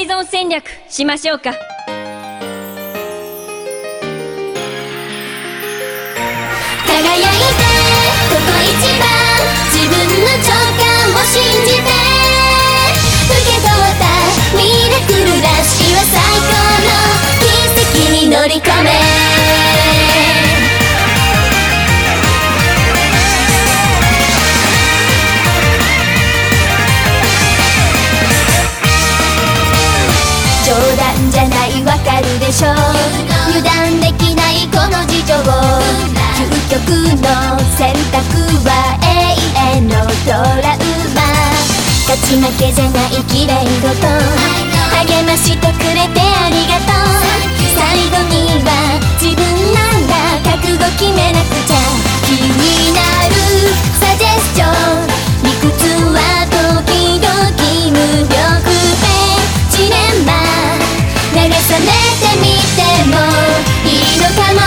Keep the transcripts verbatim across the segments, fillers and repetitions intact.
生存戦略しましょうか。 輝いてここ一番自分の直感を信じて受け取ったミラクルラッシュは最高の奇跡に乗り込め。冗談じゃないわかるでしょ。油断できないこの事情、究極の選択は永遠のトラウマ。勝ち負けじゃない綺麗事、励ましてくれてありがとう。最後には自分なんだ、覚悟決めなくちゃ。気になるサジェスチョン、理屈は時々無力でジレンマ、慰めてみてもいいのかも。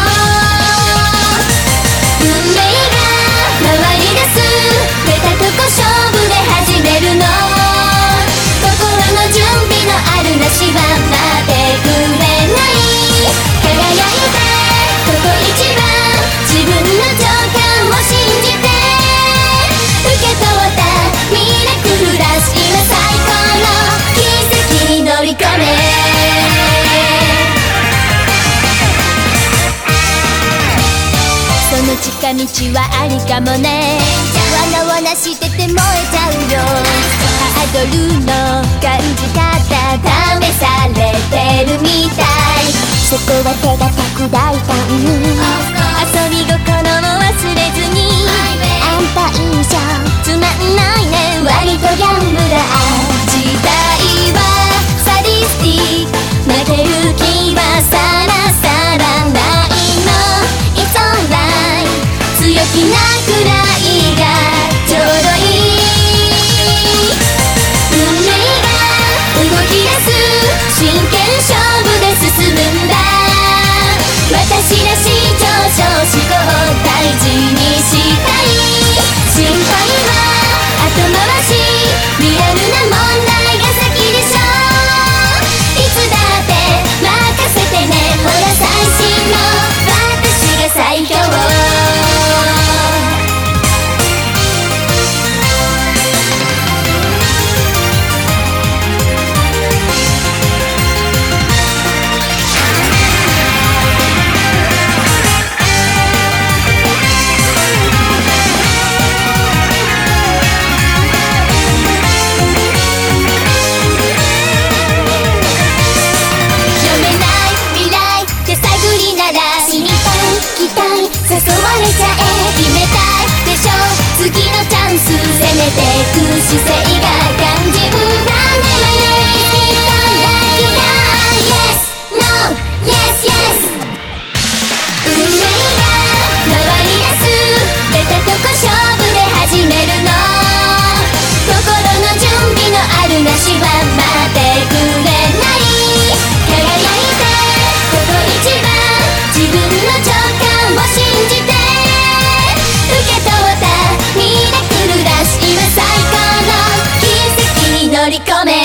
運命が回り出す、出たとこ勝負で始めるの。心の準備のあるなしは待ってくれない。輝いてここ一番自分の直感を信じて受け取ったミラクルラッシュは最高の奇跡に乗り込め。その近道はありかもね。わなわなしてて燃えちゃうよ。ハードルの感じ方試されてるみたい。そこは手が拡大感に遊び心を忘れずに。あんたいいじゃん、つまんないね、割とギャンブラー。時代はサディスティック、負ける気はさらさらないの。It's alright、 強気なくらいがちょうどいい。運命が動き出す、真剣勝負で進むんだ。私らしい上昇志向を大事にしたい。心配は後回し、リアルな問題が先でしょ。いつだって任せてね、ほら最新の私が最強。誘われちゃえ、決めたいでしょ。次のチャンス攻めてく姿勢が感じるんだね。Yes No Yes Yes、 運命が回り出す、出たとこ勝負で始めるの。心の準備のあるなしは待ってくれない。輝いてここ一番自分の直感を信じて受け取ったミラクルラッシュは最高の奇跡に乗り込め。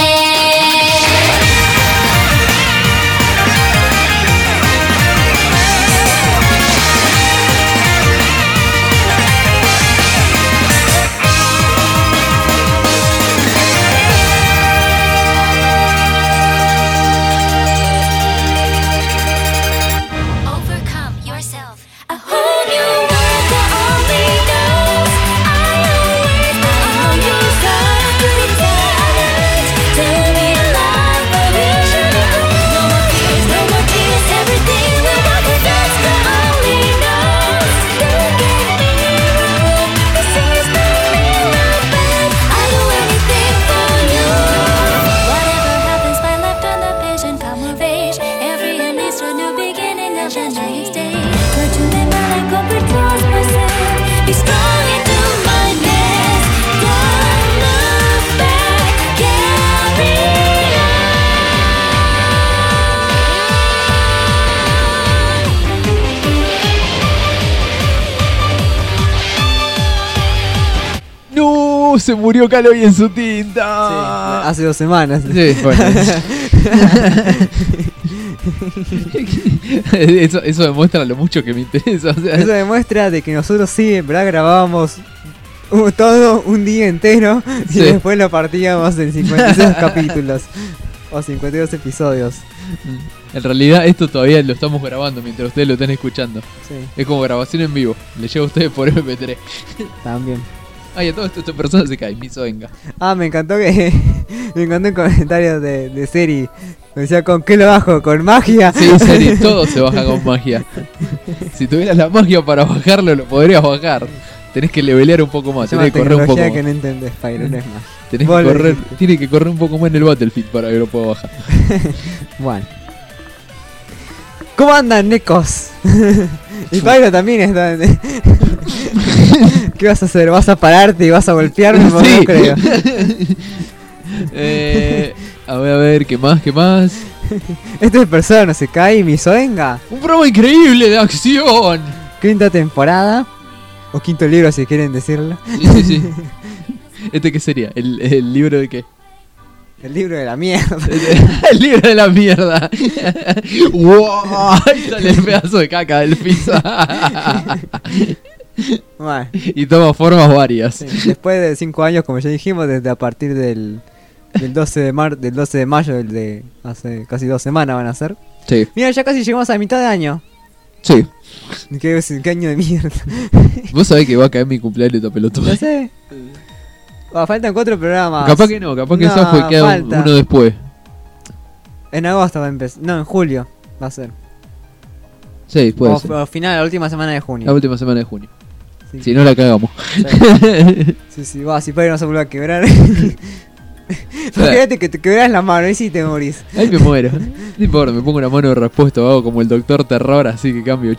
Se murió Caloy en su tinta. Sí, hace dos semanas. Sí, bueno. eso, eso demuestra lo mucho que me interesa. O sea, Eso demuestra de que nosotros sí, en verdad grabábamos un- todo un día entero y Sí. después lo partíamos en cincuenta y seis capítulos o cincuenta y dos episodios. en realidad esto todavía lo estamos grabando mientras ustedes lo están escuchando. Sí, Es como grabación en vivo. Le llega a ustedes por eme pe tres. también. Ay, a todo esto esta persona se cae. Miso, venga. Ah, me encantó que me encantó el comentario de, de Seri. Me decía, ¿con qué lo bajo? ¿Con magia? Sí, serio, todo se baja con magia. Si tuvieras la magia para bajarlo, lo podrías bajar. Tenés que levelear un poco más, Se llama tenés que correr un poco tecnología más. que no entendés, Pyro, no es más. Tenés Vos que lo correr, dijiste. tiene que correr un poco más en el Battlefield para que lo pueda bajar. Bueno. ¿Cómo andan, necos? Y Pyro también está. ¿Qué vas a hacer? ¿Vas a pararte y vas a golpearme? Porque Sí. no creo. eh, a ver, a ver, ¿qué más? ¿Qué más? Este persona no se cae y Misoenga. Un programa increíble de acción. Quinta temporada. O quinto libro si quieren decirlo. Sí, sí, sí. ¿Este qué sería? ¿El, el libro de qué? El libro de la mierda. El libro de la mierda. ¡Wow! Y sale el pedazo de caca del piso. Bueno, Y toma formas varias. sí. Después de cinco años, como ya dijimos, desde a partir del, del doce de mar, del doce de mayo, del de hace casi dos semanas van a ser. Sí, Mira, ya casi llegamos a mitad de año. sí. ¿Qué, qué año de mierda? Vos sabés que va a caer mi cumpleaños esta pelotudo. No sé. Ah, faltan cuatro programas. Capaz que no, capaz que No, esa fue queda un- falta. uno después. En agosto va a empezar. No, en julio va a ser. Sí, puede o, ser. o final, la última semana de junio. La última semana de junio. Sí. Si no la cagamos. Sí, sí, sí, va, si Pyro no se vuelve a quebrar. Imagínate que te quebras la mano y si te morís. Ahí me muero. No importa, me pongo una mano de respuesta, hago como el Doctor Terror, así que cambio.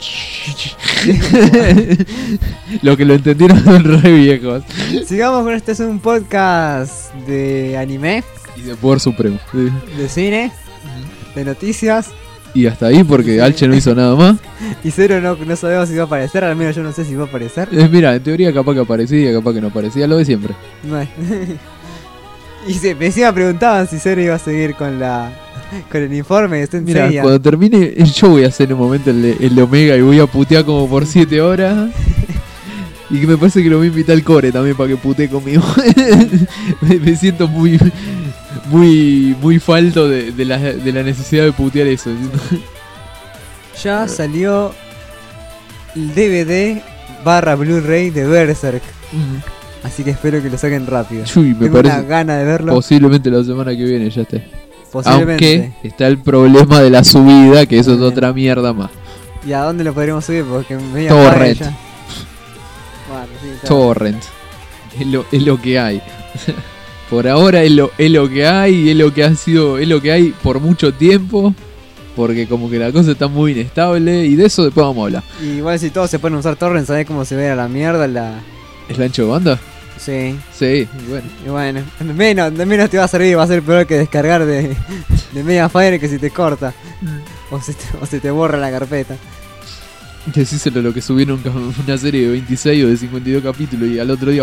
Lo que lo entendieron son re viejos. Sigamos con este, es un podcast de anime, Y de Poder Supremo. Sí. de cine, de noticias. Y hasta ahí porque Alche no hizo nada más. Y Cero no, no sabemos si va a aparecer, al menos yo no sé si va a aparecer. Eh, mira, en teoría capaz que aparecía, capaz que no aparecía, lo de siempre. No es. Y se, encima preguntaban si Cero iba a seguir con la con el informe de Saint Mira, Seiya. cuando termine, yo voy a hacer un momento el de, el de Omega y voy a putear como por siete horas. Y que me parece que lo voy a invitar al Core también para que putee conmigo. me, me siento muy muy muy falto de, de, la, de la necesidad de putear eso. Ya salió el D V D barra Blu-ray de Berserk. Así que espero que lo saquen rápido. Uy, me Tengo una parece gana de verlo. posiblemente la semana que viene ya esté. Posiblemente. Aunque está el problema de la subida, que eso es Eh. otra mierda más. ¿Y a dónde lo podríamos subir? Porque me Torrent. ya. Bueno, sí, está. Torrent. Es lo, es lo que hay. Por ahora es lo, es lo que hay y es lo que ha sido, es lo que hay por mucho tiempo. Porque como que la cosa está muy inestable y de eso después vamos a hablar. Y igual si todos se pueden usar torrent, ¿sabés cómo se ve a la mierda la...? ¿Es la ancho de banda? Sí. Sí, bueno. Y bueno, de menos, de menos te va a servir, va a ser peor que descargar de, de Mediafire que si te corta. O se te, o se te borra la carpeta. Decíselo lo que subieron ca- una serie de veintiséis o de cincuenta y dos capítulos y al otro día...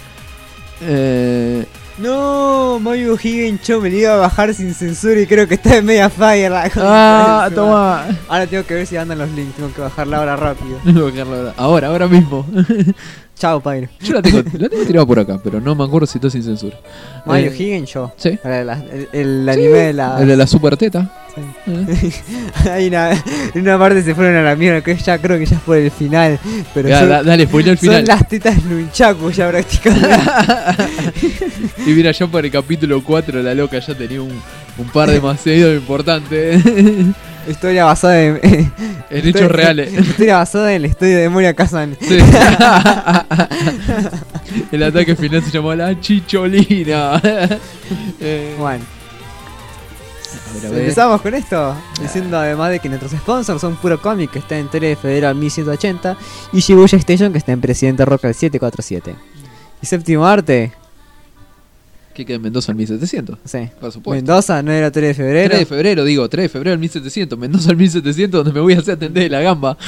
Eh, No, Mario Higgin Show me lo iba a bajar sin censura y creo que está en Mediafire la concha ah, de su toma. madre. Ahora tengo que ver si andan los links, tengo que bajarla ahora rápido. Ahora, ahora mismo. Chao, Pyro. Yo la tengo, la tengo tirada por acá, pero no me acuerdo si está sin censura. Mario Eh, Higgin Show. Sí. Para la- el, el anime de la... El de la super teta. Sí. Eh. Hay una, en una parte se fueron a la mierda, que ya creo que ya es por el final. Pero Ya, son, da- dale, spoiler al son final. las tetas nunchaku ya prácticamente. Y mira, ya por el capítulo cuatro la loca ya tenía un, un par demasiado importante. Historia basada en... en En hechos reales. Historia basada en la historia de Moria Kazan. Sí. El ataque final se llamó la chicholina. Eh, Bueno, a ver, a ver. empezamos con esto. Diciendo además de que nuestros sponsors son Puro Comic, que está en Tele Federal mil ciento ochenta, y Shibuya Station, que está en Presidente Roca el setecientos cuarenta y siete. Y Séptimo Arte, ¿Qué queda en Mendoza en mil setecientos? sí. Por supuesto. Mendoza, no era tres de febrero. tres de febrero, digo, tres de febrero del mil setecientos. Mendoza al mil setecientos, donde me voy a hacer atender de la gamba.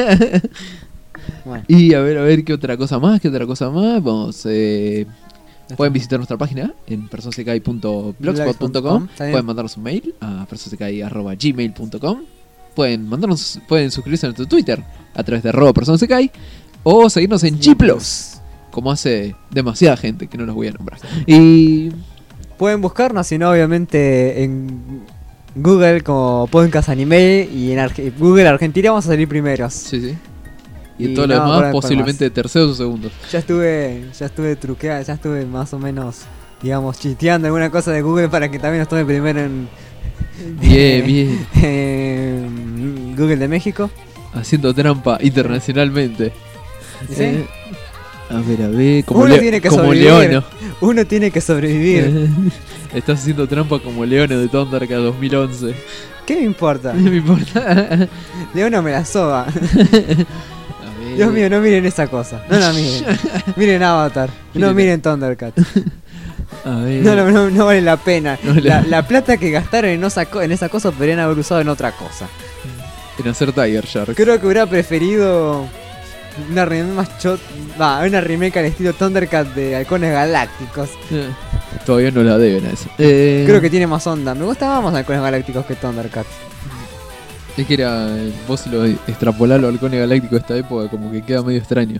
Bueno, Y a ver, a ver, ¿qué otra cosa más? ¿Qué otra cosa más? Vamos, eh... Pueden visitar nuestra página en personasecai punto blogspot punto com. Pueden mandarnos un mail a personasecai arroba gmail punto com. Pueden mandarnos, pueden suscribirse a nuestro Twitter a través de arroba personasecai o seguirnos en G Plus, como hace demasiada gente que no los voy a nombrar. Y pueden buscarnos, si no, obviamente en Google como Podcast Anime, y en Arge- Google Argentina vamos a salir primeros. sí, sí. Y, Y en todo lo no, demás, por- por posiblemente terceros o segundos. Ya estuve, ya estuve truqueando, ya estuve más o menos, digamos, chiteando alguna cosa de Google para que también nos tome primero en Bien, bien. en Google de México. Haciendo trampa internacionalmente. ¿Sí? Eh, a ver, a ver, como, Uno Leo- tiene que como sobrevivir. Leono. Uno tiene que sobrevivir. Estás haciendo trampa como Leono de Thundercat dos mil once. ¿Qué me importa? No me importa. Leono me la soba. A ver. Dios mío, no miren esa cosa. No la miren. Miren Avatar. No Miren- miren Thundercat. A ver. No, no, no, no vale la pena. No vale La, la- la plata que gastaron en, esa co- en esa cosa podrían haber usado en otra cosa. En hacer Tiger Shark. Creo que hubiera preferido una remake más chot, va, una remake al estilo Thundercat de Halcones Galácticos. Eh, Todavía no la deben a eso. Eh, Creo que tiene más onda. Me gustaba más Halcones Galácticos que Thundercat. Es que era. eh, Vos si lo extrapolás lo halcones galácticos de esta época, como que queda medio extraño.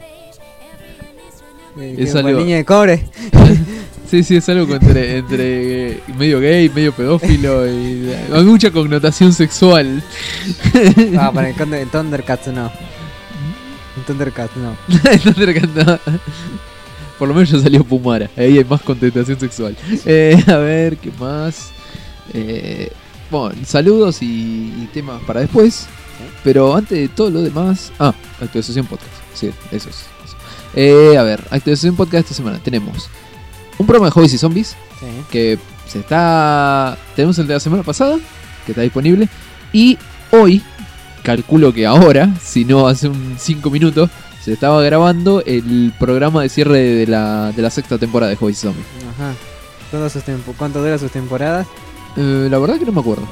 Eh, Es que algo- con niña de cobre. Sí, sí, es algo entre, entre medio gay, medio pedófilo y. Hay mucha connotación sexual. Ah, para el Thunder- en Thundercats no. En Thundercats no. Thundercat no. Por lo menos ya salió Pumara. Ahí hay más connotación sexual. Eh, a ver, ¿qué más? Eh, bueno, saludos y, y temas para después. Pero antes de todo lo demás. Ah, actualización podcast. Sí, eso es. Eso. Eh, a ver, actualización podcast esta semana. Tenemos un programa de hobbies y zombies. Sí. Que se está. Tenemos el de la semana pasada, que está disponible. Y hoy, calculo que ahora, si no hace un cinco minutos, se estaba grabando el programa de cierre de la, de la sexta temporada de Hobbies y Zombies. Ajá. ¿Cuánto, sus tempo- ¿Cuánto dura sus temporadas? Eh, la verdad que no me acuerdo.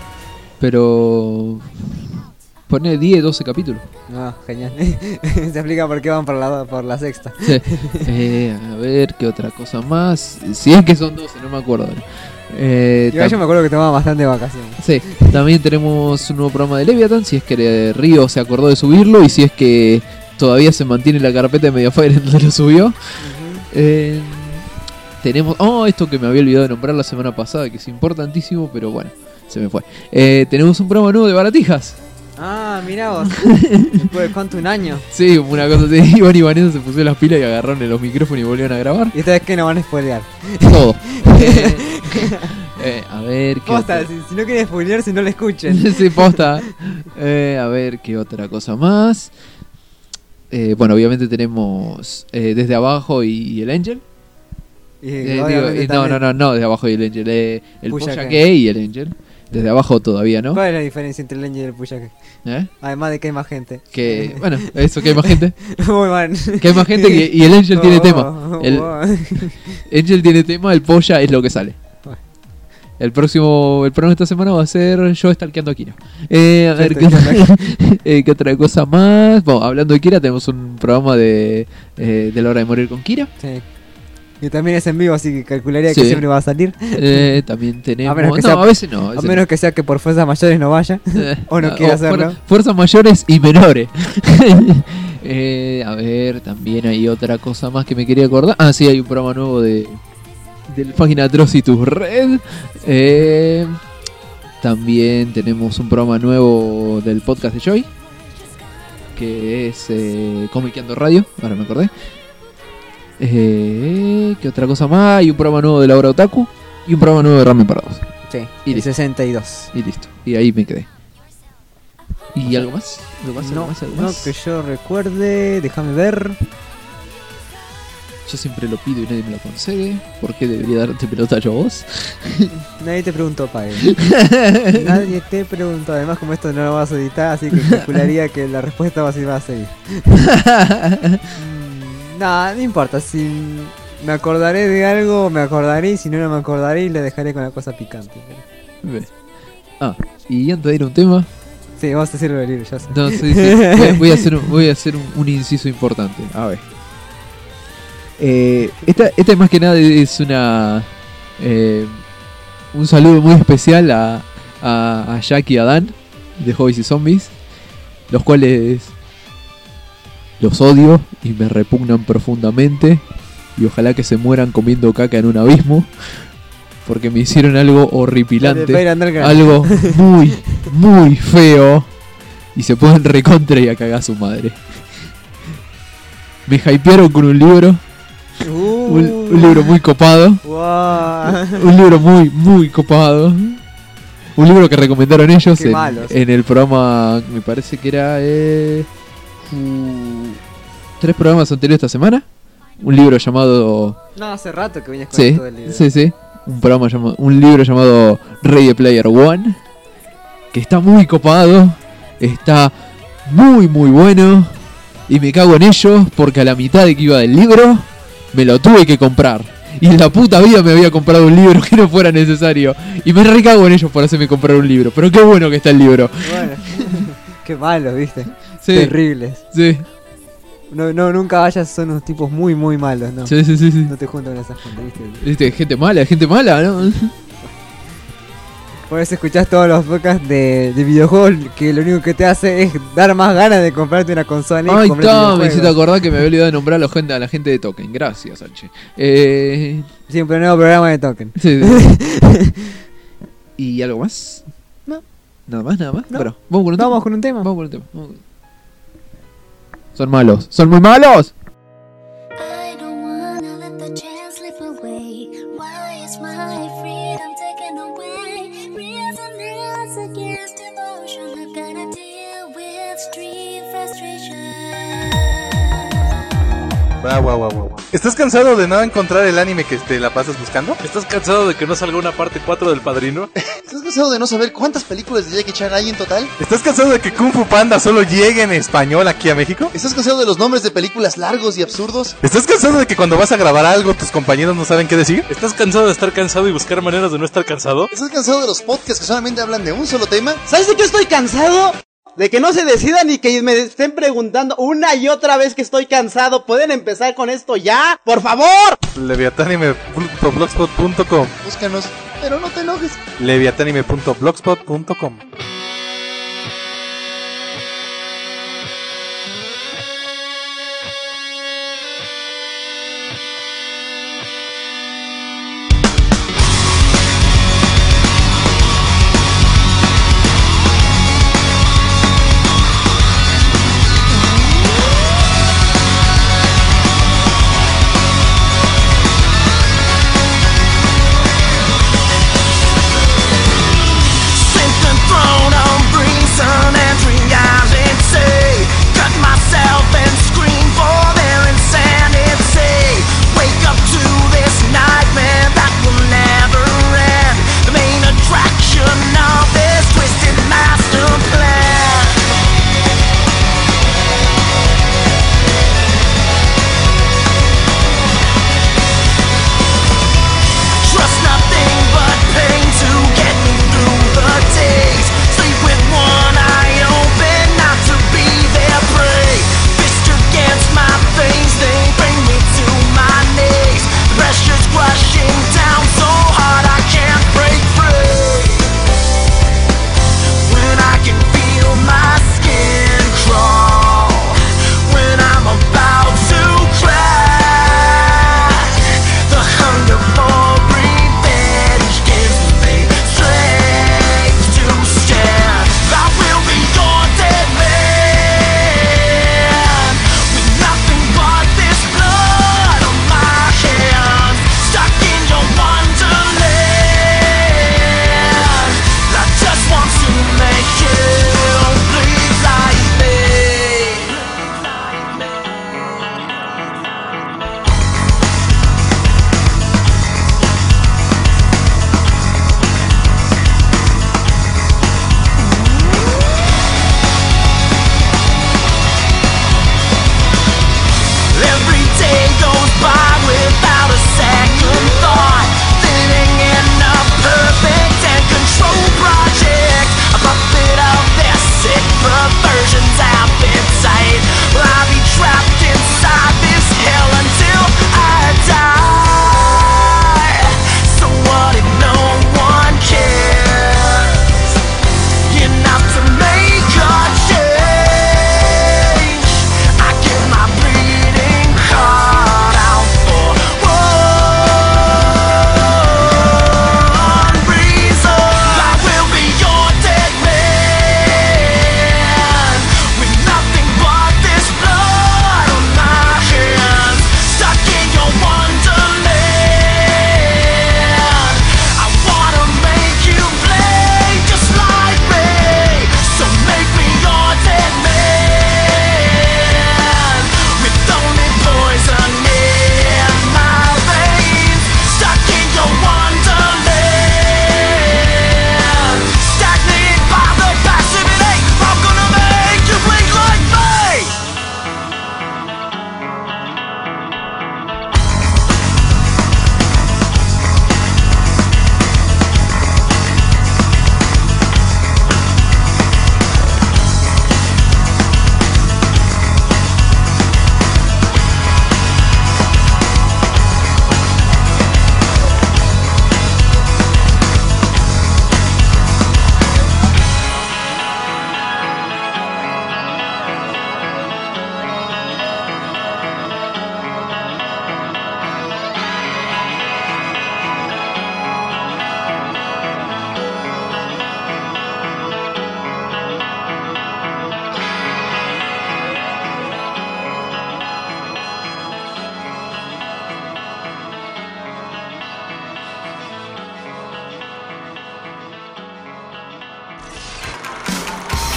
Pero. Pone diez, doce capítulos. No, genial. Se explica por qué van por la, por la sexta. Sí. Eh, a ver, ¿qué otra cosa más? Si es que son doce, no me acuerdo ahora. Eh, Igual tam- yo me acuerdo que tomaba bastante vacaciones. Sí, también tenemos un nuevo programa de Leviathan, si es que Río se acordó de subirlo y si es que todavía se mantiene la carpeta de Mediafire en donde lo subió. Eh, tenemos... Oh, esto que me había olvidado de nombrar la semana pasada, que es importantísimo, pero bueno, se me fue. Eh, tenemos un programa nuevo de Baratijas. Ah, mirá vos. Después de cuánto, un año. Sí, una cosa así, Iván y Vanessa se pusieron las pilas y agarraron en los micrófonos y volvieron a grabar. Y esta vez que no van a spoilear. Todo. Eh, eh, a ver, ¿qué Posta, otra? si, si no quieren spoilear, si no lo escuchen. Sí, posta. Eh, a ver, ¿qué otra cosa más? Eh, bueno, obviamente tenemos eh, Desde Abajo y, y el Angel. Y, Eh, digo, obviamente eh, no, también- no, no, no, Desde Abajo y el Angel. Eh, el Puya Puya que. que y el Angel. Desde Abajo todavía, ¿no? ¿Cuál es la diferencia entre el Angel y el Puyaque? ¿Eh? Además de que hay más gente. Que, bueno, eso que hay más gente. Muy mal. Que hay más gente que, y el Angel tiene Oh, tema. El oh. Angel tiene tema, el Polla es lo que sale. El próximo, el programa de esta semana va a ser yo stalkeando a Kira. Eh, a Yo ver, ¿qué, stalkeando eh, ¿qué otra cosa más? Bueno, hablando de Kira, tenemos un programa de, eh, de la hora de morir con Kira. Sí. Y también es en vivo, así que calcularía Sí. que siempre va a salir. Eh, también tenemos... A menos que no, sea- a veces no. A, A veces menos que sea que por fuerzas mayores no vaya. no. Eh, o no ah, quiera fuer- hacerlo. fuerzas mayores y menores. Eh, a ver, también hay otra cosa más que me quería acordar. Ah, sí, hay un programa nuevo de, de la página Atrocitus Red. Eh, también tenemos un programa nuevo del podcast de Joy, que es eh, Comiqueando Radio, ahora me acordé. Eh, ¿Qué otra cosa más? Hay un programa nuevo de la hora Otaku y un programa nuevo de Ramen para dos. Sí, Y y listo. sesenta y dos. Y listo. Y ahí me quedé. ¿Y algo más? ¿Algo más? ¿Algo No, más? ¿Algo no más? que yo recuerde, déjame ver. Yo siempre lo pido y nadie me lo concede. ¿Por qué debería darte pelota yo a vos? Nadie te preguntó, Pague. Nadie te preguntó. Además, como esto no lo vas a editar, así que calcularía que la respuesta va a ser- va a seguir. Mm, no, no importa. Si me acordaré de algo, me acordaré. Y si no, no me acordaré y le dejaré con la cosa picante. pero- Ve. Ah, y antes de ir a un tema, Sí, vamos a decirlo del libro, ya sé. no, sí, sí, voy, voy a hacer, un, voy a hacer un, un inciso importante. A ver. Eh, esta, esta más que nada es una eh, un saludo muy especial a, a, a Jack y a Dan de Hobbies y Zombies, los cuales los odio y me repugnan profundamente, y ojalá que se mueran comiendo caca en un abismo, porque me hicieron algo horripilante, algo muy, muy feo, y se pueden recontra y a cagar a su madre. Me hypearon con un libro, Uh, un, un libro muy copado, wow. un libro muy, muy copado, un libro que recomendaron ellos Qué en, malos. en el programa, me parece que era eh, uh, tres programas anteriores esta semana, un libro llamado... No, hace rato que vienes con Sí, todo el libro. sí, sí. Un programa llamado, un libro llamado Ready Player One, que está muy copado, está muy muy bueno, y me cago en ellos porque a la mitad de que iba del libro me lo tuve que comprar. Y en la puta vida me había comprado un libro que no fuera necesario. Y me recago en ellos por hacerme comprar un libro. Pero qué bueno que está el libro. Bueno, qué malos, viste. Sí, Terribles. sí, No, no, nunca vayas, son unos tipos muy, muy malos, ¿no? sí, sí, sí, sí. No te juntas con esa gente, viste. Viste, gente mala, gente mala, ¿no? Por eso escuchás todos los podcasts de, de videojuegos que lo único que te hace es dar más ganas de comprarte una consola y Ahí comprarte está, me videojuegos. hiciste acordar que me había olvidado de nombrar a la gente, a la gente de Token. Gracias, H. Eh... Siempre nuevo programa de Token. Sí, sí. ¿Y algo más? No. ¿Nada más? ¿Nada más? No. Bueno, vamos con un Vamos tema. con un tema. Vamos con un tema. Vamos con- Son malos. ¡Son muy malos! I don't wanna let the chance slip away. Why is my freedom taken away? Prisoners against emotion. I gotta deal with street frustration. Guau, guau, guau, guau. ¿Estás cansado de no encontrar el anime que te la pasas buscando? ¿Estás cansado de que no salga una parte cuatro del Padrino? ¿Estás cansado de no saber cuántas películas de Jackie Chan hay en total? ¿Estás cansado de que Kung Fu Panda solo llegue en español aquí a México? ¿Estás cansado de los nombres de películas largos y absurdos? ¿Estás cansado de que cuando vas a grabar algo tus compañeros no saben qué decir? ¿Estás cansado de estar cansado y buscar maneras de no estar cansado? ¿Estás cansado de los podcasts que solamente hablan de un solo tema? ¿Sabes de qué estoy cansado? De que no se decidan y que me estén preguntando una y otra vez que estoy cansado. ¿Pueden empezar con esto ya? ¡Por favor! leviatanime punto blogspot punto com Búscanos, pero no te enojes. leviatanime punto blogspot punto com Sent them from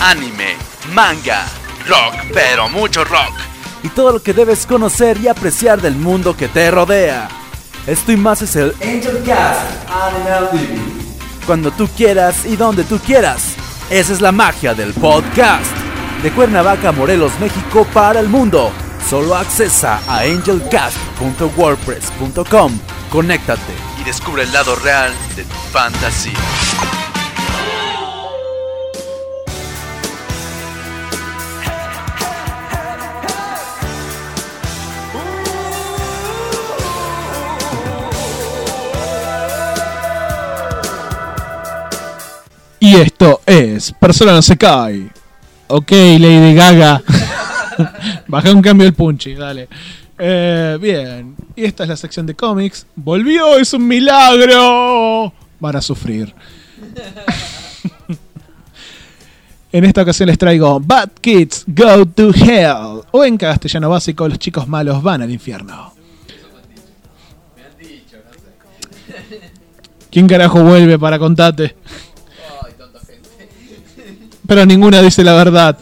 anime, manga, rock, pero mucho rock. Y todo lo que debes conocer y apreciar del mundo que te rodea. Esto y más es el Angel Cast Animal T V. Cuando tú quieras y donde tú quieras. Esa es la magia del podcast. De Cuernavaca, Morelos, México para el mundo. Solo accesa a angel cast punto wordpress punto com. Conéctate Y descubre el lado real de tu fantasía. Y esto es Persona no se cae. Ok, Lady Gaga. Bajé un cambio el punchy, dale. Eh, bien, y esta es la sección de cómics. ¡Volvió! ¡Es un milagro! Van a sufrir. En esta ocasión les traigo Bad Kids Go to Hell. O en castellano básico, los chicos malos van al infierno. ¿Quién carajo vuelve para contarte? Pero ninguna dice la verdad.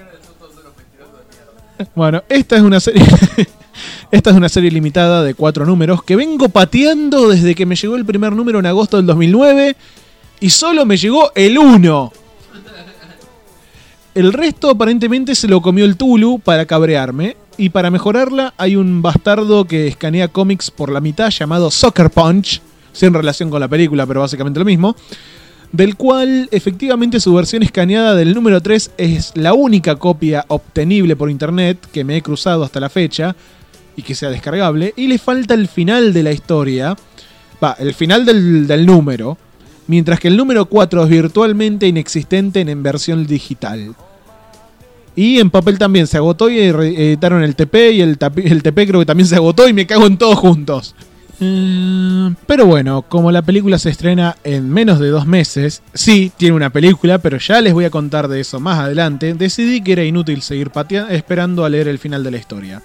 Bueno, esta es una serie esta es una serie limitada de cuatro números que vengo pateando desde que me llegó el primer número en agosto del dos mil nueve y solo me llegó el uno. El resto aparentemente se lo comió el Tulu para cabrearme, y para mejorarla hay un bastardo que escanea cómics por la mitad llamado Sucker Punch, sin relación con la película pero básicamente lo mismo, del cual efectivamente su versión escaneada del número tres es la única copia obtenible por internet que me he cruzado hasta la fecha y que sea descargable, y le falta el final de la historia, va, el final del, del número, mientras que el número cuatro es virtualmente inexistente en, en versión digital. Y en papel también se agotó y editaron el T P, y el, el T P creo que también se agotó, y me cago en todos juntos. Mm, pero bueno, como la película se estrena en menos de dos meses, sí, tiene una película, pero ya les voy a contar de eso más adelante, decidí que era inútil seguir pateando, esperando a leer el final de la historia.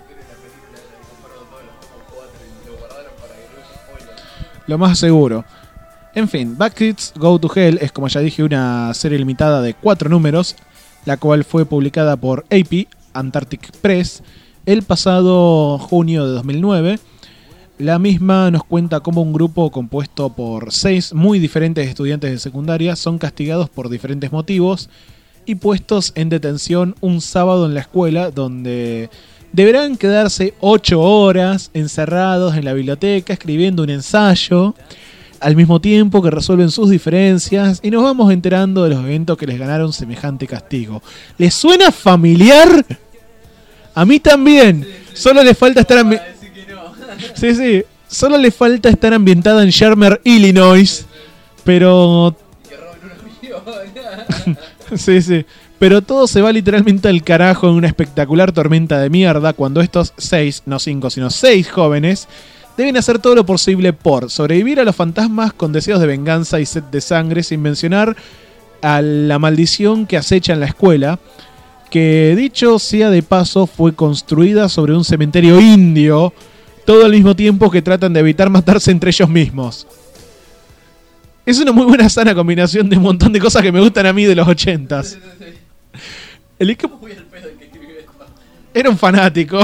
Lo más seguro. En fin, Bad Kids Go to Hell es, como ya dije, una serie limitada de cuatro números, la cual fue publicada por A P, Antarctic Press, el pasado junio de dos mil nueve. La misma nos cuenta cómo un grupo compuesto por seis muy diferentes estudiantes de secundaria son castigados por diferentes motivos y puestos en detención un sábado en la escuela, donde deberán quedarse ocho horas encerrados en la biblioteca escribiendo un ensayo, al mismo tiempo que resuelven sus diferencias, y nos vamos enterando de los eventos que les ganaron semejante castigo. ¿Les suena familiar? A mí también. Solo les falta estar... Ambi- sí, sí. Solo le falta estar ambientada en Shermer, Illinois. Pero... sí, sí. Pero todo se va literalmente al carajo en una espectacular tormenta de mierda cuando estos seis, no cinco, sino seis jóvenes deben hacer todo lo posible por sobrevivir a los fantasmas con deseos de venganza y sed de sangre, sin mencionar a la maldición que acecha en la escuela, que dicho sea de paso fue construida sobre un cementerio indio, todo al mismo tiempo que tratan de evitar matarse entre ellos mismos. Es una muy buena sana combinación de un montón de cosas que me gustan a mí de los ochentas. El equipo... Era un fanático.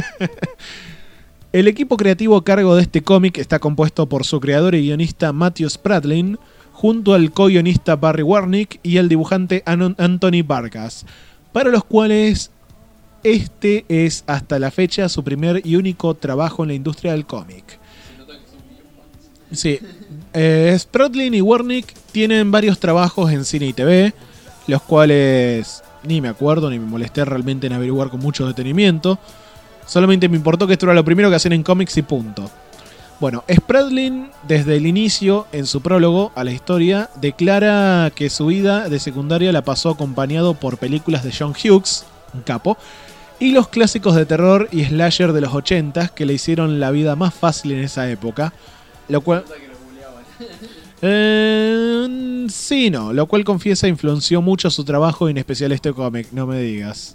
El equipo creativo a cargo de este cómic está compuesto por su creador y guionista Matthew Spradlin, junto al co-guionista Barry Wernick y el dibujante Anon- Anthony Vargas, para los cuales este es hasta la fecha su primer y único trabajo en la industria del cómic. Sí, eh, Spradlin y Wernick tienen varios trabajos en cine y T V, los cuales ni me acuerdo ni me molesté realmente en averiguar con mucho detenimiento. Solamente me importó que esto era lo primero que hacen en cómics y punto. Bueno, Spradlin, desde el inicio, en su prólogo a la historia, declara que su vida de secundaria la pasó acompañado por películas de John Hughes, un capo, y los clásicos de terror y slasher de los ochentas que le hicieron la vida más fácil en esa época, lo cual... Eh, sí, no, lo cual confiesa influenció mucho su trabajo, y en especial este cómic, no me digas.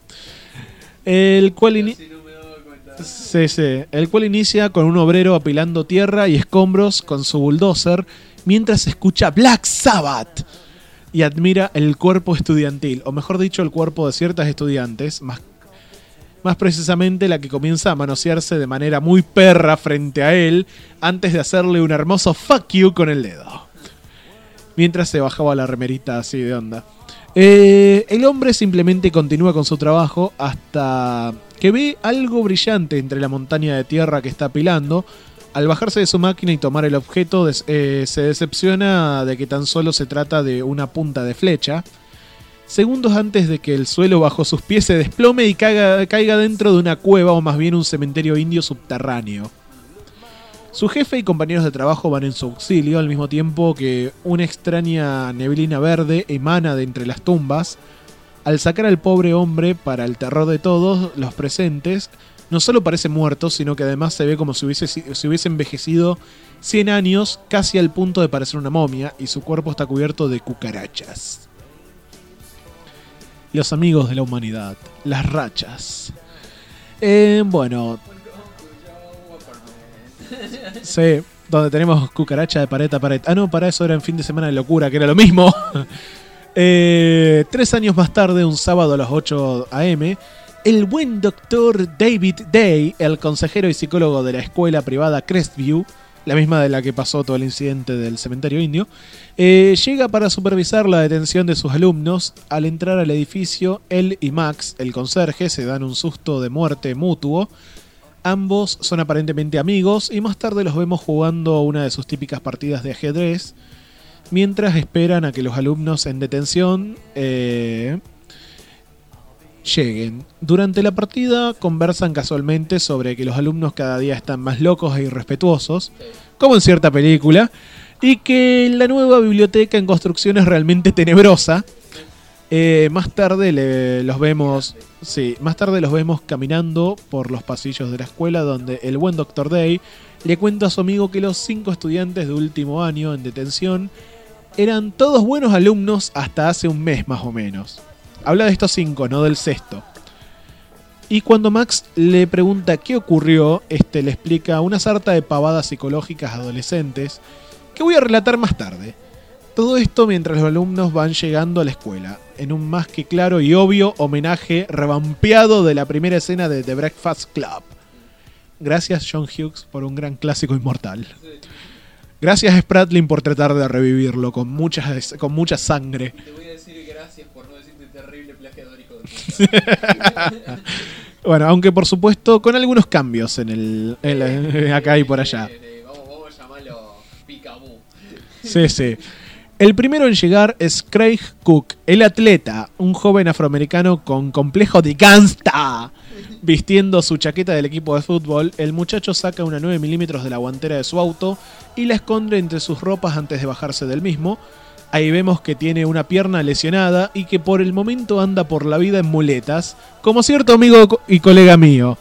El cual, ini- sí, sí. El cual inicia con un obrero apilando tierra y escombros con su bulldozer mientras escucha Black Sabbath, y admira el cuerpo estudiantil, o mejor dicho, el cuerpo de ciertas estudiantes, más, más precisamente la que comienza a manosearse de manera muy perra frente a él, antes de hacerle un hermoso fuck you con el dedo. Mientras se bajaba la remerita así de onda. Eh, el hombre simplemente continúa con su trabajo hasta que ve algo brillante entre la montaña de tierra que está apilando. Al bajarse de su máquina y tomar el objeto, des- eh, se decepciona de que tan solo se trata de una punta de flecha. Segundos antes de que el suelo bajo sus pies se desplome y caiga, caiga dentro de una cueva, o más bien un cementerio indio subterráneo. Su jefe y compañeros de trabajo van en su auxilio, al mismo tiempo que una extraña neblina verde emana de entre las tumbas. Al sacar al pobre hombre, para el terror de todos los presentes, no solo parece muerto, sino que además se ve como si hubiese, si hubiese envejecido cien años, casi al punto de parecer una momia, y su cuerpo está cubierto de cucarachas. Los amigos de la humanidad, las rachas. Eh, bueno... Sí, donde tenemos cucaracha de pared a pared. Ah, no, para eso era en fin de semana de locura, que era lo mismo. eh, tres años más tarde, un sábado a las ocho a eme, el buen doctor David Day, el consejero y psicólogo de la escuela privada Crestview, la misma de la que pasó todo el incidente del cementerio indio, eh, llega para supervisar la detención de sus alumnos. Al entrar al edificio, él y Max, el conserje, se dan un susto de muerte mutuo. Ambos son aparentemente amigos y más tarde los vemos jugando una de sus típicas partidas de ajedrez, mientras esperan a que los alumnos en detención eh, lleguen. Durante la partida conversan casualmente sobre que los alumnos cada día están más locos e irrespetuosos, como en cierta película, y que la nueva biblioteca en construcción es realmente tenebrosa. Eh, más tarde le, los vemos, sí, más tarde los vemos caminando por los pasillos de la escuela, donde el buen doctor Day le cuenta a su amigo que los cinco estudiantes de último año en detención eran todos buenos alumnos hasta hace un mes más o menos. Habla de estos cinco, no del sexto. Y cuando Max le pregunta qué ocurrió, este le explica una sarta de pavadas psicológicas adolescentes que voy a relatar más tarde. Todo esto mientras los alumnos van llegando a la escuela, en un más que claro y obvio homenaje revampeado de la primera escena de The Breakfast Club. Gracias John Hughes por un gran clásico inmortal. Gracias Spratling por tratar de revivirlo con mucha, con mucha sangre. Te voy a decir gracias por no decirte terrible plagiador, hijo de... Bueno, aunque por supuesto con algunos cambios en el, en la, acá y por allá. Vamos, vamos a llamarlo Picaboo. Sí, sí. El primero en llegar es Craig Cook, el atleta, un joven afroamericano con complejo de gangsta. Vistiendo su chaqueta del equipo de fútbol, el muchacho saca una nueve milímetros de la guantera de su auto y la esconde entre sus ropas antes de bajarse del mismo. Ahí vemos que tiene una pierna lesionada y que por el momento anda por la vida en muletas, como cierto amigo y colega mío.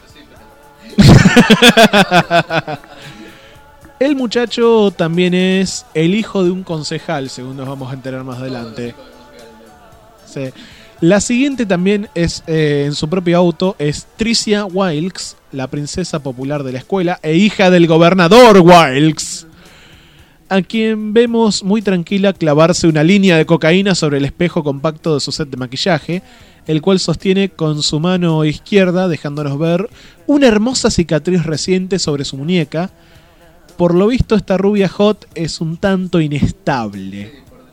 El muchacho también es el hijo de un concejal, según nos vamos a enterar más adelante. Sí. La siguiente también es, eh, en su propio auto, es Tricia Wilkes, la princesa popular de la escuela e hija del gobernador Wilkes, a quien vemos muy tranquila clavarse una línea de cocaína sobre el espejo compacto de su set de maquillaje, el cual sostiene con su mano izquierda, dejándonos ver una hermosa cicatriz reciente sobre su muñeca. Por lo visto, esta rubia hot es un tanto inestable.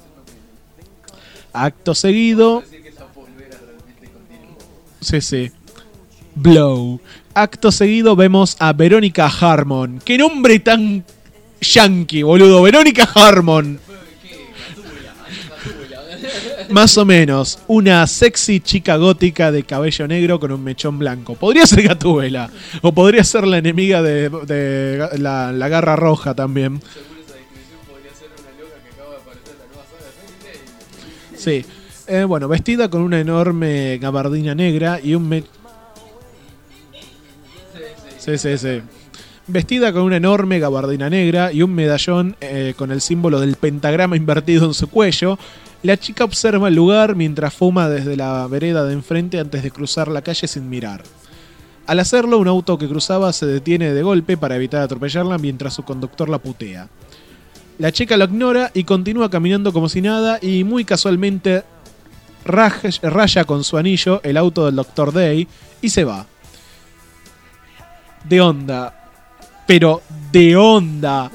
Acto seguido... Sí, sí. Blow. Acto seguido vemos a Verónica Harmon. ¡Qué nombre tan yankee, boludo! Verónica Harmon. Más o menos. Una sexy chica gótica de cabello negro con un mechón blanco. Podría ser Gatúbela. O podría ser la enemiga de, de la, la Garra Roja también. Sí. Eh, bueno, vestida con una enorme gabardina negra y un me... Sí, sí, sí. Vestida con una enorme gabardina negra y un medallón eh, con el símbolo del pentagrama invertido en su cuello, la chica observa el lugar mientras fuma desde la vereda de enfrente antes de cruzar la calle sin mirar. Al hacerlo, un auto que cruzaba se detiene de golpe para evitar atropellarla mientras su conductor la putea. La chica lo ignora y continúa caminando como si nada y muy casualmente raj- raya con su anillo el auto del doctor Day y se va. De onda. Pero de onda.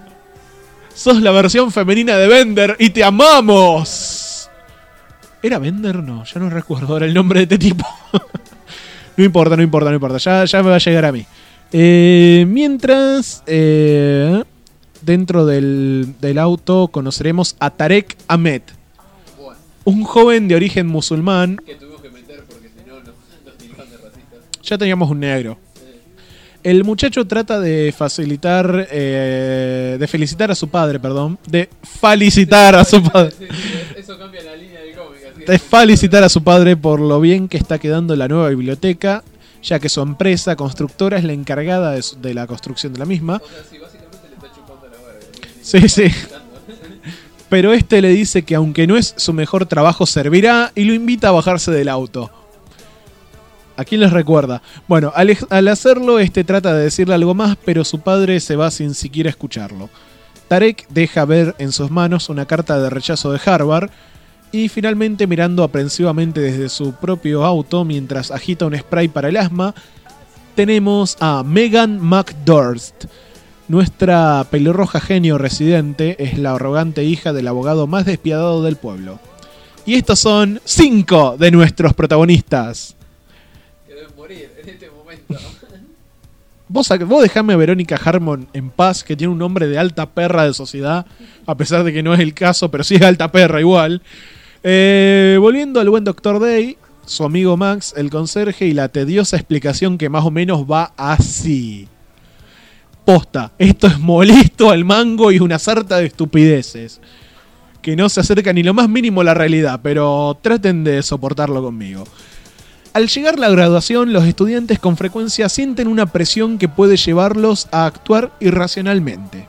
Sos la versión femenina de Bender y te amamos. ¿Era Bender? No, ya no recuerdo ahora el nombre de este tipo. No importa, no importa, no importa. Ya, ya me va a llegar a mí. Eh, mientras, eh, dentro del, del auto conoceremos a Tarek Ahmed. Un joven de origen musulmán. Que tuvimos que meter porque si no nos, nos tildan de racistas. Ya teníamos un negro. El muchacho trata de facilitar, eh, de felicitar a su padre, perdón, de felicitar a su padre. Sí, sí, eso cambia la línea del cómic. Así De felicitar a su padre por lo bien que está quedando la nueva biblioteca, ya que su empresa constructora es la encargada de, su- de la construcción de la misma. O sea, sí, básicamente le está chupando la verga. Sí, sí. Pero este le dice que aunque no es su mejor trabajo, servirá y lo invita a bajarse del auto. ¿A quién les recuerda? Bueno, al, al hacerlo, este trata de decirle algo más, pero su padre se va sin siquiera escucharlo. Tarek deja ver en sus manos una carta de rechazo de Harvard y finalmente, mirando aprensivamente desde su propio auto mientras agita un spray para el asma, tenemos a Megan McDurst. Nuestra pelirroja genio residente es la arrogante hija del abogado más despiadado del pueblo. Y estos son cinco de nuestros protagonistas. Que deben morir en este momento. Vos, vos dejame a Verónica Harmon en paz, que tiene un nombre de alta perra de sociedad, a pesar de que no es el caso, pero sí es alta perra igual. Eh, volviendo al buen doctor Day, su amigo Max, el conserje y la tediosa explicación que más o menos va así. Posta, esto es molesto al mango y una sarta de estupideces que no se acerca ni lo más mínimo a la realidad, pero traten de soportarlo conmigo. Al llegar la graduación, los estudiantes con frecuencia sienten una presión que puede llevarlos a actuar irracionalmente.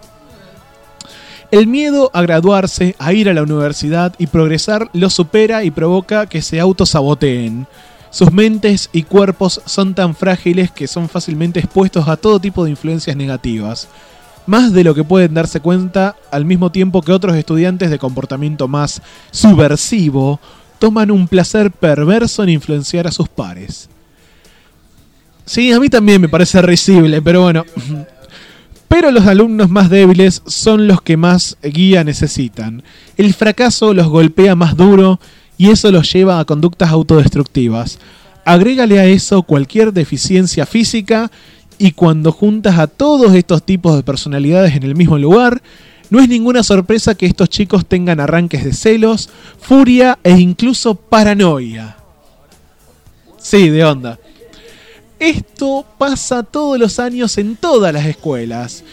El miedo a graduarse, a ir a la universidad y progresar los supera y provoca que se autosaboteen. Sus mentes y cuerpos son tan frágiles que son fácilmente expuestos a todo tipo de influencias negativas. Más de lo que pueden darse cuenta, al mismo tiempo que otros estudiantes de comportamiento más subversivo toman un placer perverso en influenciar a sus pares. Sí, a mí también me parece risible, pero bueno. Pero los alumnos más débiles son los que más guía necesitan. El fracaso los golpea más duro y eso los lleva a conductas autodestructivas. Agrégale a eso cualquier deficiencia física y cuando juntas a todos estos tipos de personalidades en el mismo lugar, no es ninguna sorpresa que estos chicos tengan arranques de celos, furia e incluso paranoia. Sí, de onda. Esto pasa todos los años en todas las escuelas.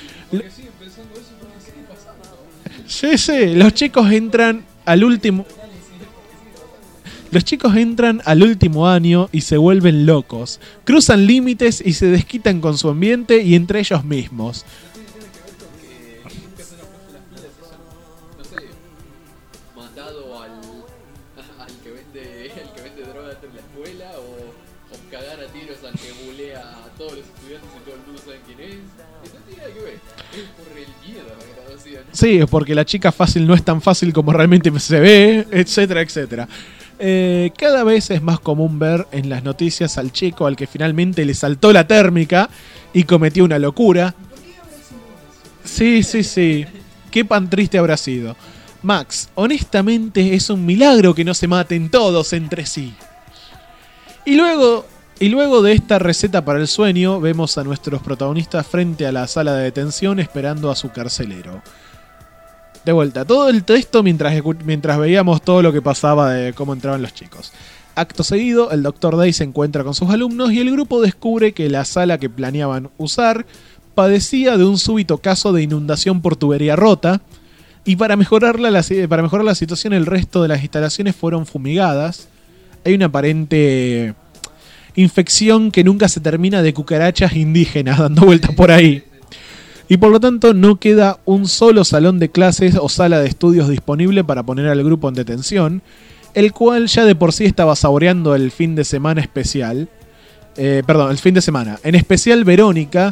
Sí, sí, los chicos entran al último... Los chicos entran al último año y se vuelven locos. Cruzan límites y se desquitan con su ambiente y entre ellos mismos. Mandado al, al que vende al que vende droga en la escuela o, o cagar a tiros al que bulea a todos los estudiantes y todo el mundo sabe quién es. Eso no tiene nada que ver. Es por el miedo a la graduación. Sí, porque la chica fácil no es tan fácil como realmente se ve, etcétera, etcétera. Eh, cada vez es más común ver en las noticias al chico al que finalmente le saltó la térmica y cometió una locura. Sí, sí, sí. Qué pan triste habrá sido. Max, honestamente es un milagro que no se maten todos entre sí. Y luego, y luego de esta receta para el sueño, vemos a nuestros protagonistas frente a la sala de detención esperando a su carcelero. De vuelta, todo el texto mientras, mientras veíamos todo lo que pasaba de cómo entraban los chicos. Acto seguido, el doctor Day se encuentra con sus alumnos y el grupo descubre que la sala que planeaban usar padecía de un súbito caso de inundación por tubería rota y para, mejorarla, la, para mejorar la situación el resto de las instalaciones fueron fumigadas. Hay una aparente infección que nunca se termina de cucarachas indígenas dando vueltas por ahí. Y por lo tanto no queda un solo salón de clases o sala de estudios disponible para poner al grupo en detención, el cual ya de por sí estaba saboreando el fin de semana especial. Eh, perdón, el fin de semana. En especial Verónica,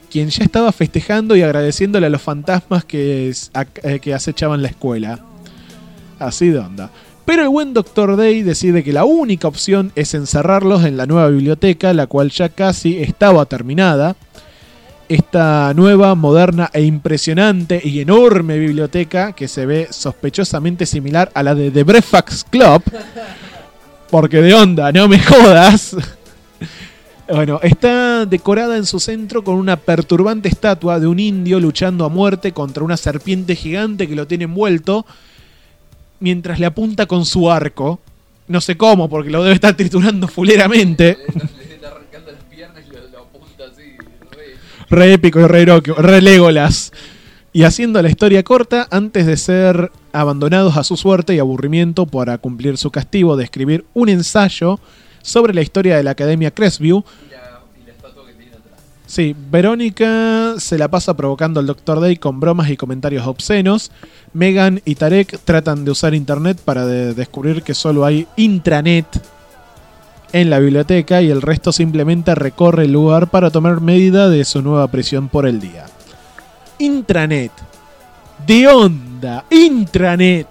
quien ya estaba festejando y agradeciéndole a los fantasmas que, que acechaban la escuela. Así de onda. Pero el buen doctor Day decide que la única opción es encerrarlos en la nueva biblioteca, la cual ya casi estaba terminada. Esta nueva, moderna e impresionante y enorme biblioteca, que se ve sospechosamente similar a la de The Breakfast Club, porque de onda, no me jodas. Bueno, está decorada en su centro con una perturbante estatua de un indio luchando a muerte contra una serpiente gigante que lo tiene envuelto, mientras le apunta con su arco. No sé cómo, porque lo debe estar triturando fuleramente. Le está arrancando las piernas y lo, lo apunta así. Re, re épico y re heroico, re Legolas. Y haciendo la historia corta, antes de ser abandonados a su suerte y aburrimiento para cumplir su castigo de escribir un ensayo sobre la historia de la Academia Crestview. Y la, y la estatua que tiene atrás. Sí, Verónica se la pasa provocando al doctor Day con bromas y comentarios obscenos. Megan y Tarek tratan de usar internet para de descubrir que solo hay intranet en la biblioteca y el resto simplemente recorre el lugar para tomar medida de su nueva prisión por el día. Intranet. De onda. Intranet.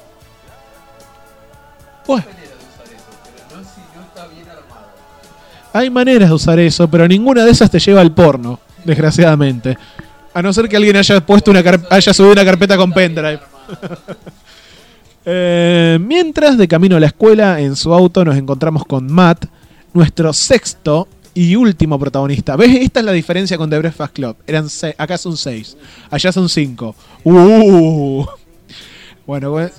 Bueno. Hay maneras de usar eso, pero ninguna de esas te lleva al porno, desgraciadamente. A no ser que alguien haya puesto una haya subido una carpeta con pendrive. eh, mientras, de camino a la escuela, en su auto nos encontramos con Matt, nuestro sexto y último protagonista. ¿Ves? Esta es la diferencia con The Breakfast Club. Eran seis, acá son seis, allá son cinco. Uh. Bueno, bueno.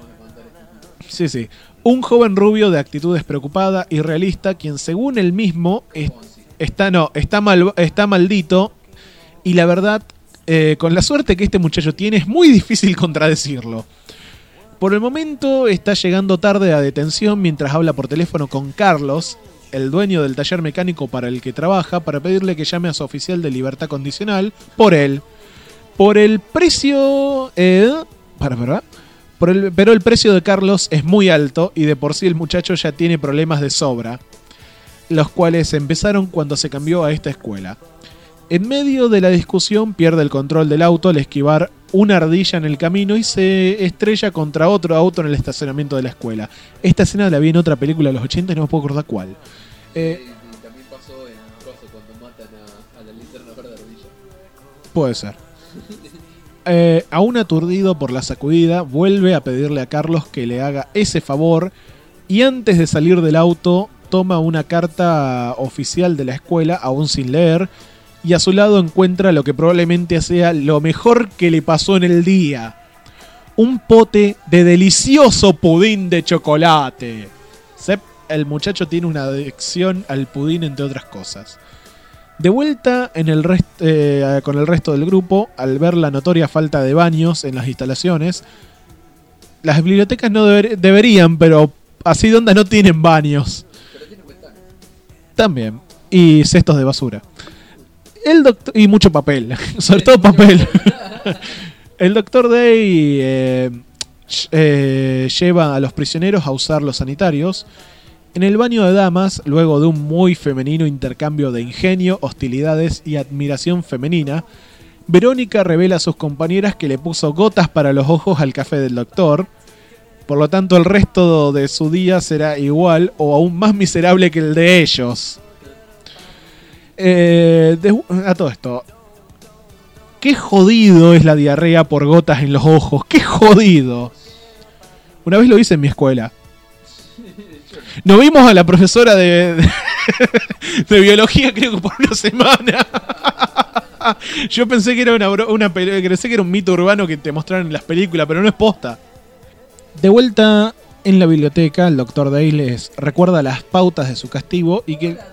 Sí, sí. Un joven rubio de actitud despreocupada y realista, quien según él mismo es, está, no, está, mal, está maldito. Y la verdad, eh, con la suerte que este muchacho tiene, es muy difícil contradecirlo. Por el momento está llegando tarde a detención mientras habla por teléfono con Carlos, el dueño del taller mecánico para el que trabaja, para pedirle que llame a su oficial de libertad condicional por él. Por el precio... Eh, para, para, por el, pero el precio de Carlos es muy alto y de por sí el muchacho ya tiene problemas de sobra, los cuales empezaron cuando se cambió a esta escuela. En medio de la discusión pierde el control del auto al esquivar una ardilla en el camino y se estrella contra otro auto en el estacionamiento de la escuela. Esta escena la vi en otra película de los ochenta y no me puedo acordar cuál. Eh, y, y también pasó en Coso cuando matan a, a la linterna verde ardilla. Puede ser. Eh, aún aturdido por la sacudida, vuelve a pedirle a Carlos que le haga ese favor y antes de salir del auto toma una carta oficial de la escuela, aún sin leer, y a su lado encuentra lo que probablemente sea lo mejor que le pasó en el día. Un pote de delicioso pudín de chocolate. Sep, el muchacho tiene una adicción al pudín, entre otras cosas. De vuelta en el rest, eh, con el resto del grupo, al ver la notoria falta de baños en las instalaciones, las bibliotecas no deber, deberían, pero así de onda no tienen baños. Pero tienen ventanas. También. Y cestos de basura. El doctor, y mucho papel, sobre todo papel. El doctor Day eh, eh, lleva a los prisioneros a usar los sanitarios. En el baño de damas, luego de un muy femenino intercambio de ingenio, hostilidades y admiración femenina, Verónica revela a sus compañeras que le puso gotas para los ojos al café del doctor. Por lo tanto, el resto de su día será igual o aún más miserable que el de ellos. Eh, de, a todo esto, qué jodido es la diarrea por gotas en los ojos. Qué jodido. Una vez lo hice en mi escuela. Nos vimos a la profesora de, de, de biología, creo que por una semana. Yo pensé que era una, una pensé que era un mito urbano que te mostraron en las películas, pero no es posta. De vuelta en la biblioteca, el doctor Day les recuerda las pautas de su castigo y que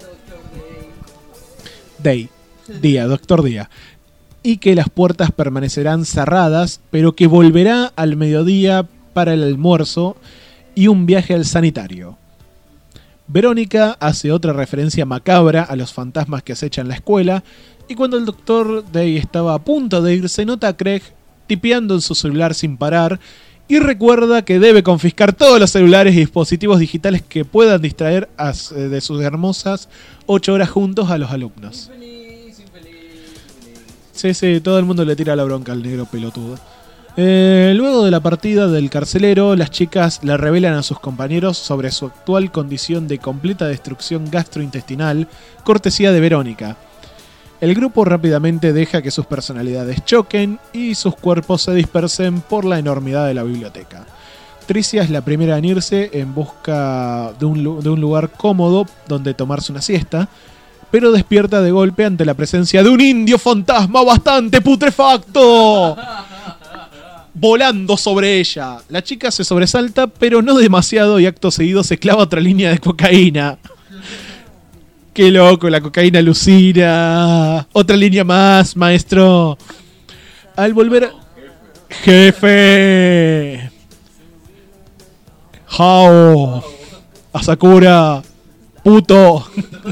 Day, Día, doctor Día, y que las puertas permanecerán cerradas, pero que volverá al mediodía para el almuerzo y un viaje al sanitario. Verónica hace otra referencia macabra a los fantasmas que acechan la escuela, y cuando el doctor Day estaba a punto de irse, nota a Craig tipeando en su celular sin parar, y recuerda que debe confiscar todos los celulares y dispositivos digitales que puedan distraer a, de sus hermosas ocho horas juntos a los alumnos. Infeliz, infeliz. Sí, sí, todo el mundo le tira la bronca al negro pelotudo. Eh, luego de la partida del carcelero, las chicas le revelan a sus compañeros sobre su actual condición de completa destrucción gastrointestinal, cortesía de Verónica. El grupo rápidamente deja que sus personalidades choquen y sus cuerpos se dispersen por la enormidad de la biblioteca. Tricia es la primera en irse en busca de un, de un lugar cómodo donde tomarse una siesta, pero despierta de golpe ante la presencia de un indio fantasma bastante putrefacto volando sobre ella. La chica se sobresalta, pero no demasiado, y acto seguido se clava otra línea de cocaína. ¡Qué loco! La cocaína alucina. Otra línea más, maestro. Al volver... ¡Jefe! ¡Jao! ¡Asakura! ¡Puto!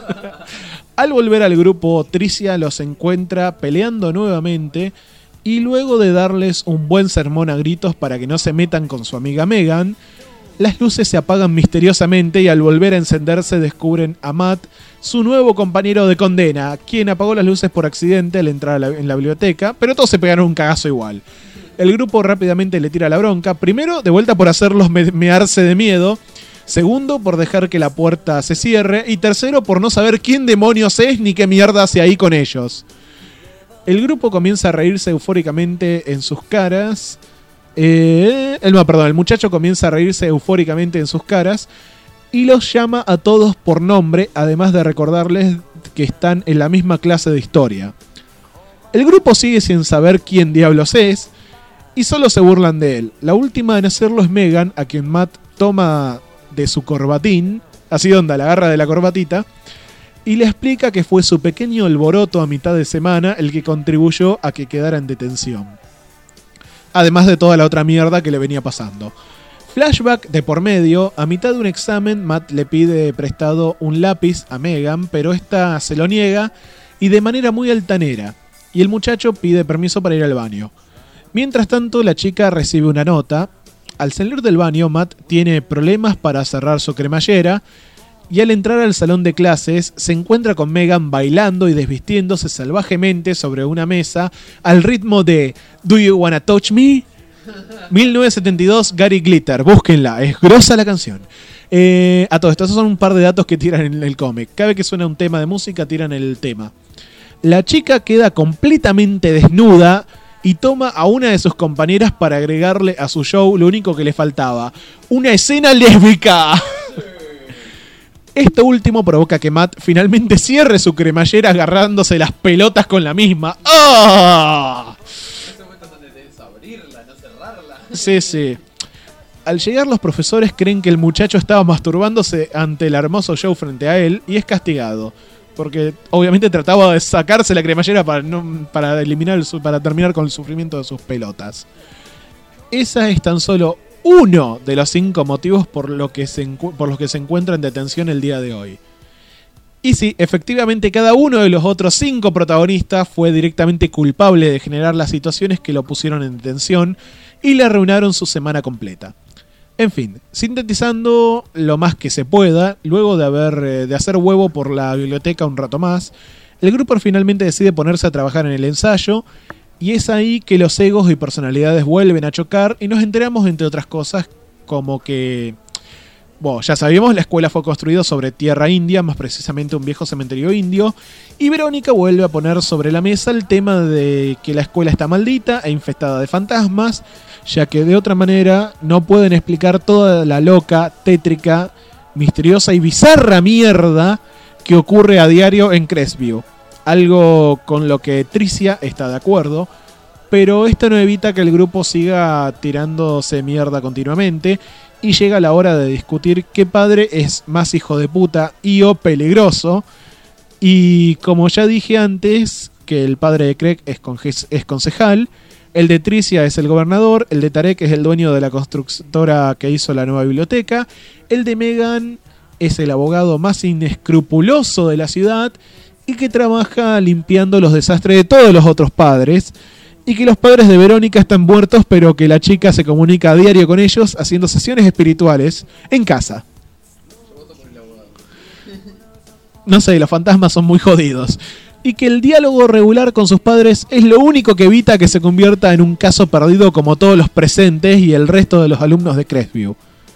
Al volver al grupo, Tricia los encuentra peleando nuevamente, y luego de darles un buen sermón a gritos para que no se metan con su amiga Megan, las luces se apagan misteriosamente y al volver a encenderse descubren a Matt, su nuevo compañero de condena, quien apagó las luces por accidente al entrar a la, en la biblioteca, pero todos se pegaron un cagazo igual. El grupo rápidamente le tira la bronca, primero de vuelta por hacerlos me- mearse de miedo, segundo por dejar que la puerta se cierre y tercero por no saber quién demonios es ni qué mierda hace ahí con ellos. El grupo comienza a reírse eufóricamente en sus caras. Eh, el, no, perdón, el muchacho comienza a reírse eufóricamente en sus caras y los llama a todos por nombre, además de recordarles que están en la misma clase de historia. El grupo sigue sin saber quién diablos es y solo se burlan de él. La última en hacerlo es Megan, a quien Matt toma de su corbatín, así onda, la agarra de la corbatita, y le explica que fue su pequeño alboroto a mitad de semana el que contribuyó a que quedara en detención. Además de toda la otra mierda que le venía pasando. Flashback de por medio, a mitad de un examen, Matt le pide prestado un lápiz a Megan, pero esta se lo niega y de manera muy altanera, y el muchacho pide permiso para ir al baño. Mientras tanto, la chica recibe una nota. Al salir del baño, Matt tiene problemas para cerrar su cremallera, y al entrar al salón de clases se encuentra con Megan bailando y desvistiéndose salvajemente sobre una mesa al ritmo de Do You Wanna Touch Me? mil novecientos setenta y dos, Gary Glitter, búsquenla, es grosa la canción. Eh, a todo esto, esos son un par de datos que tiran en el cómic. Cada vez que suena un tema de música, tiran el tema. La chica queda completamente desnuda y toma a una de sus compañeras para agregarle a su show lo único que le faltaba: una escena lésbica. Esto último provoca que Matt finalmente cierre su cremallera agarrándose las pelotas con la misma. ¡Oh! Sí, sí. Al llegar los profesores creen que el muchacho estaba masturbándose ante el hermoso show frente a él y es castigado. Porque obviamente trataba de sacarse la cremallera para, no, para, eliminar el, para terminar con el sufrimiento de sus pelotas. Esa es tan solo uno de los cinco motivos por, lo que se encu- por los que se encuentra en detención el día de hoy. Y sí, efectivamente cada uno de los otros cinco protagonistas fue directamente culpable de generar las situaciones que lo pusieron en detención y le arruinaron su semana completa. En fin, sintetizando lo más que se pueda, luego de, haber, eh, de hacer huevo por la biblioteca un rato más, el grupo finalmente decide ponerse a trabajar en el ensayo. Y es ahí que los egos y personalidades vuelven a chocar y nos enteramos, entre otras cosas, como que... Bueno, ya sabíamos, la escuela fue construida sobre tierra india, más precisamente un viejo cementerio indio, y Verónica vuelve a poner sobre la mesa el tema de que la escuela está maldita e infestada de fantasmas, ya que de otra manera no pueden explicar toda la loca, tétrica, misteriosa y bizarra mierda que ocurre a diario en Crestview. Algo con lo que Tricia está de acuerdo, pero esto no evita que el grupo siga tirándose mierda continuamente y llega la hora de discutir qué padre es más hijo de puta y o peligroso. Y como ya dije antes, que el padre de Craig es, conge- es concejal, el de Tricia es el gobernador, el de Tarek es el dueño de la constructora que hizo la nueva biblioteca, el de Megan es el abogado más inescrupuloso de la ciudad y que trabaja limpiando los desastres de todos los otros padres, y que los padres de Verónica están muertos, pero que la chica se comunica a diario con ellos haciendo sesiones espirituales en casa. No sé, los fantasmas son muy jodidos. y que el diálogo regular con sus padres es lo único que evita que se convierta en un caso perdido como todos los presentes y el resto de los alumnos de Crestview.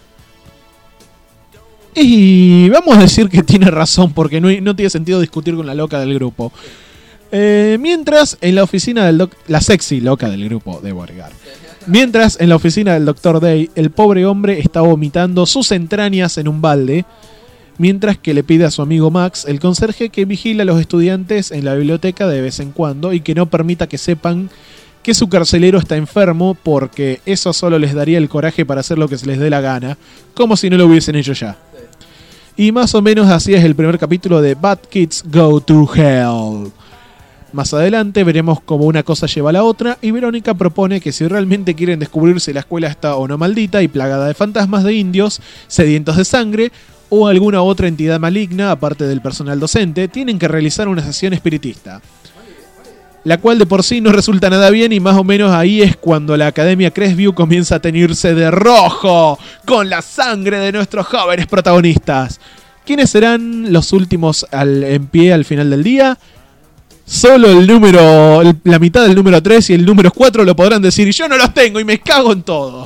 Y vamos a decir que tiene razón, porque no, no tiene sentido discutir con la loca del grupo. Eh, mientras en la oficina del doc- la sexy loca del grupo, debo agregar. Mientras en la oficina del doctor Day, el pobre hombre está vomitando sus entrañas en un balde, mientras que le pide a su amigo Max, el conserje, que vigile a los estudiantes en la biblioteca de vez en cuando y que no permita que sepan que su carcelero está enfermo, porque eso solo les daría el coraje para hacer lo que se les dé la gana, como si no lo hubiesen hecho ya. Y más o menos así es el primer capítulo de Bad Kids Go to Hell. Más adelante veremos cómo una cosa lleva a la otra, y Verónica propone que si realmente quieren descubrir si la escuela está o no maldita y plagada de fantasmas de indios, sedientos de sangre, o alguna otra entidad maligna, aparte del personal docente, tienen que realizar una sesión espiritista. La cual de por sí no resulta nada bien, y más o menos ahí es cuando la Academia Crestview comienza a teñirse de rojo con la sangre de nuestros jóvenes protagonistas. ¿Quiénes serán los últimos al, en pie al final del día? Solo el número, el, la mitad del número tres y el número cuatro lo podrán decir, y yo no los tengo y me cago en todo.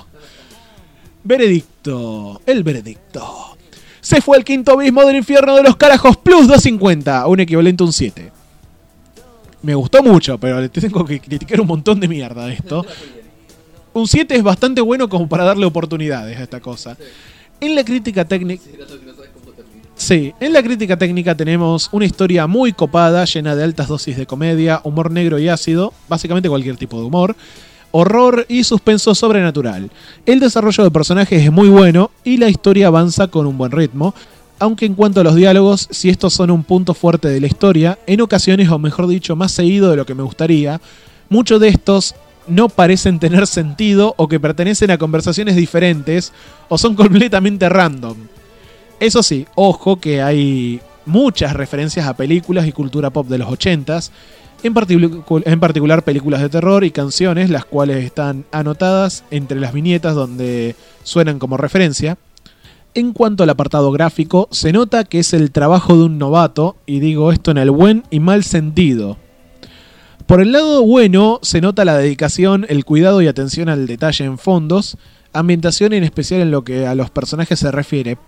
Veredicto, el veredicto. Se fue al quinto abismo del infierno de los carajos plus doscientos cincuenta, un equivalente a un siete. Me gustó mucho, pero le tengo que criticar un montón de mierda a esto. Un siete es bastante bueno como para darle oportunidades a esta cosa. En la crítica técnica... Sí, en la crítica técnica tenemos una historia muy copada, llena de altas dosis de comedia, humor negro y ácido, básicamente cualquier tipo de humor, horror y suspenso sobrenatural. El desarrollo de personajes es muy bueno y la historia avanza con un buen ritmo. Aunque en cuanto a los diálogos, si estos son un punto fuerte de la historia, en ocasiones, o mejor dicho, más seguido de lo que me gustaría, muchos de estos no parecen tener sentido o que pertenecen a conversaciones diferentes o son completamente random. Eso sí, ojo que hay muchas referencias a películas y cultura pop de los ochentas, en, particu- en particular películas de terror y canciones, las cuales están anotadas entre las viñetas donde suenan como referencia. En cuanto al apartado gráfico, se nota que es el trabajo de un novato, y digo esto en el buen y mal sentido. Por el lado bueno, se nota la dedicación, el cuidado y atención al detalle en fondos, ambientación en especial en lo que a los personajes se refiere.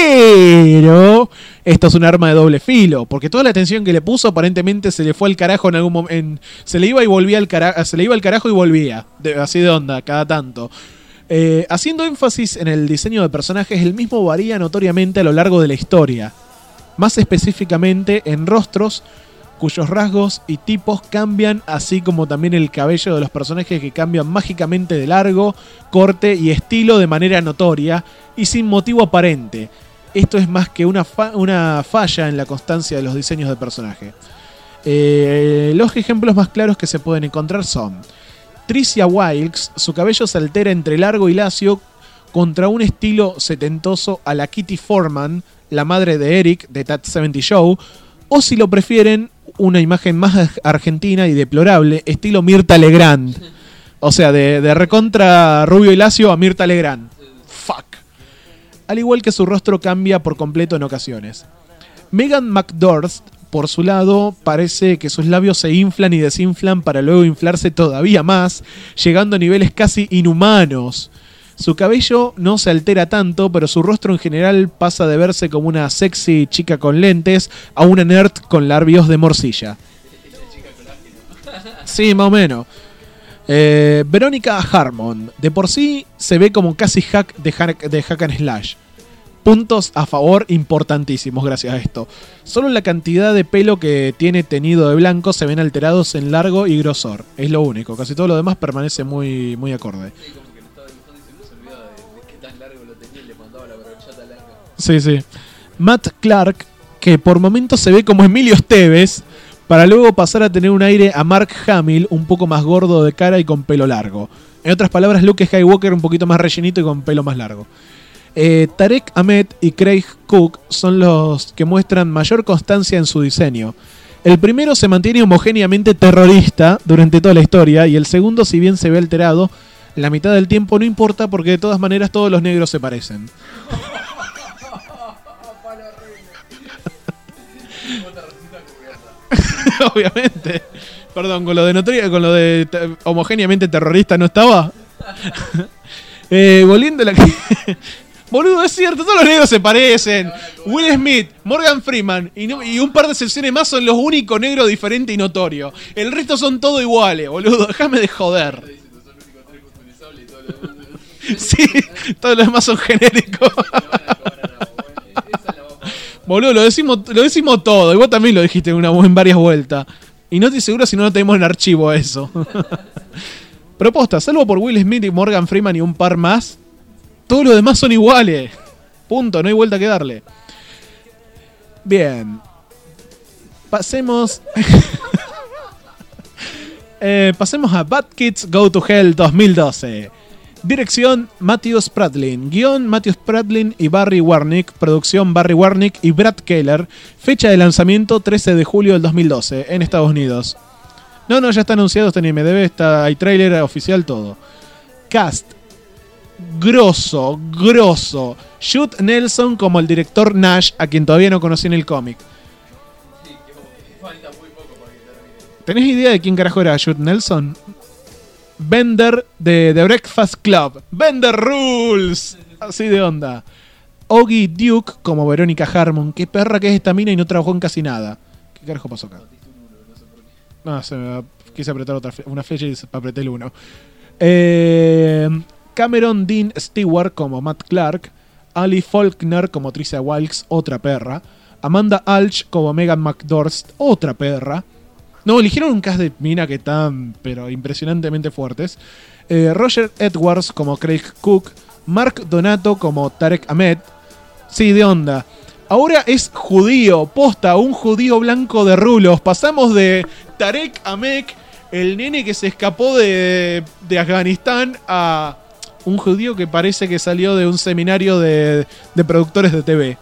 Pero esto es un arma de doble filo, porque toda la atención que le puso aparentemente se le fue al carajo en algún momento. Se le iba y volvía al carajo, se le iba al carajo y volvía, de, así de onda, cada tanto. Eh, haciendo énfasis en el diseño de personajes, el mismo varía notoriamente a lo largo de la historia. Más específicamente en rostros, cuyos rasgos y tipos cambian, así como también el cabello de los personajes, que cambian mágicamente de largo, corte y estilo de manera notoria y sin motivo aparente. Esto es más que una, fa- una falla en la constancia de los diseños de personaje. Eh, los ejemplos más claros que se pueden encontrar son: Tricia Wilkes, su cabello se altera entre largo y lacio contra un estilo setentoso a la Kitty Forman, la madre de Eric de That setenta Show, o si lo prefieren, una imagen más argentina y deplorable, estilo Mirta Legrand. O sea, de, de recontra rubio y lacio a Mirta Legrand. Fuck. Al igual que su rostro cambia por completo en ocasiones. Megan McDurst, por su lado, parece que sus labios se inflan y desinflan para luego inflarse todavía más, llegando a niveles casi inhumanos. Su cabello no se altera tanto, pero su rostro en general pasa de verse como una sexy chica con lentes a una nerd con labios de morcilla. Sí, más o menos. Eh, Verónica Harmon, de por sí se ve como casi hack de hack, de hack and slash. Puntos a favor importantísimos gracias a esto. Solo la cantidad de pelo que tiene teñido de blanco se ven alterados en largo y grosor. Es lo único, casi todo lo demás permanece muy, muy acorde. Sí, sí. Matt Clark, que por momentos se ve como Emilio Esteves, para luego pasar a tener un aire a Mark Hamill, un poco más gordo de cara y con pelo largo. En otras palabras, Luke Skywalker un poquito más rellenito y con pelo más largo. Eh, Tarek Ahmed y Craig Cook son los que muestran mayor constancia en su diseño. El primero se mantiene homogéneamente terrorista durante toda la historia, y el segundo, si bien se ve alterado, la mitad del tiempo no importa, porque de todas maneras todos los negros se parecen. Obviamente. Perdón, con lo de notri- con lo de te- homogéneamente terrorista no estaba. eh, volviendo a la que... Boludo, es cierto, todos los negros se parecen. Will Smith, Morgan Freeman y, no, y un par de excepciones más son los únicos negros diferentes y notorios. El resto son todos iguales, boludo. Déjame de joder. Sí, todos los demás son genéricos. Boludo, lo decimos, lo decimos todo. Y vos también lo dijiste en, una, en varias vueltas. Y no estoy seguro si no lo tenemos en archivo eso. Propuesta, salvo por Will Smith y Morgan Freeman y un par más, todos los demás son iguales. Punto, no hay vuelta que darle. Bien. Pasemos... eh, pasemos a Bad Kids Go to Hell dos mil doce. Dirección Matthew Spradlin. Guión Matthew Spradlin y Barry Warnick. Producción Barry Warnick y Brad Keller. Fecha de lanzamiento trece de julio del dos mil doce en Estados Unidos. No, no, ya está anunciado, está en I M D B, está, hay trailer oficial, todo. Cast. Grosso, grosso. Judd Nelson como el director Nash, a quien todavía no conocí en el cómic. ¿Tenés idea de quién carajo era Judd Nelson? Bender de The Breakfast Club. Bender Rules. Así de onda. Oggy Duke como Verónica Harmon. Qué perra que es esta mina y no trabajó en casi nada. ¿Qué carajo pasó acá? No, se me quise apretar otra fle- una flecha y apreté el uno. Eh, Cameron Dean Stewart como Matt Clark. Ali Faulkner como Tricia Wilkes, otra perra. Amanda Alch como Megan McDorst, otra perra. No, eligieron un cast de mina que están, pero impresionantemente fuertes. Eh, Roger Edwards como Craig Cook. Mark Donato como Tarek Ahmed. Sí, de onda. Ahora es judío, posta, un judío blanco de rulos. Pasamos de Tarek Ahmed, el nene que se escapó de, de Afganistán, a un judío que parece que salió de un seminario de, de productores de T V.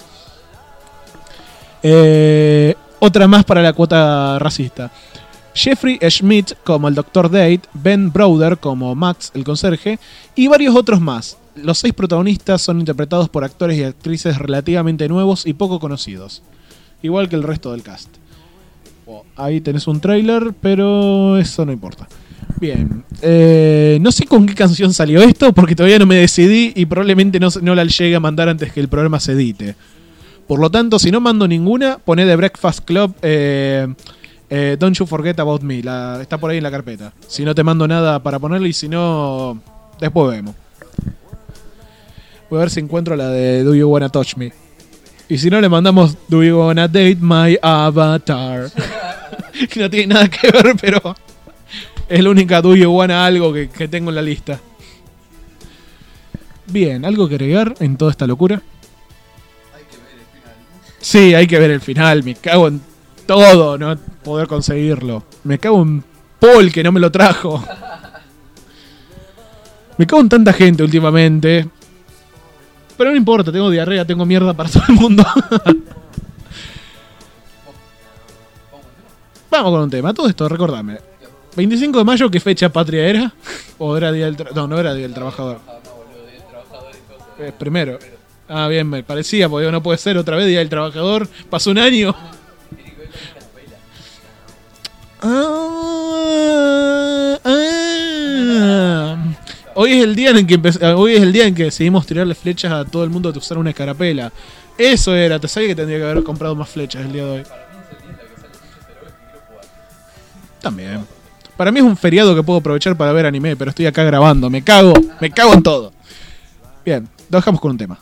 Eh, otra más para la cuota racista. Jeffrey Schmidt como el doctor Date, Ben Browder como Max, el conserje, y varios otros más. Los seis protagonistas son interpretados por actores y actrices relativamente nuevos y poco conocidos, igual que el resto del cast. Ahí tenés un tráiler, pero eso no importa. Bien, eh, no sé con qué canción salió esto, porque todavía no me decidí y probablemente no, no la llegue a mandar antes que el programa se edite. Por lo tanto, si no mando ninguna, poné The Breakfast Club, eh, eh, Don't You Forget About Me, la, está por ahí en la carpeta. Si no te mando nada para ponerle y si no, después vemos. Voy a ver si encuentro la de Do You Wanna Touch Me. Y si no, le mandamos Do You Wanna Date My Avatar. Que no tiene nada que ver, pero es la única Do You Wanna algo que, que tengo en la lista. Bien, ¿algo que agregar en toda esta locura? Hay que ver el final. Sí, hay que ver el final. Me cago en todo, no poder conseguirlo. Me cago en Paul, que no me lo trajo. Me cago en tanta gente últimamente. Pero no importa, tengo diarrea, tengo mierda para todo el mundo. Vamos con un tema. Todo esto, recordame. veinticinco de mayo, ¿qué fecha patria era? ¿O era Día del Tra- No, no era Día del Trabajador. Eh, primero. Ah, bien, me parecía, porque no puede ser otra vez Día del Trabajador. Pasó un año. Ah, ah. Hoy es el día en que empe- hoy es el día en que decidimos tirarle flechas a todo el mundo de usar una escarapela. Eso era, te sabía que tendría que haber comprado más flechas el día de hoy. También. Para mí es un feriado que puedo aprovechar para ver anime, pero estoy acá grabando. Me cago, me cago en todo. Bien, lo dejamos con un tema.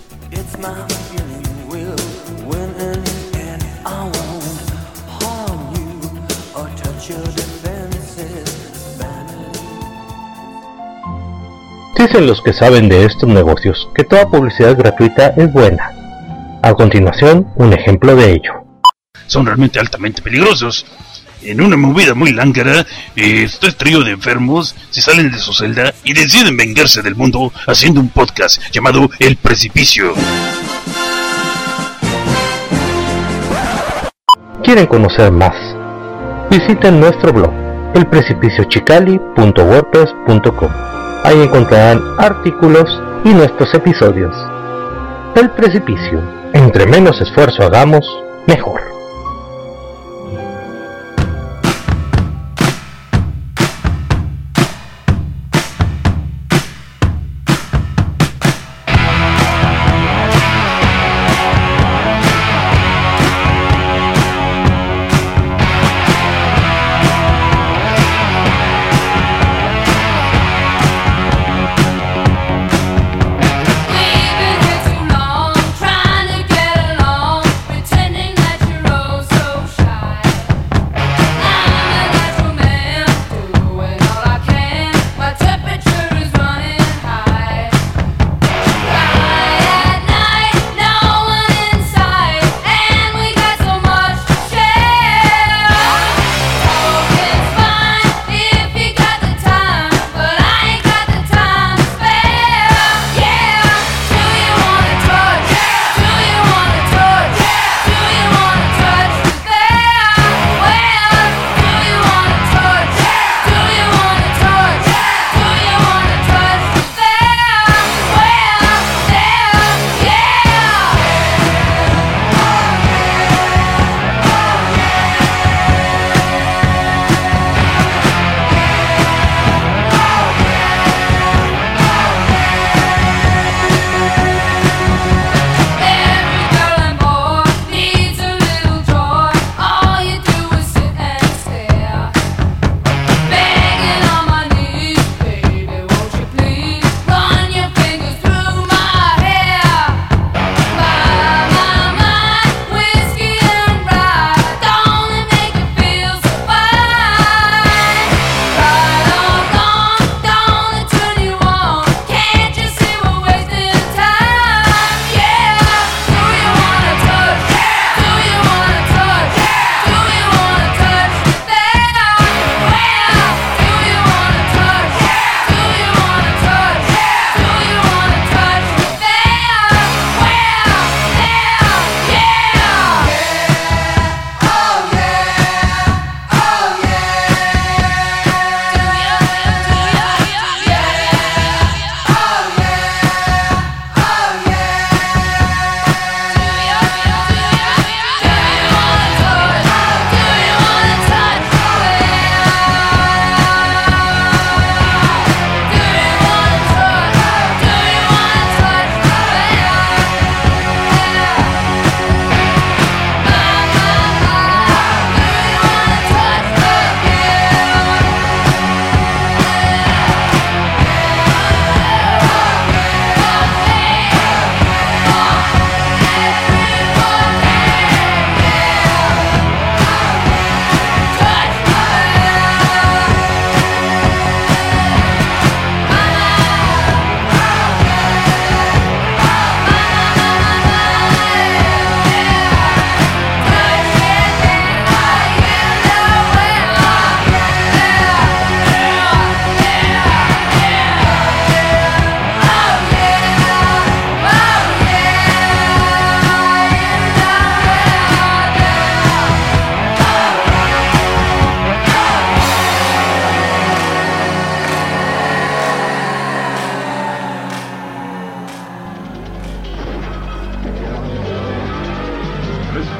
Dicen los que saben de estos negocios que toda publicidad gratuita es buena. A continuación, un ejemplo de ello. Son realmente altamente peligrosos. En una movida muy lángara, este trío de enfermos se salen de su celda y deciden vengarse del mundo haciendo un podcast llamado El Precipicio. ¿Quieren conocer más? Visiten nuestro blog, el precipicio chicali punto wordpress punto com. Ahí encontrarán artículos y nuestros episodios. El Precipicio. Entre menos esfuerzo hagamos, mejor.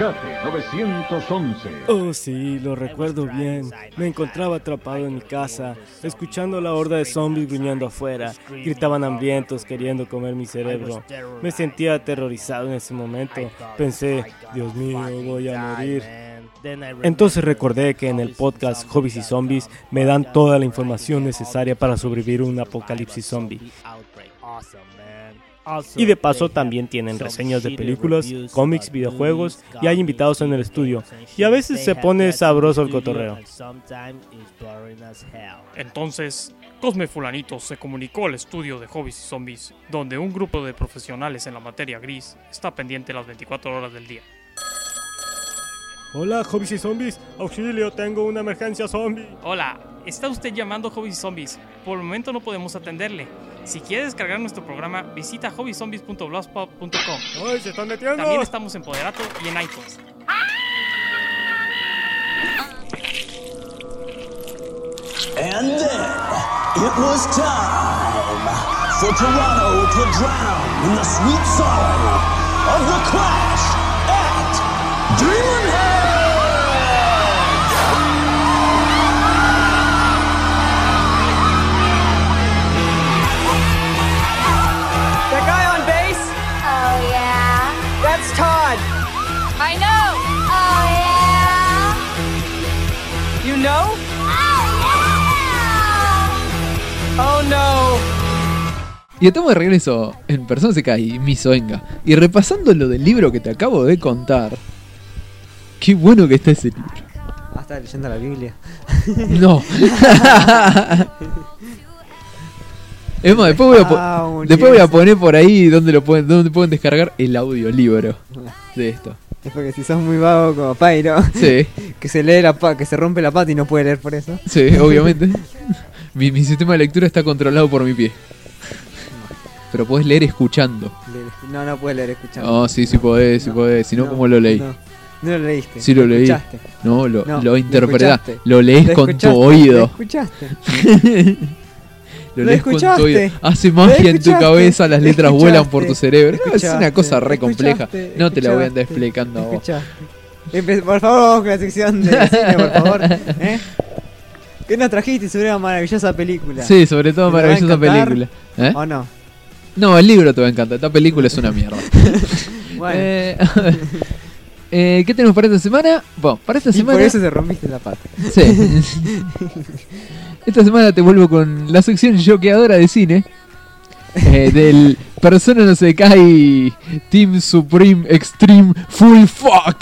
Rescate nueve once. Oh sí, lo recuerdo bien. Me encontraba atrapado en mi casa, escuchando la horda de zombies gruñendo afuera. Gritaban hambrientos, queriendo comer mi cerebro. Me sentía aterrorizado en ese momento. Pensé, Dios mío, voy a morir. Entonces recordé que en el podcast Hobbies y Zombies me dan toda la información necesaria para sobrevivir un apocalipsis zombie. Y de paso también tienen reseñas de películas, cómics, videojuegos y hay invitados en el estudio. Y a veces se pone sabroso el cotorreo. Entonces, Cosme Fulanito se comunicó al estudio de Hobbies y Zombies, donde un grupo de profesionales en la materia gris está pendiente las veinticuatro horas del día. Hola, Hobbies y Zombies. Auxilio, tengo una emergencia zombie. Hola, está usted llamando a Hobbies y Zombies. Por el momento no podemos atenderle. Si quiere descargar nuestro programa, visita hobbies zombies punto blogspot punto com. ¡Ay, se están metiendo! También estamos en Poderato y en iTunes. And then it was time for Toronto to drown in the sweet sorrow of the crash at Dreamhead! The guy on base? Oh yeah? That's Todd. I know! Oh yeah? You know? Oh yeah! Oh no! Y estamos de regreso en Persona Sekai, Misoenga. Y repasando lo del libro que te acabo de contar. Qué bueno que está ese libro. Ah, estaba leyendo la Biblia. No. Es más, después voy, a po- Ah, después voy a poner por ahí donde lo pueden, donde pueden descargar el audiolibro de esto. Es porque si sos muy vago como Pyro, Sí. que se lee la pa- que se rompe la pata y no puede leer por eso. Sí, obviamente. Mi, mi sistema de lectura está controlado por mi pie. Pero podés leer escuchando. Le- No, no puedes leer escuchando. Oh, sí, sí podés, sí podés. Si no, ¿cómo lo leí? No, no lo leíste. Sí lo leí. escuchaste. No, lo, No, lo interpretaste. escuchaste. Lo lees Lo con tu escuchaste, oído. Lo escuchaste. Lo Lo lees con tu escuchaste. oído. Hace Lo magia en tu escuchaste. cabeza, las Lo letras escuchaste. vuelan por tu cerebro. Lo Es una escuchaste. cosa re Lo compleja. escuchaste. No te la voy a andar Escuchaste. explicando a vos. Escuchaste. Empe- Por favor, vamos con la sección de cine, por favor. ¿Eh? ¿Qué nos trajiste sobre una maravillosa película? Sí, sobre todo ¿Te va a maravillosa encantar película. ¿Eh? ¿O no? No, el libro te va a encantar. Esta película es una mierda. Bueno. Eh, a ver. Eh, ¿Qué tenemos para esta semana? Bueno, para esta Y semana. por eso te rompiste la pata. Sí. Esta semana te vuelvo con la sección yoqueadora de cine. Eh, del Persona no Sekai Team Supreme Extreme Full Fuck.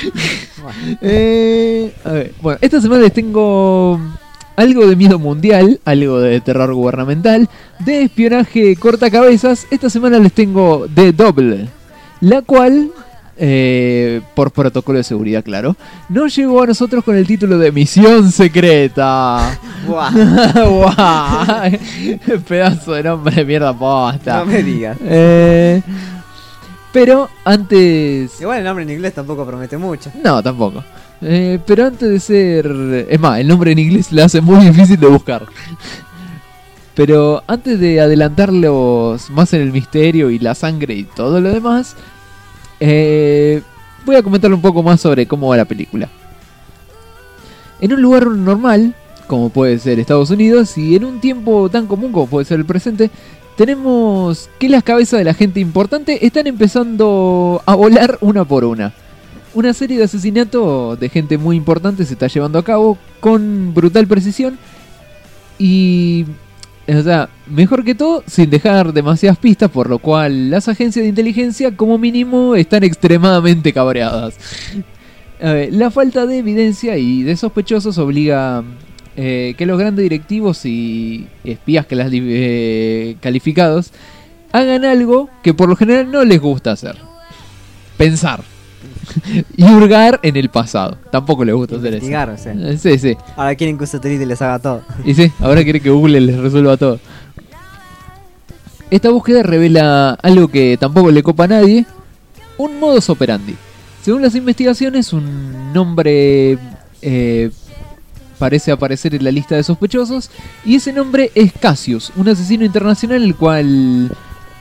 eh, a ver, bueno, esta semana les tengo algo de miedo mundial, algo de terror gubernamental, de espionaje cortacabezas. Esta semana les tengo The Double, la cual, eh, por protocolo de seguridad, claro, no llegó a nosotros con el título de Misión Secreta. Guau. Guau. Pedazo de nombre de mierda posta. No me digas. Eh, pero antes... Igual el nombre en inglés tampoco promete mucho. No, tampoco. Eh, pero antes de ser... Es más, el nombre en inglés lo hace muy difícil de buscar. Pero antes de adelantarlos más en el misterio y la sangre y todo lo demás, eh, voy a comentarle un poco más sobre cómo va la película. En un lugar normal, como puede ser Estados Unidos, y en un tiempo tan común como puede ser el presente, tenemos que las cabezas de la gente importante están empezando a volar una por una. Una serie de asesinatos de gente muy importante se está llevando a cabo con brutal precisión y, o sea, mejor que todo, sin dejar demasiadas pistas, por lo cual las agencias de inteligencia como mínimo están extremadamente cabreadas. A ver, la falta de evidencia y de sospechosos obliga eh, que los grandes directivos y espías que las eh, calificados hagan algo que por lo general no les gusta hacer: pensar y hurgar en el pasado. Tampoco les gusta hacer eso. Investigar, o sea. Eh, Sí, sí. Ahora quieren que un satélite les haga todo. Y sí, ahora quiere que Google les resuelva todo. Esta búsqueda revela algo que tampoco le copa a nadie: un modus operandi. Según las investigaciones, un nombre eh, parece aparecer en la lista de sospechosos, y ese nombre es Cassius, un asesino internacional el cual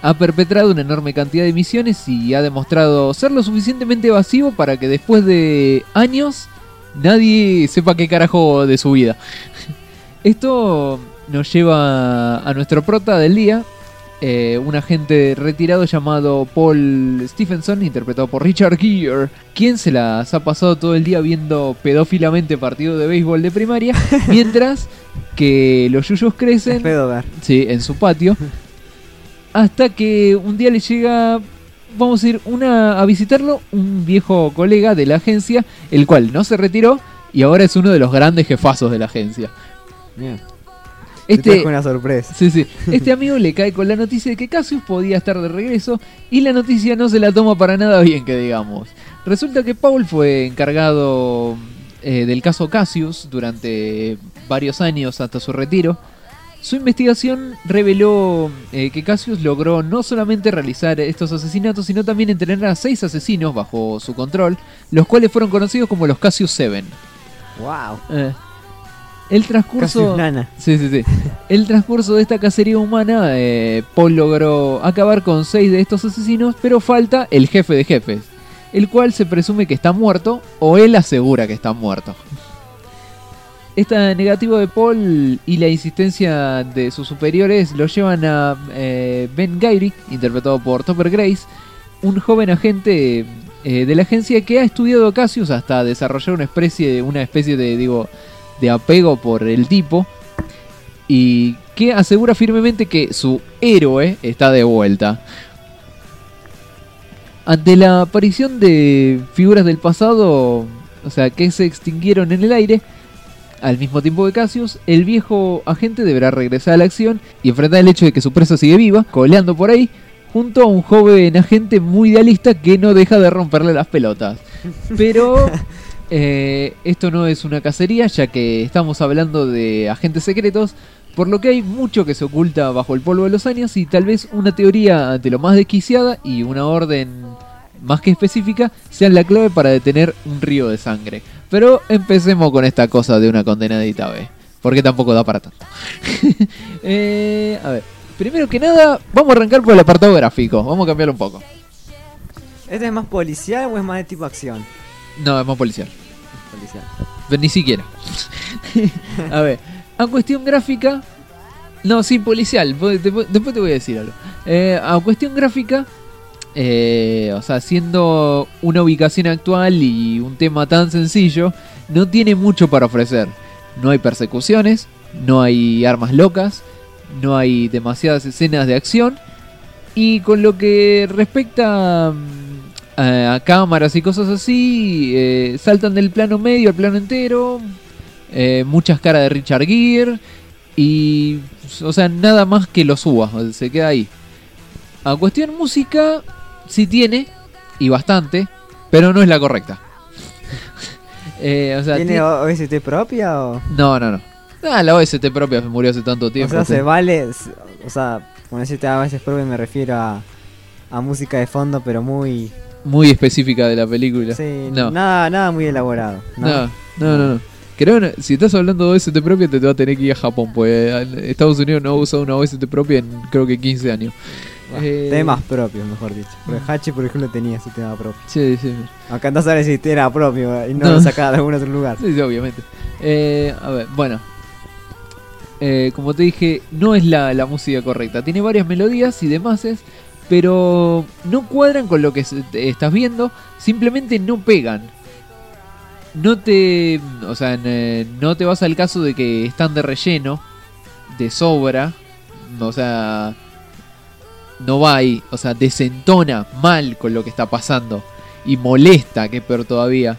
ha perpetrado una enorme cantidad de misiones y ha demostrado ser lo suficientemente evasivo para que después de años nadie sepa qué carajo de su vida. Esto nos lleva a nuestro prota del día, eh, un agente retirado llamado Paul Stephenson, interpretado por Richard Gere, quien se las ha pasado todo el día viendo pedófilamente partidos de béisbol de primaria, mientras que los yuyos crecen, sí, en su patio, hasta que un día le llega, vamos a ir una, a visitarlo, un viejo colega de la agencia, el cual no se retiró y ahora es uno de los grandes jefazos de la agencia. Bien. Este, una sorpresa. Sí, sí. Este amigo le cae con la noticia de que Cassius podía estar de regreso y la noticia no se la toma para nada bien, que digamos. Resulta que Paul fue encargado eh, del caso Cassius durante varios años hasta su retiro. Su investigación reveló eh, que Cassius logró no solamente realizar estos asesinatos, sino también entrenar a seis asesinos bajo su control, los cuales fueron conocidos como los Cassius Seven. Wow. Eh, el transcurso, sí, sí, sí. El transcurso de esta cacería humana, eh, Paul logró acabar con seis de estos asesinos, pero falta el jefe de jefes, el cual se presume que está muerto o él asegura que está muerto. Esta negativa de Paul y la insistencia de sus superiores lo llevan a eh, Ben Gairi, interpretado por Topher Grace, un joven agente eh, de la agencia que ha estudiado a Cassius hasta desarrollar una especie, una especie de, digo, de apego por el tipo, y que asegura firmemente que su héroe está de vuelta. Ante la aparición de figuras del pasado, o sea, que se extinguieron en el aire, al mismo tiempo que Cassius, el viejo agente deberá regresar a la acción y enfrentar el hecho de que su presa sigue viva, coleando por ahí, junto a un joven agente muy idealista que no deja de romperle las pelotas. Pero eh, esto no es una cacería, ya que estamos hablando de agentes secretos, por lo que hay mucho que se oculta bajo el polvo de los años y tal vez una teoría de lo más desquiciada y una orden más que específica sean la clave para detener un río de sangre. Pero empecemos con esta cosa de una condenadita B, porque tampoco da para tanto. eh, a ver, primero que nada, vamos a arrancar por el apartado gráfico. Vamos a cambiarlo un poco. ¿Este es más policial o es más de tipo acción? No, es más policial. Policial. Pero ni siquiera. A ver, a cuestión gráfica... No, sí, policial. Después, después te voy a decir algo. Eh, a cuestión gráfica... Eh, o sea, siendo una ubicación actual y un tema tan sencillo, no tiene mucho para ofrecer. No hay persecuciones, no hay armas locas, no hay demasiadas escenas de acción. Y con lo que respecta a, a cámaras y cosas así, eh, saltan del plano medio al plano entero. Eh, muchas caras de Richard Gere. Y, o sea, nada más que lo suba, se queda ahí. A cuestión música... Sí tiene, y bastante, pero no es la correcta. eh, o sea, ¿Tiene O S T propia o...? No, no, no. Ah, la O S T propia murió hace tanto tiempo. O sea, se vale... O sea, cuando decirte a veces propia me refiero a, a música de fondo, pero muy... Muy específica de la película. Sí, no. nada, nada muy elaborado. No, no, no, no. no. Creo que si estás hablando de O S T propia te, te va a tener que ir a Japón, pues Estados Unidos no ha usado una O S T propia en creo que quince años. Eh... Temas propios, mejor dicho. Porque Hachi, por ejemplo, tenía su tema propio. Sí, sí. Acá no sabes si era propio y no, no. lo sacaba de algún otro lugar. Sí, sí, obviamente. Eh, a ver, bueno. Eh, como te dije, no es la, la música correcta. Tiene varias melodías y demás, pero no cuadran con lo que estás viendo. Simplemente no pegan. No te... O sea, no te vas al caso de que están de relleno, de sobra. O sea... No va ahí, o sea, desentona mal con lo que está pasando y molesta, que es peor todavía.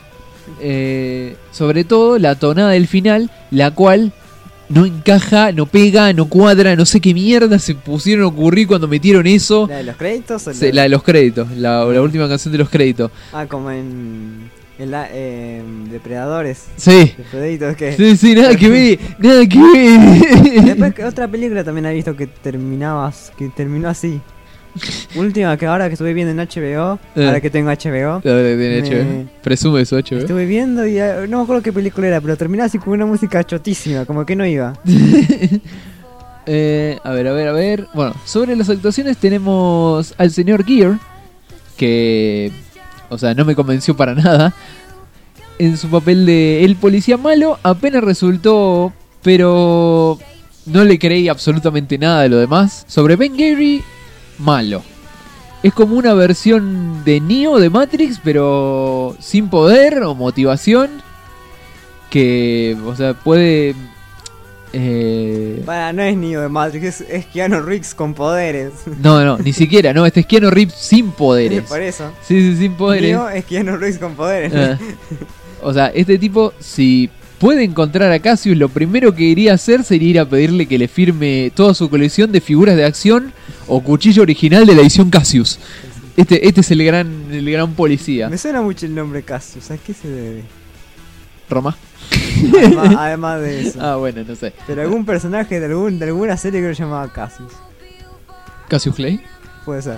Eh, sobre todo la tonada del final, la cual no encaja, no pega, no cuadra, no sé qué mierda se pusieron a ocurrir cuando metieron eso. ¿La de los créditos? O Se, la de los créditos, la, la última canción de los créditos. Ah, como en... En la, eh, Depredadores. Sí. Depredadores que... Sí, sí, nada que ver, nada que ver. Después que otra película también he visto que terminabas, que terminó así. Última que ahora que estuve viendo en H B O, eh. ahora que tengo H B O. Ahora que tiene me... H B O. Presume eso H B O. Estuve viendo y no me acuerdo qué película era, pero terminaba así con una música chotísima, como que no iba. Eh, a ver, a ver, a ver. Bueno, sobre las actuaciones tenemos al señor Gear, que, o sea, no me convenció para nada. En su papel de el policía malo apenas resultó, pero no le creí absolutamente nada de lo demás. Sobre Ben Gary, malo. Es como una versión de Neo de Matrix, pero sin poder o motivación. Que, o sea, puede... Eh... Para, no es Neo de Matrix, es, es Keanu Reeves con poderes. No, no, ni siquiera, no, este es Keanu Reeves sin poderes. Por eso. Sí, sí, sin poderes. Neo es Keanu Reeves con poderes. Ah. O sea, este tipo, si puede encontrar a Cassius, lo primero que iría a hacer sería ir a pedirle que le firme toda su colección de figuras de acción o cuchillo original de la edición Cassius. Este, este es el gran, el gran policía. Me suena mucho el nombre Cassius, ¿a qué se debe? Roma. Además, además de eso. Ah, bueno, no sé. Pero algún personaje de, algún, de alguna serie que lo llamaba Cassius. ¿Cassius Clay? Puede ser.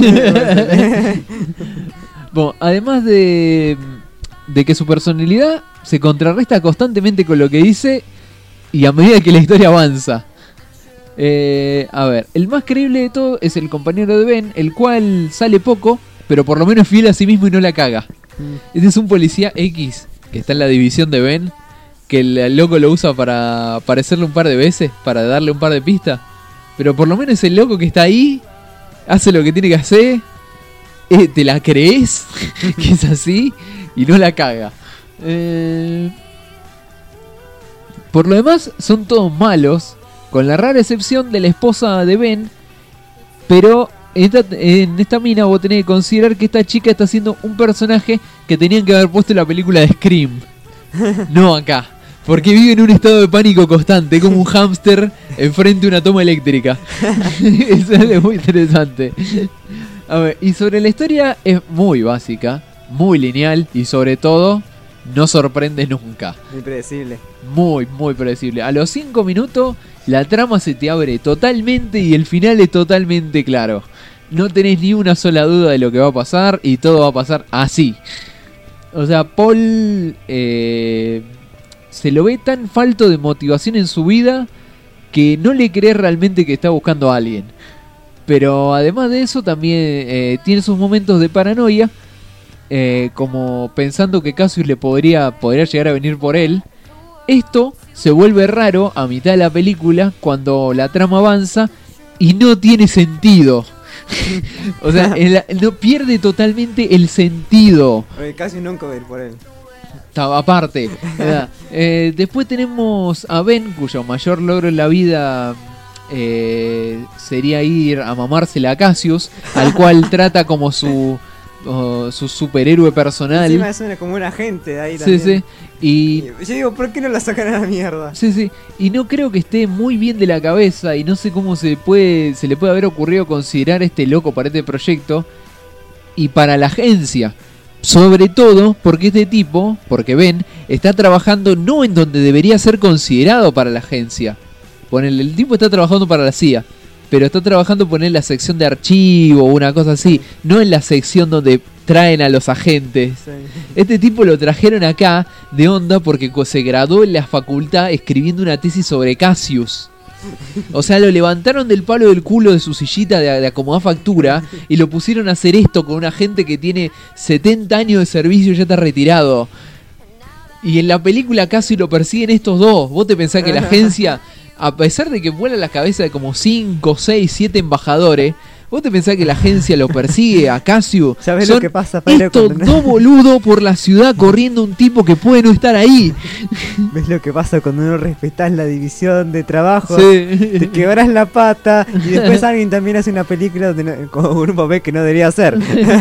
Bueno, además de, de que su personalidad se contrarresta constantemente con lo que dice y a medida que la historia avanza. Eh, a ver, el más creíble de todo es el compañero de Ben, el cual sale poco, pero por lo menos es fiel a sí mismo y no la caga. Mm. Este es un policía X que está en la división de Ben, que el loco lo usa para aparecerle un par de veces, para darle un par de pistas. Pero por lo menos el loco que está ahí hace lo que tiene que hacer, eh, te la crees que es así y no la caga. Eh... Por lo demás son todos malos, con la rara excepción de la esposa de Ben, pero en esta, en esta mina vos tenés que considerar que esta chica está haciendo un personaje que tenían que haber puesto en la película de Scream. No acá. Porque vive en un estado de pánico constante, como un hámster enfrente de una toma eléctrica. Eso es muy interesante. A ver, y sobre la historia es muy básica, muy lineal y sobre todo no sorprende nunca. Muy predecible. Muy, muy predecible. A los cinco minutos la trama se te abre totalmente y el final es totalmente claro. No tenés ni una sola duda de lo que va a pasar y todo va a pasar así. O sea, Paul eh, se lo ve tan falto de motivación en su vida que no le crees realmente que está buscando a alguien. Pero además de eso también eh, tiene sus momentos de paranoia, eh, como pensando que Cassius le podría, podría llegar a venir por él. Esto se vuelve raro a mitad de la película cuando la trama avanza y no tiene sentido. O sea, el, no pierde totalmente el sentido. Oye, Cassius nunca va a ir por él. Aparte, eh, después tenemos a Ben, cuyo mayor logro en la vida eh, sería ir a mamársela a Cassius, al cual trata como su uh, su superhéroe personal. Encima suena como un agente de ahí sí, también. Sí, y yo digo, ¿por qué no la sacan a la mierda? Sí, sí, y no creo que esté muy bien de la cabeza y no sé cómo se puede se le puede haber ocurrido considerar este loco para este proyecto y para la agencia. Sobre todo porque este tipo, porque Ben, está trabajando no en donde debería ser considerado para la agencia. Ponele, el tipo está trabajando para la C I A, pero está trabajando poner en la sección de archivo o una cosa así, no en la sección donde traen a los agentes. Sí. Este tipo lo trajeron acá de onda porque se graduó en la facultad escribiendo una tesis sobre Cassius. O sea, lo levantaron del palo del culo de su sillita de, de acomodar factura y lo pusieron a hacer esto con una gente que tiene setenta años de servicio y ya está retirado. Y en la película casi lo persiguen estos dos. ¿Vos te pensás que la agencia, a pesar de que vuela la cabeza de como cinco, seis, siete embajadores, vos te pensás que la agencia lo persigue a Cassius? ¿Sabés Son lo que pasa, Pedro, estos cuando... dos boludos por la ciudad corriendo un tipo que puede no estar ahí. ¿Ves lo que pasa cuando no respetás la división de trabajo? Sí. Te quebrás la pata y después alguien también hace una película donde no, con un papel que no debería hacer.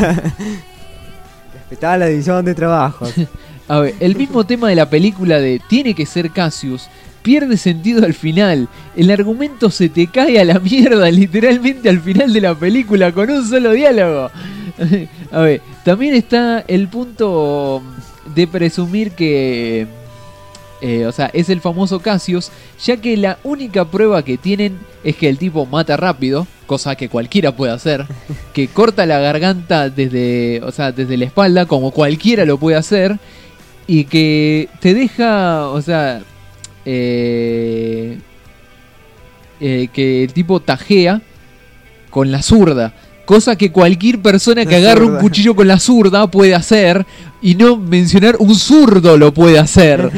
Respetá la división de trabajo. A ver, el mismo tema de la película de tiene que ser Cassius pierde sentido al final. El argumento se te cae a la mierda literalmente al final de la película con un solo diálogo. A ver, también está el punto de presumir que eh, o sea, es el famoso Cassius, ya que la única prueba que tienen es que el tipo mata rápido, cosa que cualquiera puede hacer, que corta la garganta desde, o sea, desde la espalda como cualquiera lo puede hacer, y que te deja, o sea, Eh, eh, que el tipo tajea con la zurda. Cosa que cualquier persona que agarre un cuchillo con la zurda puede hacer. Y no mencionar un zurdo lo puede hacer.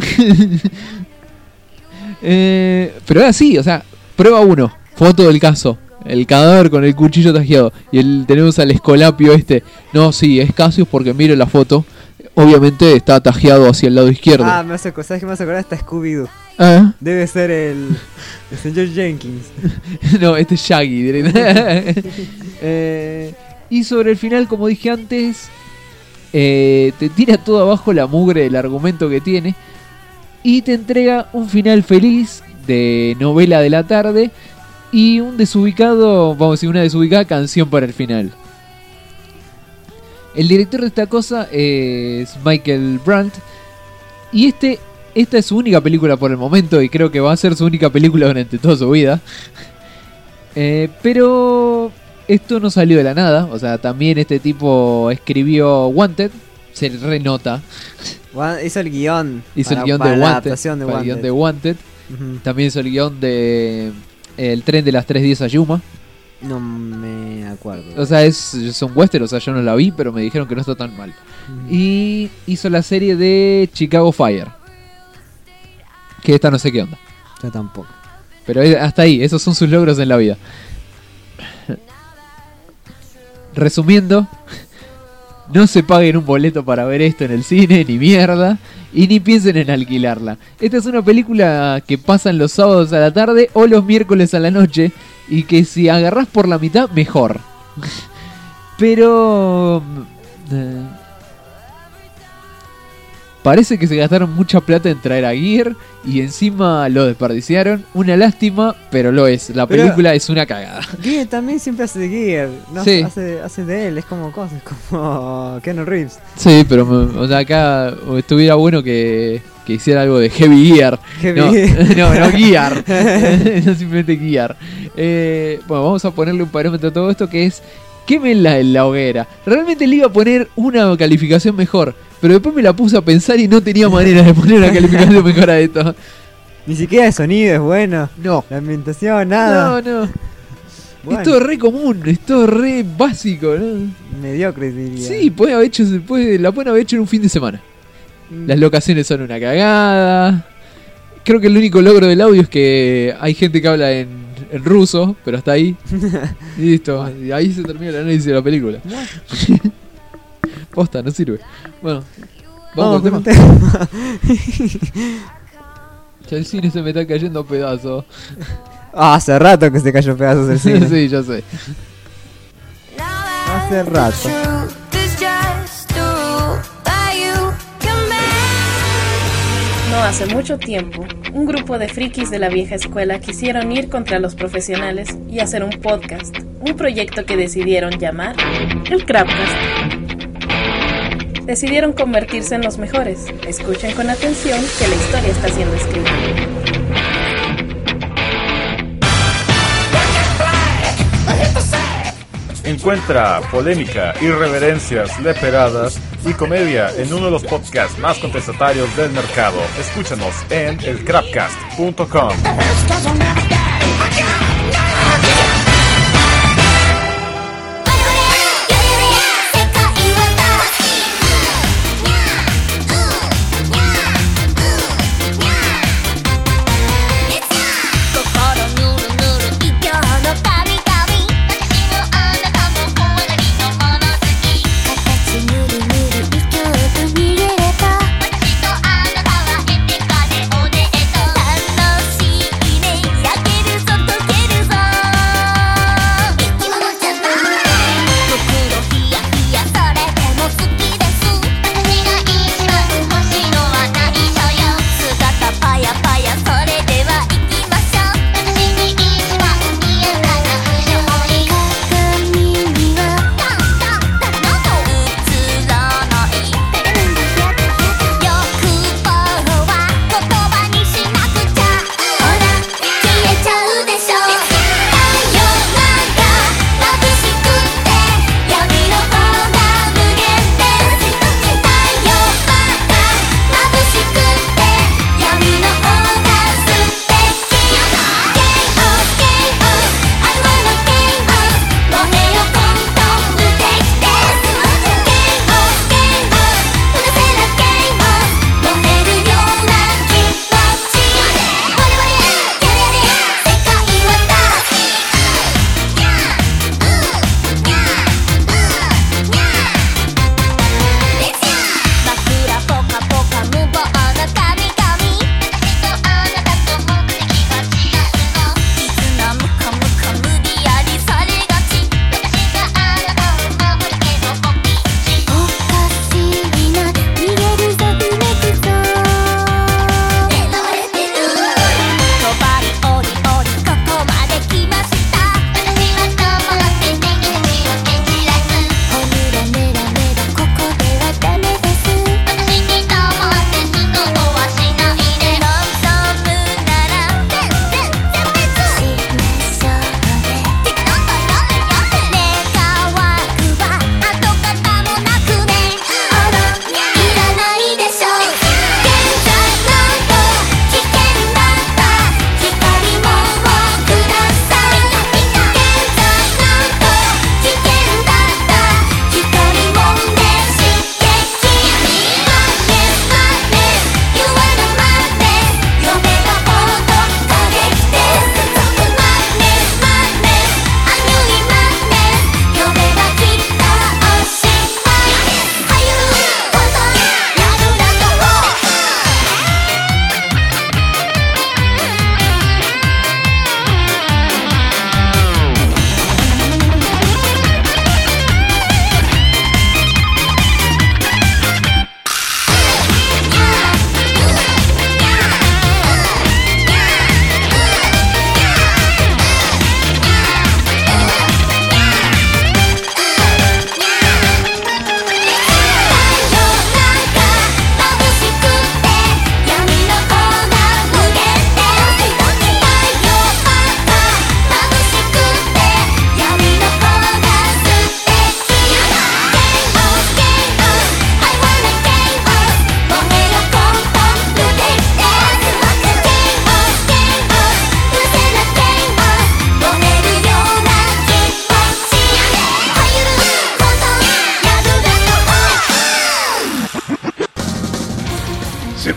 eh, pero es así, o sea, prueba uno. Foto del caso. El cadáver con el cuchillo tajeado. Y el, tenemos al escolapio este. No, sí, es Cassius porque miro la foto. Obviamente está tajeado hacia el lado izquierdo. Ah, me hace, ¿sabes qué me hace acordar? Está Scooby-Doo. ¿Ah? Debe ser el, el señor Jenkins. No, este es Shaggy directamente. eh, y sobre el final, como dije antes, eh, te tira todo abajo la mugre del argumento que tiene y te entrega un final feliz de novela de la tarde y un desubicado, vamos a decir, una desubicada canción para el final. El director de esta cosa es Michael Brandt y este esta es su única película por el momento y creo que va a ser su única película durante toda su vida. Eh, pero esto no salió de la nada, o sea, también este tipo escribió Wanted, se renota. Hizo el guión. Hizo para, el guión para de la Wanted, adaptación de para Wanted. el guión de Wanted. Uh-huh. También hizo el guión de El tren de las tres diez a Yuma. No me acuerdo. O sea, es, es un western, o sea, yo no la vi, pero me dijeron que no está tan mal. Uh-huh. Y hizo la serie de Chicago Fire. Que esta no sé qué onda. Yo tampoco. Pero hasta ahí, esos son sus logros en la vida. Resumiendo, no se paguen un boleto para ver esto en el cine, ni mierda, y ni piensen en alquilarla. Esta es una película que pasan los sábados a la tarde o los miércoles a la noche, y que si agarrás por la mitad, mejor. Pero... Eh, parece que se gastaron mucha plata en traer a Gear y encima lo desperdiciaron. Una lástima, pero lo es. La Pero película es una cagada. Gear también siempre hace de Gear. ¿No? Sí. Hace, hace de él, es como cosas, como Keanu Reeves. Sí, pero o sea, acá estuviera bueno que, que hiciera algo de Heavy Gear. Heavy no, Gear. no, no Gear. No simplemente Gear. Eh, bueno, vamos a ponerle un parámetro a todo esto que es... Quémenla en la hoguera. Realmente le iba a poner una calificación mejor, pero después me la puse a pensar y no tenía manera de poner una calificación mejor a esto. Ni siquiera el sonido es bueno. No. La ambientación, nada. No, no. Bueno. Es todo re común, es todo re básico, ¿no? Mediocre, diría. Sí, puede haber hecho, puede, la pueden haber hecho en un fin de semana. Mm. Las locaciones son una cagada. Creo que el único logro del audio es que hay gente que habla en, en ruso, pero hasta ahí. Y listo. Y ahí se termina el análisis de la película. Posta, no sirve. Bueno, vamos, vamos al tema. tema. Ya el cine se me está cayendo a pedazos. Ah, hace rato que se cayó a pedazos el cine. Sí, ya sé. Hace rato. No hace mucho tiempo, un grupo de frikis de la vieja escuela quisieron ir contra los profesionales y hacer un podcast, un proyecto que decidieron llamar el Crapcast. Decidieron convertirse en los mejores. Escuchen con atención que la historia está siendo escrita. Encuentra polémica, irreverencias, leperadas y comedia en uno de los podcasts más contestatarios del mercado. Escúchanos en el crapcast punto com.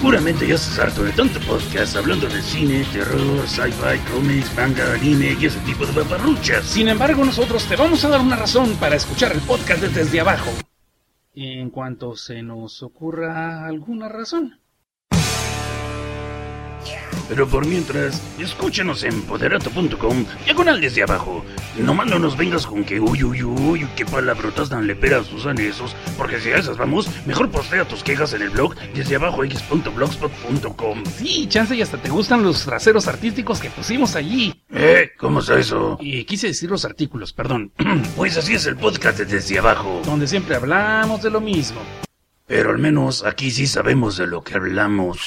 Seguramente ya estás harto de tanto podcast hablando de cine, terror, sci-fi, cómics, manga, anime y ese tipo de paparruchas. Sin embargo, nosotros te vamos a dar una razón para escuchar el podcast de Desde Abajo. En cuanto se nos ocurra alguna razón. Pero por mientras, escúchanos en poderato punto com, diagonal desde abajo. Nomás no nos vengas con que uy uy uy, qué palabrotas tan leperas usan esos, porque si a esas vamos, mejor postea tus quejas en el blog desde abajo x punto blogspot punto com. Sí, chance y hasta te gustan los traseros artísticos que pusimos allí. ¿Eh? ¿Cómo está eso? Y quise decir los artículos, perdón. Pues así es el podcast de Desde Abajo, donde siempre hablamos de lo mismo. Pero al menos aquí sí sabemos de lo que hablamos.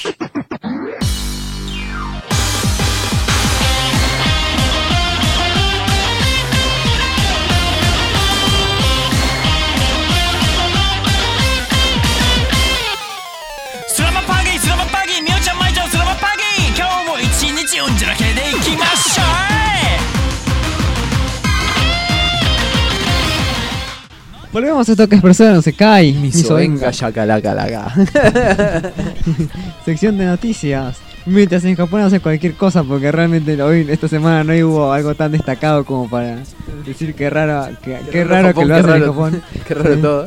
Volvemos a esto que es persona no se cae. Miso venga yakalakalaga. Sección de noticias. Mientras en Japón hace cualquier cosa, porque realmente hoy esta semana no hubo algo tan destacado como para decir que raro que, Qué qué raro raro que Japón, lo qué hacen en raro- Japón. qué raro todo.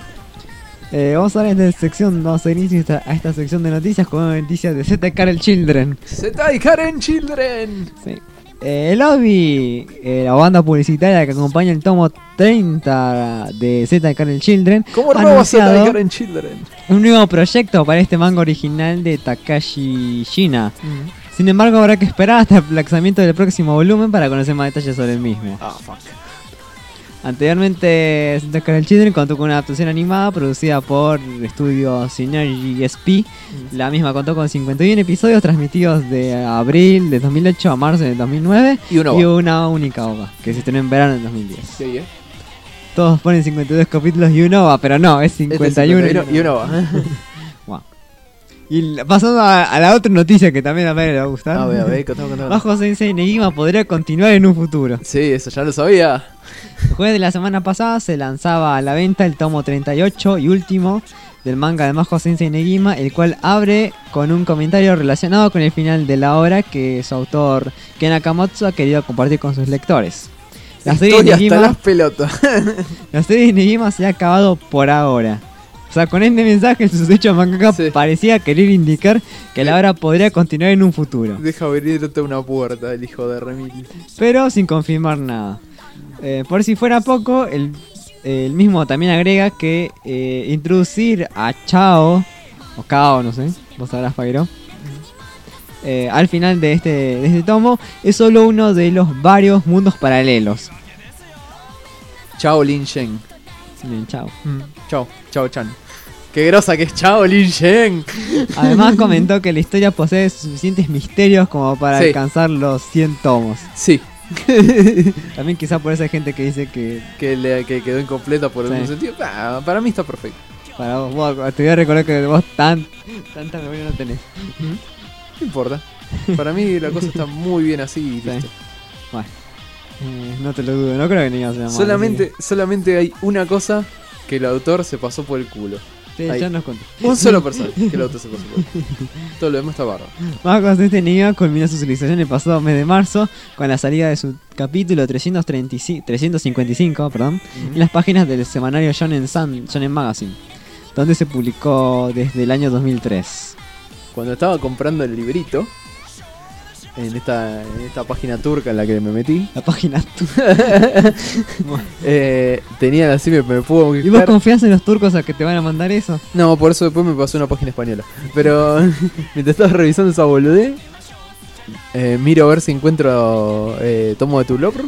Eh, vamos a hablar de sección, vamos a iniciar esta, a esta sección de noticias con una noticia de Z Karen Children. Z y Karen Children. Sí. Eh, el Lobby, eh, la banda publicitaria que acompaña el tomo treinta de Z Karen Children, ¿Cómo ha roba Z y anunciado Karen Children? un nuevo proyecto para este manga original de Takashi Shina. Sin embargo, habrá que esperar hasta el lanzamiento del próximo volumen para conocer más detalles sobre el mismo. Ah, fuck. Anteriormente, Z Karen Children contó con una adaptación animada producida por el estudio Synergy S P. La misma contó con cincuenta y uno episodios transmitidos de abril de dos mil ocho a marzo de dos mil nueve Y una ova. una única ova que se estrenó en verano de dos mil diez. Sí, eh. Todos ponen cincuenta y dos capítulos y una ova, pero no, es cincuenta y uno Este es cincuenta y uno y una ova. Wow. Y la- pasando a, a la otra noticia que también a Pedro le va a gustar. A ver, a ver, contame, contame. Bajo Sensei Negima podría continuar en un futuro. Sí, eso ya lo sabía. El jueves de la semana pasada se lanzaba a la venta el tomo treinta y ocho y último del manga de Majo Sensei Negima, el cual abre con un comentario relacionado con el final de la obra que su autor Ken Akamatsu ha querido compartir con sus lectores. La serie de Estoy hasta Negima, las pelotas. la serie de Negima se ha acabado por ahora. O sea, con este mensaje el susodicho mangaka parecía querer indicar que la obra podría continuar en un futuro, Deja abrirte una puerta, el hijo de Remil. pero sin confirmar nada. Eh, por si fuera poco, el, el mismo también agrega que eh, introducir a Chao, o Kao, no sé, vos sabrás, Pairo, eh, al final de este, de este tomo, es solo uno de los varios mundos paralelos. Chao Lin Shen. Bien, chao. Chao, chao Chan. Qué grosa que es Chao Lin Shen. Además comentó que la historia posee suficientes misterios como para Sí. alcanzar los cien tomos. Sí. También quizá por esa gente que dice que... Que, le, que quedó incompleta por Sí. algún sentido. Ah, para mí está perfecto. Para vos, vos, te voy a recordar que vos tan, tanta memoria no tenés. No importa. Para mí la cosa está muy bien así y listo. Bueno, eh, no te lo dudo, no creo que ni se llama. Solamente, solamente hay una cosa que el autor se pasó por el culo. Sí, Hay ya nos contó. un solo persona que el autor se pasó por el culo. Todo lo demás está bárbaro. Marcos de este niño culminó su utilización el pasado mes de marzo con la salida de su capítulo trescientos treinta y cinco, trescientos cincuenta y cinco perdón, Ujú. en las páginas del semanario Shonen Sun, Shonen Magazine, donde se publicó desde el año dos mil tres. Cuando estaba comprando el librito, en esta, en esta página turca en la que me metí, La página turca. eh, tenía así, me, me puedo ¿Y vos fijar. confías en los turcos a que te van a mandar eso? No, por eso después me pasó una página española. Pero mientras estaba revisando esa boludez, eh, miro a ver si encuentro eh, tomo de tu logro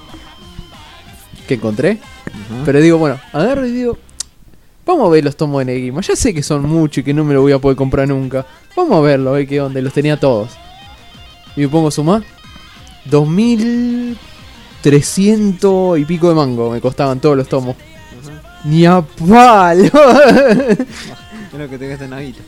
que encontré. Ajá. Pero digo, bueno, agarro y digo, vamos a ver los tomos de Negima. Ya sé que son muchos y que no me lo voy a poder comprar nunca. Vamos a verlo, a ver qué onda. Los tenía todos. Y me pongo a sumar. dos mil trescientos y pico de mango me costaban todos los tomos. Ni a palo. Creo que te gastas navita.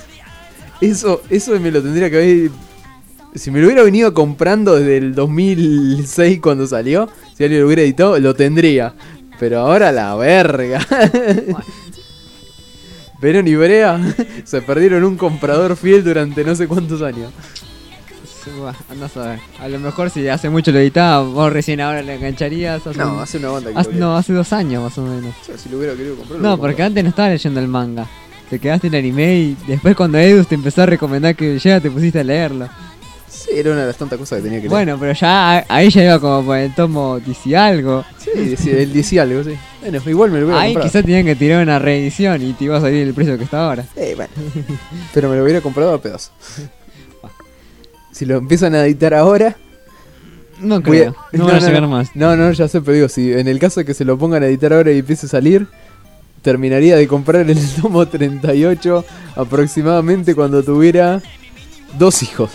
Eso, eso me lo tendría que haber. Si me lo hubiera venido comprando desde el dos mil seis cuando salió, si alguien lo hubiera editado, lo tendría. Pero ahora la verga. Verón y Brea se perdieron un comprador fiel durante no sé cuántos años. Andás a ver. A lo mejor si hace mucho lo editaba, vos recién ahora le engancharías. Hace No, un- hace una banda que hace- lo No, hace dos años más o menos. O sea, si lo hubiera querido comprar, lo No, hubiera porque comprado. antes no estaba leyendo el manga. Te quedaste en el anime y después cuando Edus te empezó a recomendar que leyera te pusiste a leerlo. Sí, era una de las tantas cosas que tenía que leer. Bueno, pero ya ahí ya iba como por el tomo diez y algo. Sí, sí, el diez y algo, sí. Bueno, igual me lo hubiera Ahí comprado. quizás tenían que tirar una reedición y te iba a salir el precio que está ahora. Eh, bueno. Pero me lo hubiera comprado a pedazos. Si lo empiezan a editar ahora... No voy creo, no van a llegar más. No, no, ya sé, pero digo, si en el caso de que se lo pongan a editar ahora y empiece a salir, terminaría de comprar el tomo treinta y ocho aproximadamente cuando tuviera dos hijos.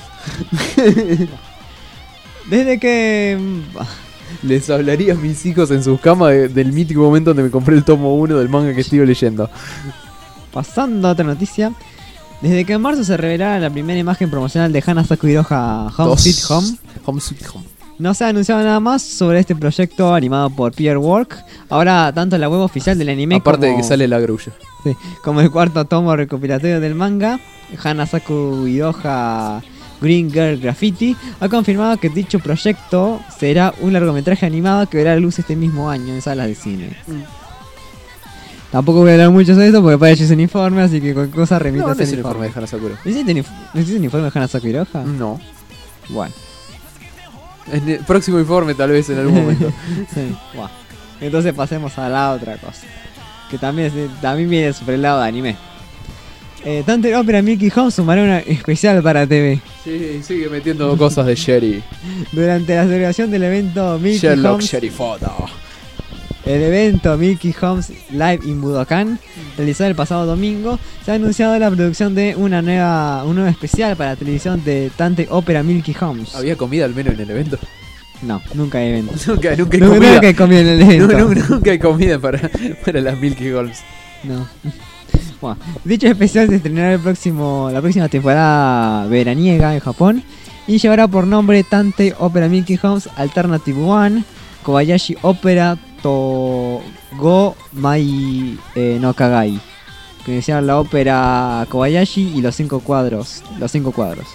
Desde que... Les hablaría a mis hijos en sus camas de- del mítico momento donde me compré el tomo uno del manga que estoy leyendo. Pasando a otra noticia. Desde que en marzo se revelara la primera imagen promocional de Hanasaku Hiroha Home Dos. Sweet Home, Home Sweet Home. no se ha anunciado nada más sobre este proyecto animado por Peer Work. Ahora tanto la web oficial del anime Aparte como, de que sale la grulla. sí, como el cuarto tomo recopilatorio del manga, Hanasaku Hiroha Green Girl Graffiti, ha confirmado que dicho proyecto será un largometraje animado que verá la luz este mismo año en salas de cine. Tampoco voy a hablar mucho sobre esto porque para ellos es un informe, así que cualquier cosa remita No, no ese es el informe. informe de Hanasakura. ¿No hiciste un inf- ¿no hiciste un informe de Hanasaku Hiroha? No. Bueno. En el próximo informe tal vez en algún momento. Sí, bueno. Entonces pasemos a la otra cosa. Que también, es- también viene sobre el lado de anime. Eh, Tante Opera Milky Home sumará una especial para T V. Sí, sigue metiendo cosas de Sherry. Durante la celebración del evento Milky Sherlock Homes, Sherry Photo. el evento Milky Homes Live in Budokan, realizado el pasado domingo, se ha anunciado la producción de una nueva, un nuevo especial para la televisión de Tante Opera Milky Homes. ¿Había comida al menos en el evento? No, nunca hay evento. Nunca, nunca hay Nunca- comida. nunca hay comida en el evento. No, no, nunca hay comida para, para las Milky Holmes. No. Bueno, dicho especial se estrenará el próximo, la próxima temporada veraniega en Japón y llevará por nombre Tante Opera Milky Homes Alternative One Kobayashi Opera to Go Mai eh, no Kagai, que iniciaron la ópera Kobayashi y los cinco cuadros, los cinco cuadros.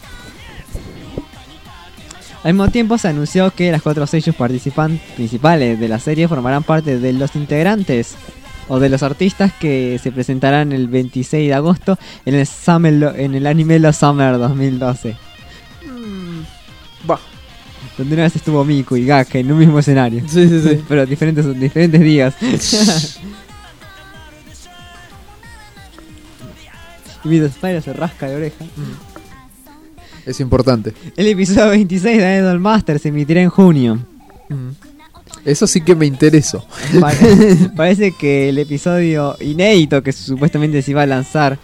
Al mismo tiempo se anunció que las cuatro sellos participantes principales de la serie formarán parte de los integrantes o de los artistas que se presentarán el veintiséis de agosto en el Summer Lo- en el anime Los Summer dos mil doce. Va. Donde una vez estuvo Miku y Gake en un mismo escenario. Sí, sí, sí. Pero diferentes, diferentes días. Y Mido Spider se rasca de oreja. Es importante. El episodio veintiséis de Idol Master se emitirá en junio. Eso sí que me interesó. Pare- Parece que el episodio inédito que supuestamente se iba a lanzar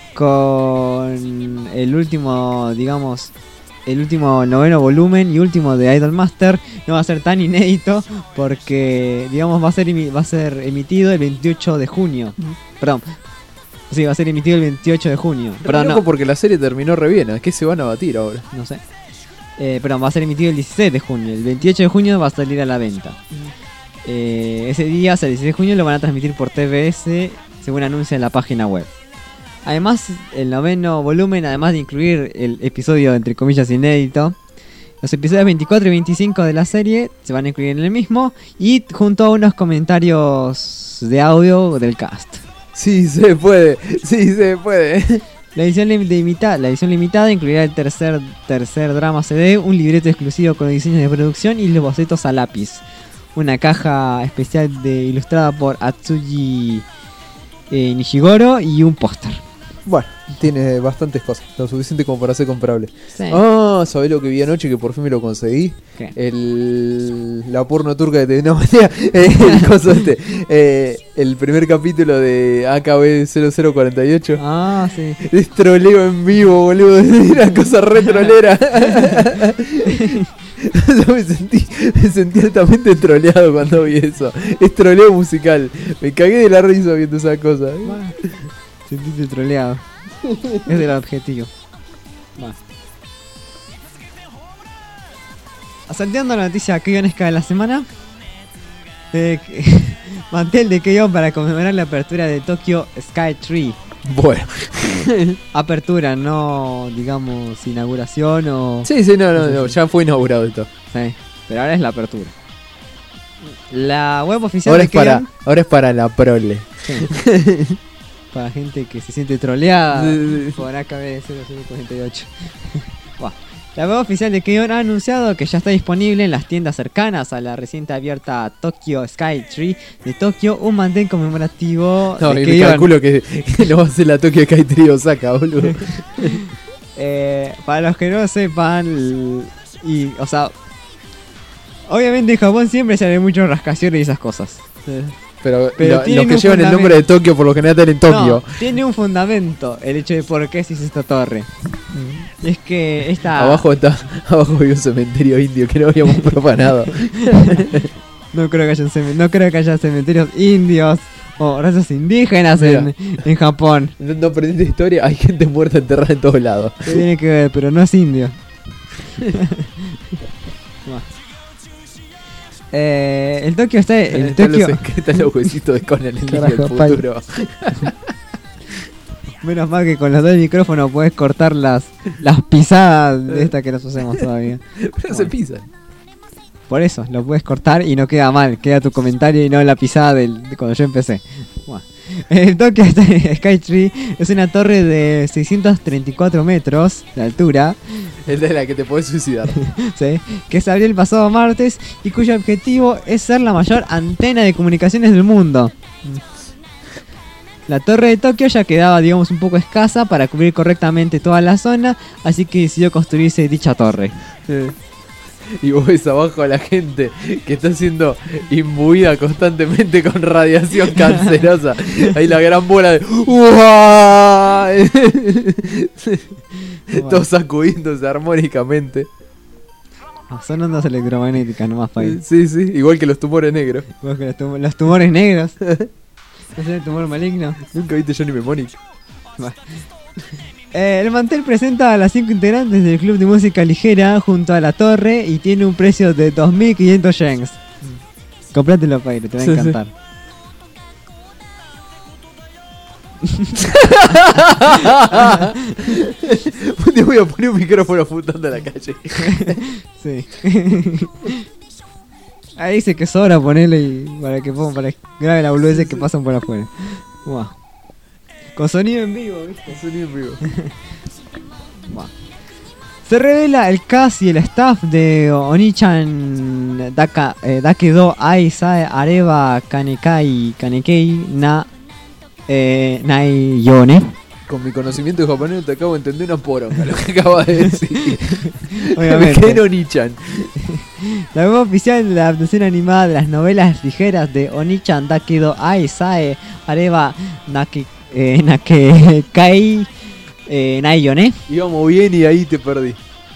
con el último, digamos, el último noveno volumen y último de Idol Master no va a ser tan inédito porque, digamos, va a ser emi- va a ser emitido el veintiocho de junio. Perdón. Sí, va a ser emitido el veintiocho de junio. Pero Perdón, loco no, porque la serie terminó re bien. ¿A qué se van a batir ahora? no sé. Eh, perdón, va a ser emitido el dieciséis de junio. El veintiocho de junio va a salir a la venta. Eh, ese día, o sea, el dieciséis de junio, lo van a transmitir por T V S, según anuncia en la página web. Además, el noveno volumen, además de incluir el episodio entre comillas inédito, los episodios veinticuatro y veinticinco de la serie se van a incluir en el mismo y junto a unos comentarios de audio del cast. Sí, se puede. Sí, se puede. La edición, lim- de imita- la edición limitada incluirá el tercer, tercer drama C D, un libreto exclusivo con diseños de producción y los bocetos a lápiz. Una caja especial de, ilustrada por Atsuji eh, Nishigoro y un póster. Bueno, tiene bastantes cosas. Lo suficiente como para ser comprable. Sí. Ah, ¿sabés lo que vi anoche que por fin me lo conseguí? ¿Qué? El, la porno turca que te... No, mentira, eh, el coso este. Eh, el primer capítulo de A K B cero cero cuarenta y ocho. Ah, sí. Es troleo en vivo, boludo. Es una cosa re trolera. Yo me sentí, me sentí altamente troleado cuando vi eso. Es troleo musical. Me cagué de la risa viendo esa cosa. Sentiste troleado. Es el objetivo. Va. Salteando la noticia que de la semana. Eh, mantel de Keion para conmemorar la apertura de Tokyo Sky Tree. Bueno. Apertura, no digamos inauguración o... Sí, sí, no, no, no, ya fue inaugurado esto. Sí, pero ahora es la apertura. La web oficial Ahora de es para, Keion... ahora es para la prole. Sí. Para gente que se siente troleada, podrá caber cero cero cuarenta y ocho. Buah. La web oficial de Keion ha anunciado que ya está disponible en las tiendas cercanas a la reciente abierta Tokyo Sky Tree de Tokio un mantel conmemorativo No, de y Keion. me calculo que, que lo va a hacer la Tokyo Sky Tree Osaka, boludo. eh, para los que no sepan, l- y, o sea, obviamente en Japón siempre se hacen muchos rascacielos y esas cosas. Pero, Pero lo- tiene los que un llevan el nombre de fundamento. Tokio por lo general están en Tokio. No, tiene un fundamento el hecho de por qué se hizo esta torre. Y es que esta... Abajo está, abajo hay un cementerio indio que no habíamos profanado. No creo que haya, cem- no creo que haya cementerios indios o razas indígenas en, en Japón. No, no aprendiste historia, hay gente muerta enterrada en todos lados. ¿Qué tiene que ver? Pero no es indio. Buah. eh, el Tokio está... El Están Tokio... los, están los huesitos de Conan, el niño del Carajo, pay. futuro. Menos mal que con los dos micrófonos puedes cortar las, las pisadas de esta que nos hacemos todavía. Pero se pisan. Por eso, lo puedes cortar y no queda mal. Queda tu comentario y no la pisada del, de cuando yo empecé. Buah. El Tokyo Sky Tree es una torre de seiscientos treinta y cuatro metros de altura. Es de la que te podés suicidar. ¿Sí? Que se abrió el pasado martes y cuyo objetivo es ser la mayor antena de comunicaciones del mundo. La torre de Tokio ya quedaba, digamos, un poco escasa para cubrir correctamente toda la zona, así que decidió construirse dicha torre. Y vos ves abajo a la gente que está siendo imbuida constantemente con radiación cancerosa. Ahí la gran bola de... ¡Uah! Todos sacudiéndose armónicamente. Ah, son ondas electromagnéticas nomás para ir. Sí, sí, igual que los tumores negros. Igual que los, tum- los tumores negros. ¿No es el tumor maligno? Nunca viste Johnny Mnemonic. Eh, el mantel presenta a las cinco integrantes del club de música ligera junto a la torre y tiene un precio de dos mil quinientos yens. Comprátelo, Pairo, te va a Sí, sí. encantar. Un día voy a poner un micrófono apuntando a la calle. Sí. Ahí dice que sobra ponerle y para que ponga, para que grabe la boludez que pasan por afuera. Buah. Con sonido en vivo, ¿viste? Sonido en vivo. Buah. Se revela el cast y el staff de Onichan Daka, eh, Dakedo Ai Sae Areba Kanekai Kanekei na eh, Nai Yone. Con mi conocimiento de japonés te acabo de entender una poronga lo que acabas de decir. Obviamente. Me quedé en Onichan. La web oficial de la adaptación animada de las novelas ligeras de Onichan Dakedo Ai Sae Areba Nake, eh, Nakekai eh, Nai Yone. Íbamos bien y ahí te perdí.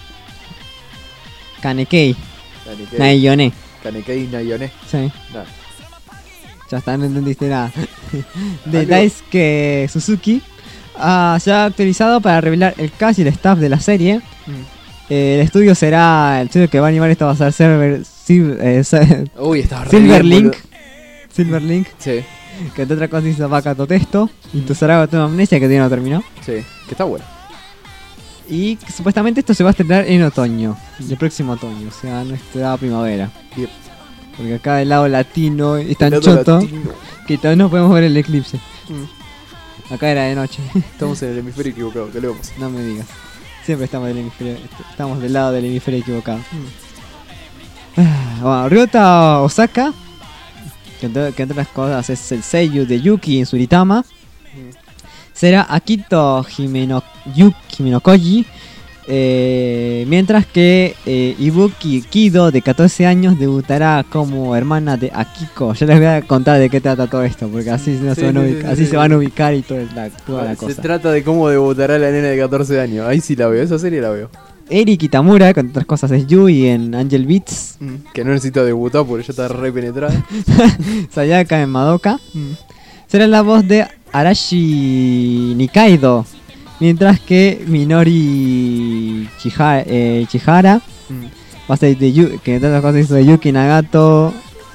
Kanekei Kanekei. Nai Yone. Kanekei Nayone. Sí. No. Ya está, no entendiste nada. De Algo- Daisuke Suzuki ah, se ha actualizado para revelar el cast y el staff de la serie. Eh, el estudio será. El estudio que va a animar esto va a ser Server, Sil- eh, se- Uy, estaba re Silverlink. bien, Silverlink. Sí. Que entre otras cosas dice Vaca Totesto. Y tu Saraga tu Amnesia que todavía no terminó. Sí, que está bueno. Y que supuestamente esto se va a estrenar en otoño. El próximo otoño. O sea, nuestra primavera. Yep. Porque acá del lado latino es tan Del lado choto latino. que todavía no podemos ver el eclipse. Acá era de noche. Estamos en el hemisferio equivocado, ¿qué le vamos? No me digas. Siempre estamos del hemisferio, estamos del lado del hemisferio equivocado. Ah, bueno, Ryota Osaka, que entre, que entre otras cosas es el seiyuu de Yuki en Suritama, será Akito Himeno, Yu- Himenokoji, eh, mientras que eh, Ibuki Kido de catorce años debutará como hermana de Akiko. Ya les voy a contar de qué trata todo esto, porque así, no Sí, se, van a sí, ubicar- sí, así sí, se sí. van a ubicar y toda la, toda la Se cosa. trata de cómo debutará la nena de catorce años. Ahí sí la veo, esa serie la veo. Eri Kitamura, con otras cosas, es Yui en Angel Beats. Que no necesita debutar porque ya está re penetrada. Sayaka en Madoka. Será la voz de Arashi Nikaido. Mientras que Minori Chihara, eh, Chihara va a ser de Yu, que entre otras cosas hizo de Yuki Nagato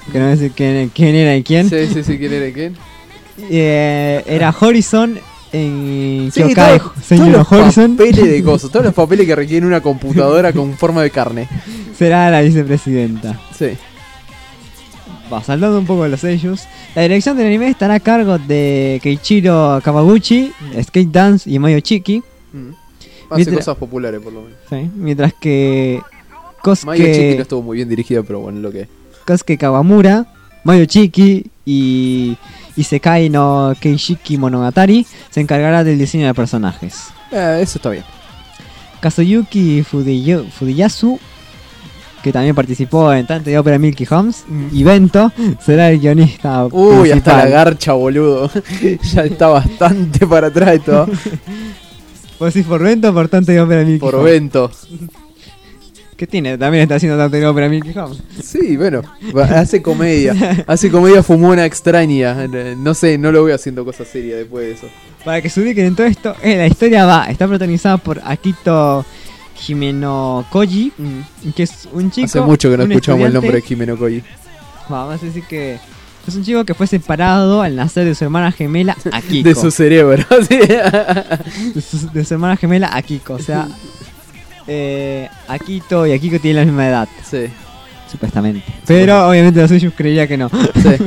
que no sé quién, quién era y quién. Sí, sí, sí, quién era y quién. Eh, era Horizon en Sí, Kyokai, todo- señor todos los Horizon. papeles de cosas, todos los papeles que requieren una computadora con forma de carne. Será la vicepresidenta. Sí. Va, saltando un poco de los sellos. La dirección del anime estará a cargo de Keiichiro Kawaguchi, Skate Dance y Mayo Chiki. Mm. Hace Mientras- cosas populares, por lo menos. Sí, mientras que Mayo Chiki no Kosuke, estuvo muy bien dirigida, pero bueno, lo que es. Kosuke Kawamura, Mayo Chiki y Isekai no Keishiki Monogatari se encargará del diseño de personajes. Eh, eso está bien. Kazuyuki Fudiyo- Fudiyasu, que también participó en Tante de Ópera Milky Homes, y Bento será el guionista Uy, hasta la principal. garcha, boludo. Ya está bastante para atrás de todo. ¿Vos decís por Bento o por Tante de Ópera Milky Por Homes? Bento. ¿Qué tiene? También está haciendo Tante de Ópera Milky Homes. Sí, bueno, va- hace comedia. Hace comedia fumona extraña. Eh, No sé, no lo veo haciendo cosas serias después de eso. Para que se ubiquen en todo esto, eh, la historia va, está protagonizada por Akito Himeno Koji, que es un chico. Hace mucho que no un escuchamos el estudiante- nombre de Jimeno Koji. Vamos a decir que es un chico que fue separado al nacer de su hermana gemela Akiko. De su cerebro. Sí. de, su, de su hermana gemela Akiko. O sea, eh, Akito y Akiko tienen la misma edad. Sí. Supuestamente. Pero obviamente los suyos creía que no. Sí.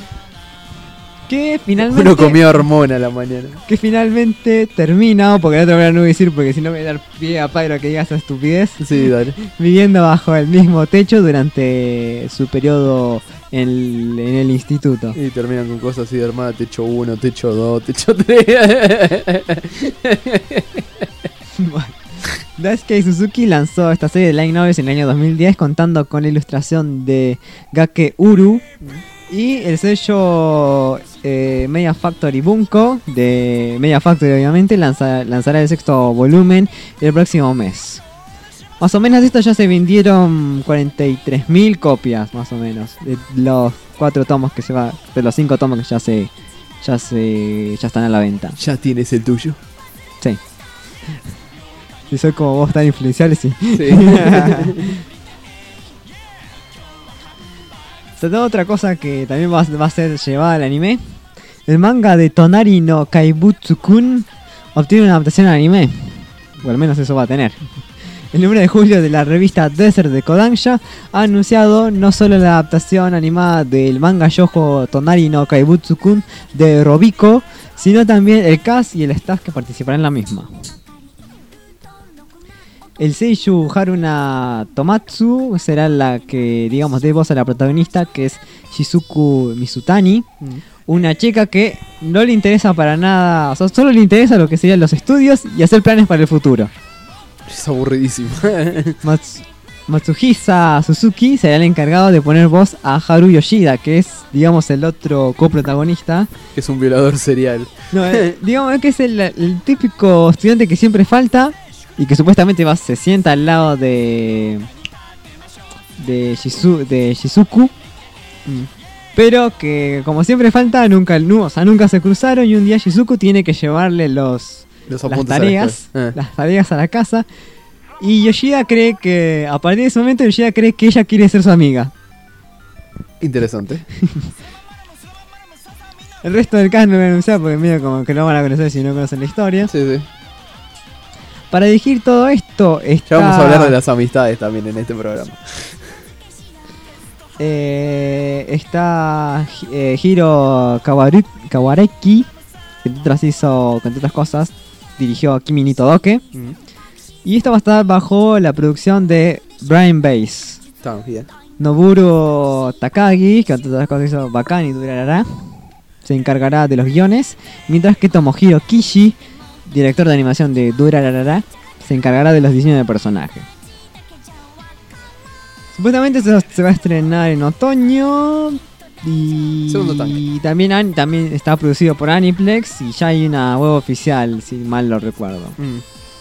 Que finalmente. Uno comió hormona a la mañana. Que finalmente termina, porque la otra manera no voy a decir, porque si no me voy a dar pie a Pyro a que diga esa estupidez. Sí, dale. Viviendo bajo el mismo techo durante su periodo en el, en el instituto. Y terminan con cosas así de armada, techo uno, techo dos, techo tres. Bueno. Daisuke Suzuki lanzó esta serie de light novels en el año dos mil diez contando con la ilustración de Gake Uru y el sello eh, Media Factory Bunko de Media Factory obviamente lanza- lanzará el sexto volumen el próximo mes. Más o menos de esto ya se vendieron cuarenta y tres mil copias más o menos de los cuatro tomos que se va, de los cinco tomos que ya se ya se ya están a la venta. Ya tienes el tuyo. Sí. Si soy como vos tan influenciable, sí. Sí. Saltando otra cosa que también va, va a ser llevada al anime. El manga de Tonari no Kaibutsu-kun obtiene una adaptación al anime. O al menos eso va a tener. El nueve de julio de la revista Desert de Kodansha ha anunciado no solo la adaptación animada del manga shoujo Tonari no Kaibutsu-kun de Robiko, sino también el cast y el staff que participarán en la misma. El seiyuu Haruna Tomatsu será la que, digamos, dé voz a la protagonista, que es Shizuku Mizutani, Mm. una chica que no le interesa para nada, o sea, solo le interesa lo que serían los estudios y hacer planes para el futuro. Es aburridísimo. Mats- Matsuhisa Suzuki será el encargado de poner voz a Haru Yoshida, que es, digamos, el otro coprotagonista. Que es un violador serial. No, eh, digamos que es el, el típico estudiante que siempre falta y que supuestamente va, se sienta al lado de de, Shizu, de Shizuku, pero que como siempre falta nunca, nu- o sea, nunca se cruzaron y un día Shizuku tiene que llevarle los, Los las apuntes a la tareas, escuela. Eh. las tareas a la casa y Yoshida cree que a partir de ese momento Yoshida cree que ella quiere ser su amiga. Interesante. El resto del cast no voy a anunciar porque medio como que no van a conocer si no conocen la historia. Sí, sí. Para dirigir todo esto está... Ya vamos a hablar de las amistades también en este programa. Eh, está eh, Hiro Kawaru- Kawareki, que entre otras hizo, que entre otras cosas, dirigió Kimi ni Todoke. Mm. Y esto va a estar bajo la producción de Brian Bass. Está bien. Noburo Takagi, que entre otras cosas hizo Bakan y Durarara, se encargará de los guiones. Mientras que Tomohiro Kishi, director de animación de Durarara, se encargará de los diseños de personaje. Supuestamente se, se va a estrenar en otoño. Y, Segundo tanque. y también, an- también está producido por Aniplex. Y ya hay una web oficial, si mal lo recuerdo. Mm.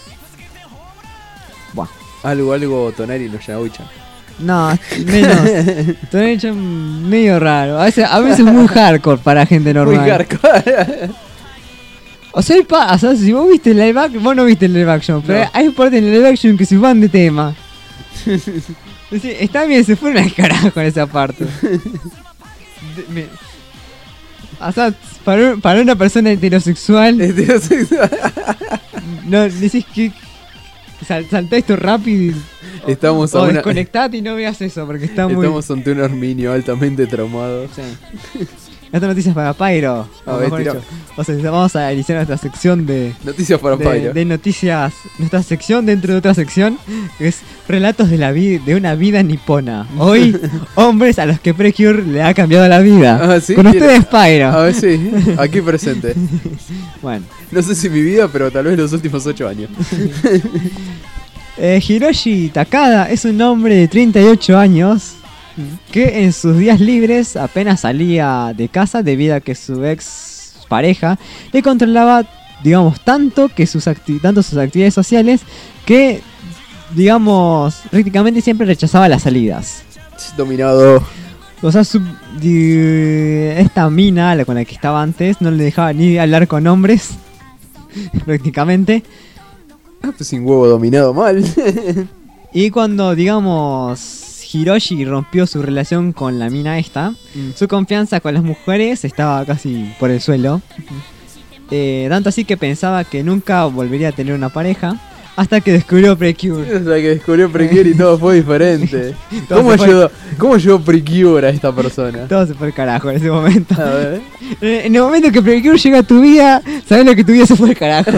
Buah. Algo, algo Tonari lo Yaoi-chan. No, menos. Todo hecho medio raro. A veces, a veces muy hardcore para gente normal. Muy hardcore. O sea, hay pa- o sea, si vos viste el live action, vos no viste el live action, pero No. hay partes en el live action que se van de tema. Es decir, está bien, se fueron al carajo en esa parte. de- me- o sea, para, un- para una persona heterosexual. Heterosexual. No, decís que. Sal, saltá esto rápido y. Estamos o, a o una- desconectate y no veas eso porque está muy. Estamos ante un arminio altamente traumado. Sí. Esta noticia es para Pyro. A o ver, mejor tira. dicho, o sea, vamos a iniciar nuestra sección de. Noticias para de, Pyro. de noticias. Nuestra sección dentro de otra sección. Que es relatos de la vida de una vida nipona. Hoy, hombres a los que Precure le ha cambiado la vida. Ah, ¿sí? Con ¿Quiere? ustedes, Pyro. A ver, sí, aquí presente. Bueno. No sé si mi vida, pero tal vez los últimos ocho años. Eh, Hiroshi Takada es un hombre de treinta y ocho años que en sus días libres apenas salía de casa debido a que su ex pareja le controlaba, digamos, tanto que sus acti- tanto sus actividades sociales que, digamos, prácticamente siempre rechazaba las salidas. Dominado. O sea, su, di- esta mina, la con la que estaba antes, no le dejaba ni hablar con hombres, prácticamente. Ah, pues sin huevo dominado mal. Y cuando, digamos, Hiroshi rompió su relación con la mina esta, Mm. su confianza con las mujeres estaba casi por el suelo. Eh, tanto así que pensaba que nunca volvería a tener una pareja, hasta que descubrió Precure. Hasta que descubrió Precure y todo fue diferente. Todo ¿Cómo se fue- ayudó, ¿Cómo ayudó Precure a esta persona? Todo se fue al carajo en ese momento. A ver. Eh, En el momento que Precure llega a tu vida, sabes lo que tu vida se fue al carajo.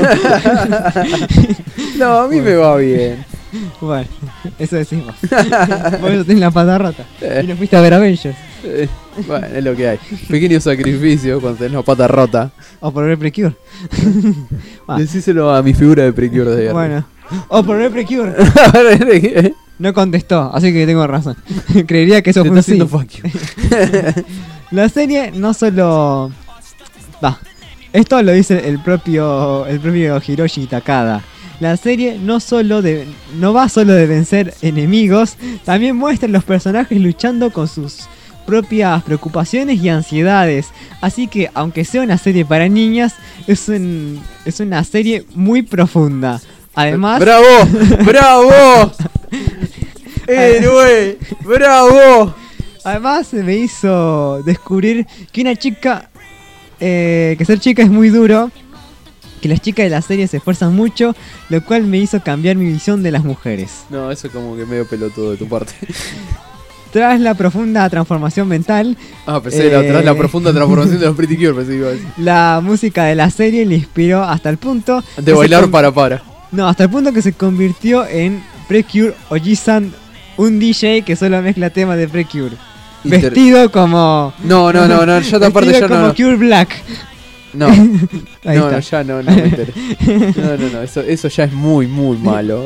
No, a mí me va bien. Bueno, eso decimos. Por eso tenés la pata rota. Eh. Y no fuiste a ver Avengers. Eh, Bueno, es lo que hay. Pequeño sacrificio cuando tenés la pata rota. O por ver Precure. Ah. Decíselo a mi figura de Precure de guerra. Bueno. O por ver Precure. A ver, ¿de qué? No contestó, así que tengo razón. Creería que eso Te fue un está sí. haciendo fuck you. La serie no solo... Va. Esto lo dice el propio el propio Hiroshi Takada. La serie no solo de, no va solo de vencer enemigos, también muestra los personajes luchando con sus propias preocupaciones y ansiedades. Así que aunque sea una serie para niñas, es un, es una serie muy profunda. Además, ¡Bravo! ¡Bravo! ¡Héroe! ¡Bravo! Además se me hizo descubrir que una chica, eh, que ser chica es muy duro, que las chicas de la serie se esfuerzan mucho, lo cual me hizo cambiar mi visión de las mujeres. No, eso es como que medio pelotudo de tu parte. Tras la profunda transformación mental, Ah, pensé, la- tras la profunda transformación de los Pretty Cure, pensé que iba a decir. la música de la serie le inspiró hasta el punto De que se bailar con- para para. No, hasta el punto que se convirtió en Precure Oji-san, un D J que solo mezcla temas de Precure. Inter- Vestido como... No, no, no, no, ya esta parte vestido ya no, como no. Cure Black. No, Ahí no, está. no, ya no, no me enteré. No, no, no, eso, eso ya es muy, muy malo.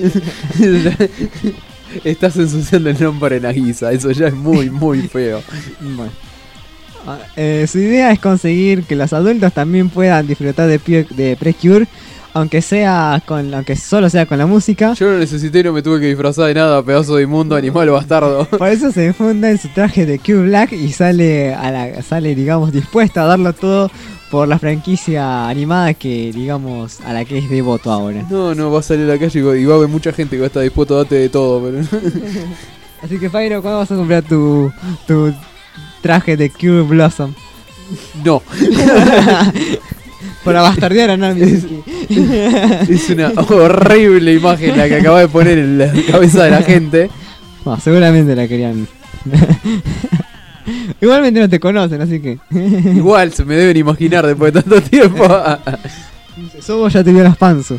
Estás ensuciando el nombre en Nagisa, eso ya es muy, muy feo. Bueno. Ah, eh, su idea es conseguir que los adultos también puedan disfrutar de, Pure- de Precure, aunque sea con, aunque solo sea con la música. Yo no necesité y no me tuve que disfrazar de nada, pedazo de inmundo animal bastardo. Por eso se funda en su traje de Cure Black y sale a la, sale digamos dispuesta a darlo todo por la franquicia animada que digamos a la que es devoto ahora. No, no, va a salir a la calle y va a haber mucha gente que va a estar dispuesto a darte de todo, pero... Así que Pyro, ¿cuándo vas a comprar tu, tu traje de Cure Blossom? No. Para bastardear a Nami. Es una horrible imagen la que acaba de poner en la cabeza de la gente. No, seguramente la querían. Igualmente no te conocen, así que. Igual se me deben imaginar después de tanto tiempo. Sobo ya te vio las panzas.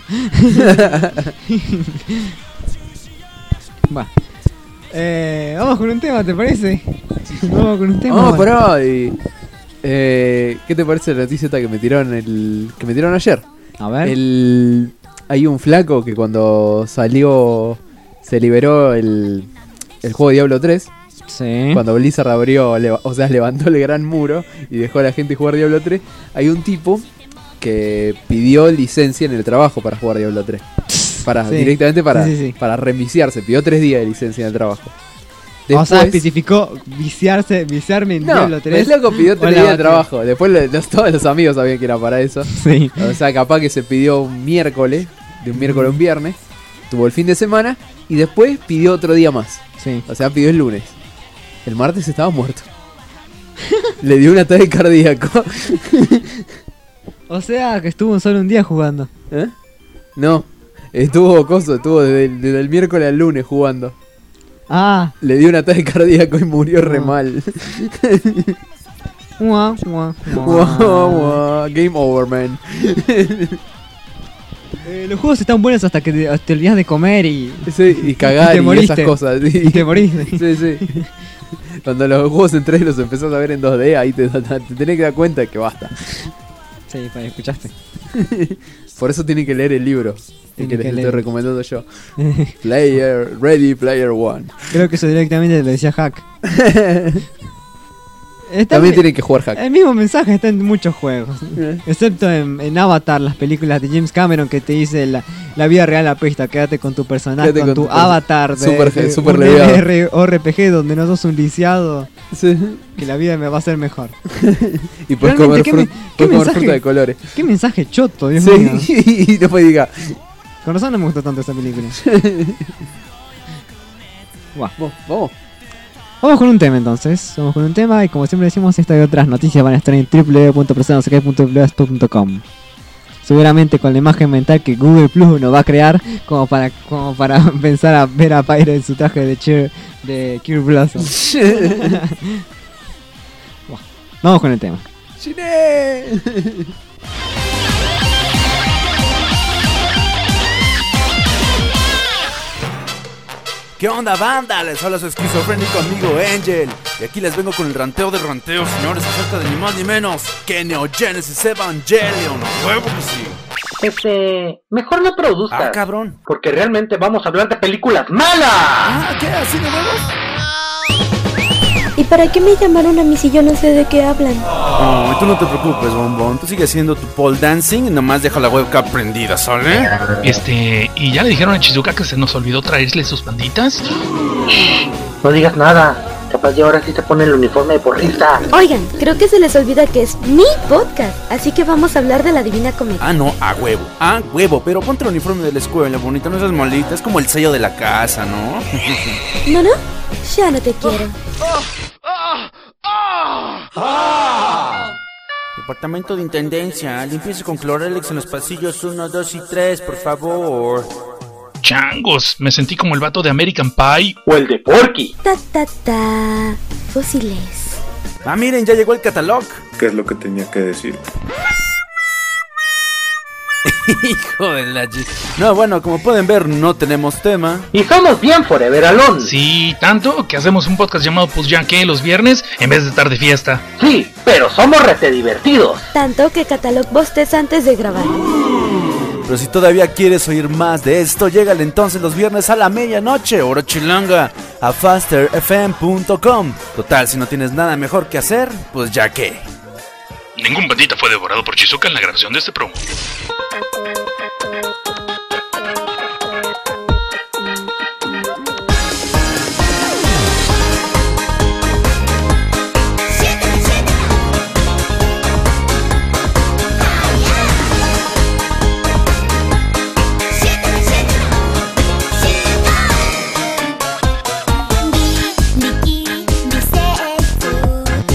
Va. Eh, vamos con un tema, ¿te parece? Vamos con un tema. Ah, pará. Y, eh, ¿qué te parece la noticia esta que me tiraron el que me tiraron ayer? A ver. El, hay un flaco que cuando salió se liberó el, el juego Diablo tres. Sí. Cuando Blizzard abrió, leva- o sea, levantó el gran muro y dejó a la gente jugar Diablo tres. Hay un tipo que pidió licencia en el trabajo para jugar Diablo tres. Para, Sí. directamente para, Sí, sí, sí. para reviciarse. Pidió tres días de licencia en el trabajo. O sea, Después- especificó viciarse, viciarme en No, Diablo tres. el loco pidió o tres la días de batería. trabajo. Después le- los- todos los amigos sabían que era para eso. Sí. O sea, capaz que se pidió un miércoles, de un miércoles a un viernes. Tuvo el fin de semana y después pidió otro día más. Sí. O sea, pidió el lunes. El martes estaba muerto. Le dio un ataque cardíaco. O sea, que estuvo solo un día jugando. ¿Eh? No, estuvo coso, estuvo desde el, desde el miércoles al lunes jugando. Ah. Le dio un ataque cardíaco y murió re mal. Mua, mua, mua. Wow, wow. Game over, man. Eh, los juegos están buenos hasta que te, te olvidas de comer y... Sí, y cagar y, te y moriste. esas cosas. Sí. Y te moriste. Sí, sí. Cuando los juegos en tres los empezás a ver en dos D, ahí te, te tenés que dar cuenta de que basta. Sí, pues, escuchaste. Por eso tienen que leer el libro el que les leer. estoy recomendando yo. Player, Ready Player One. Creo que eso directamente lo decía Hack. Está También mi- tienen que jugar Hack. El mismo mensaje está en muchos juegos. Excepto en, en Avatar, las películas de James Cameron que te dice la, la vida real apesta, quédate con tu personaje, Quédate con, con tu tu avatar de, super- de super un leviado. MMORPG donde no sos un lisiado. Sí. Que la vida me va a ser mejor. Y puedes Realmente, comer, ¿qué frut- me- qué puedes comer mensaje- fruta de colores. Qué mensaje choto, Dios Sí, mío. y no me diga. Con razón no me gustó tanto esta película. Buah. Vamos. Vamos con un tema entonces, vamos con un tema y como siempre decimos, esta y otras noticias van a estar en w w w punto presenta punto blogspot punto com. Seguramente con la imagen mental que Google Plus nos va a crear como para como para pensar a ver a Pyre en su traje de cheer, de Cure Blossom. Buah. Vamos con el tema. ¿Qué onda, banda? Les habla su esquizofrénico amigo Angel. Y aquí les vengo con el ranteo de ranteos, señores, acerca de ni más ni menos que Neo Genesis Evangelion. ¡Huevo que sí! Este, mejor no produzcas. Ah, cabrón. Porque realmente vamos a hablar de películas malas. Ah, ¿qué? ¿Así de huevos? ¿Y para qué me llamaron a mí si yo no sé de qué hablan? Oh, tú no te preocupes, bombón. Tú sigues haciendo tu pole dancing y nomás deja la webcam prendida, ¿sale? Este, ¿y ya le dijeron a Chizuka que se nos olvidó traerle sus panditas? No digas nada. Capaz de ahora sí se pone el uniforme de porrista. Oigan, creo que se les olvida que es mi podcast, así que vamos a hablar de la Divina Comedia. Ah, no, a huevo. A huevo, pero ponte el uniforme de la escuela, bonita. No seas malita, es como el sello de la casa, ¿no? ¿No, no? Ya no te quiero. Departamento de Intendencia, limpieza con Cloralex en los pasillos uno, dos y tres, por favor. Changos, me sentí como el vato de American Pie. O el de Porky. Ta, ta, ta. Fósiles. Ah, miren, ya llegó el catálogo. ¿Qué es lo que tenía que decir? Hijo de la chi- No, bueno, como pueden ver, no tenemos tema. Y somos bien forever alone. Sí, tanto que hacemos un podcast llamado Pues ya que los viernes en vez de estar de fiesta. Sí, pero somos rete divertidos. Tanto que Catalog bostes antes de grabar. Pero si todavía quieres oír más de esto, llégale entonces los viernes a la medianoche, hora chilanga, a faster f m punto com. Total, si no tienes nada mejor que hacer, pues ya que. Ningún bandita fue devorado por Chizuka en la grabación de este promo.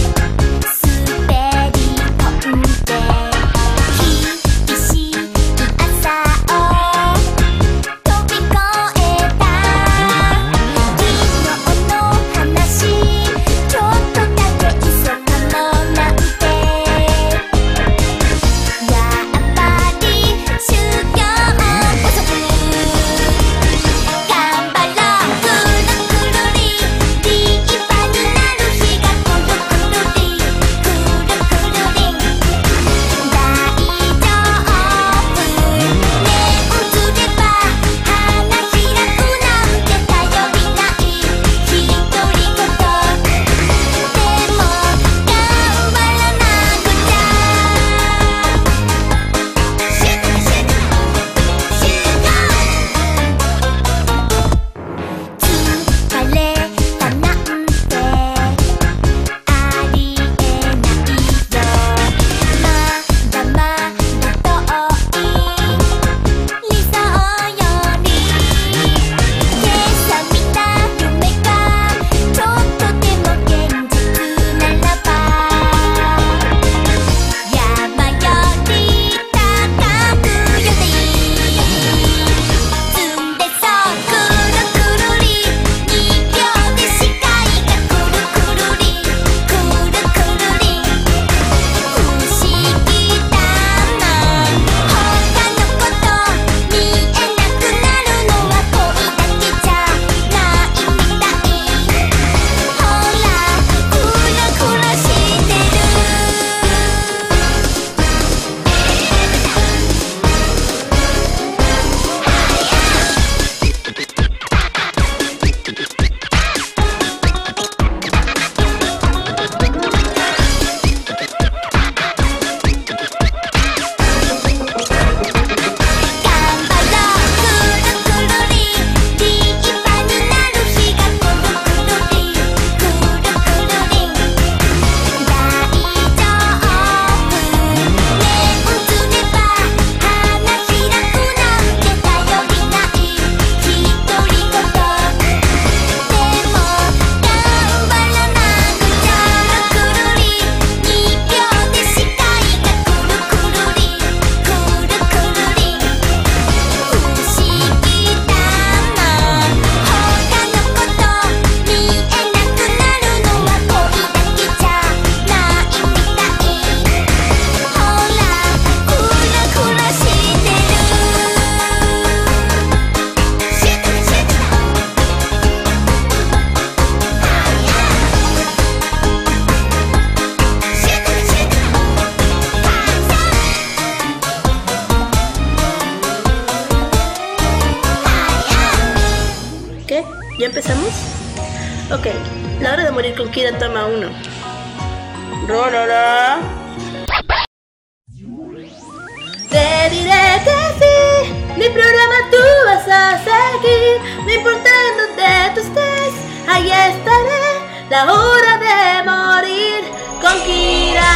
「 Ok, la hora de morir con Kira toma uno. Rorora. Te diré que sí, mi programa tú vas a seguir. No importa en donde tú estés, ahí estaré. La hora de morir con Kira.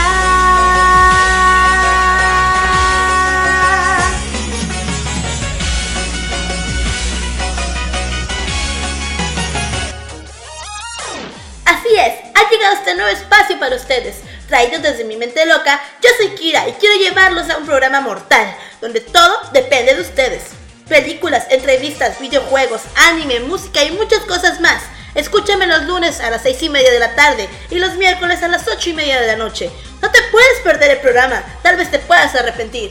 Así es, ha llegado este nuevo espacio para ustedes. Traído desde mi mente loca, yo soy Kira y quiero llevarlos a un programa mortal, donde todo depende de ustedes. Películas, entrevistas, videojuegos, anime, música y muchas cosas más. Escúchame los lunes a las seis y media de la tarde y los miércoles a las ocho y media de la noche. No te puedes perder el programa, tal vez te puedas arrepentir.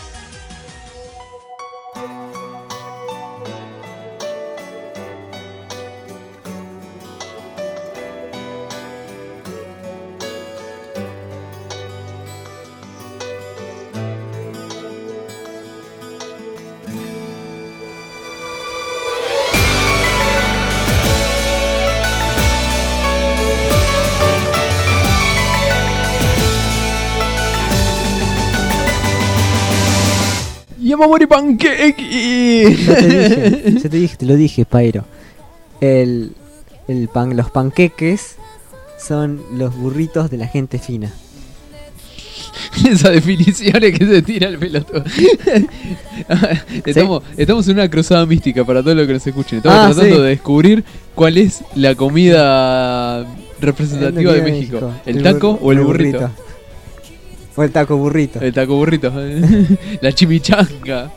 Yamamori Pancake. Ya te dije, ya te dije, te lo dije, Pyro. El, el pan, los panqueques son los burritos de la gente fina. Esa definición es que se tira el pelotudo. estamos, ¿Sí? estamos en una cruzada mística para todos los que nos escuchen. Estamos ah, tratando sí. de descubrir cuál es la comida representativa de México. México. ¿El, el taco o el, el burrito? burrito? O el taco burrito. El taco burrito. La chimichanga.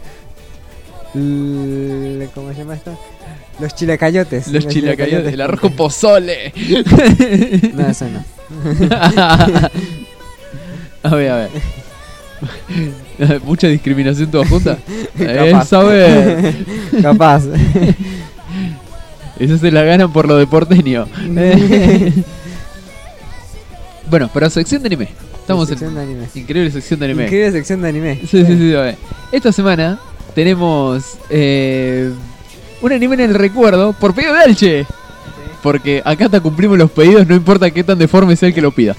L- ¿Cómo se llama esto? Los chilacayotes. Los, Los chilacayotes. chilacayotes. El arroz con pozole. No, eso no. A ver, a ver. Mucha discriminación toda junta. Es a ver. Capaz. Eso se la ganan por lo de porteño. Bueno, pero sección de anime. Estamos sección en de anime. Increíble sección de anime. Increíble sección de anime. Sí, sí, sí. A ver. Esta semana tenemos eh, un anime en el recuerdo por pedido de Alche. Porque acá hasta cumplimos los pedidos, no importa qué tan deforme sea el que lo pida.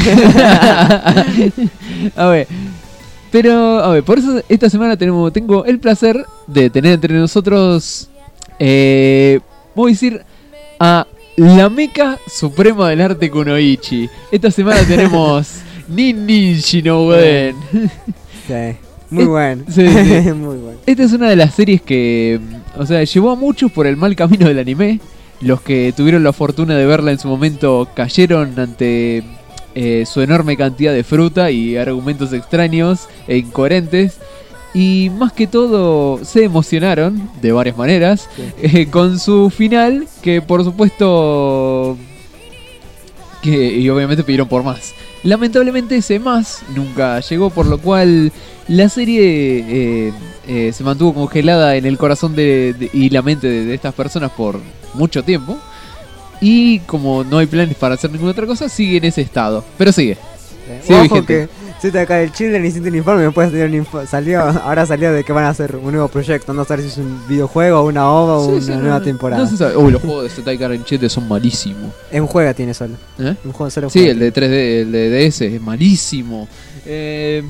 A ver. Pero, a ver, por eso esta semana tenemos, tengo el placer de tener entre nosotros, eh, voy a decir, a la meca suprema del arte kunoichi. Esta semana tenemos Nin Nin Shinouden. Sí, muy bueno. Sí, sí. Muy bueno. Esta es una de las series que, o sea, llevó a muchos por el mal camino del anime. Los que tuvieron la fortuna de verla en su momento cayeron ante eh, su enorme cantidad de fruta y argumentos extraños e incoherentes. Y más que todo se emocionaron, de varias maneras, sí. eh, con su final, que por supuesto... que y obviamente pidieron por más. Lamentablemente ese más nunca llegó, por lo cual la serie eh, eh, se mantuvo congelada en el corazón de, de, y la mente de, de estas personas por mucho tiempo. Y como no hay planes para hacer ninguna otra cosa, sigue en ese estado. Pero sigue. Sí, Ojo vigente. Que si te acá el Children hiciste un informe, después tener un info- salió, ahora salió de que van a hacer un nuevo proyecto. No sé si es un videojuego, una ova o sí, una sí, nueva no, temporada. No se sabe. Uy, los juegos de Setai Karenchete son malísimos. Es un juego tiene solo. ¿Eh? Un juego solo. Sí, juega. El de tres D, el de D S es malísimo. Eh,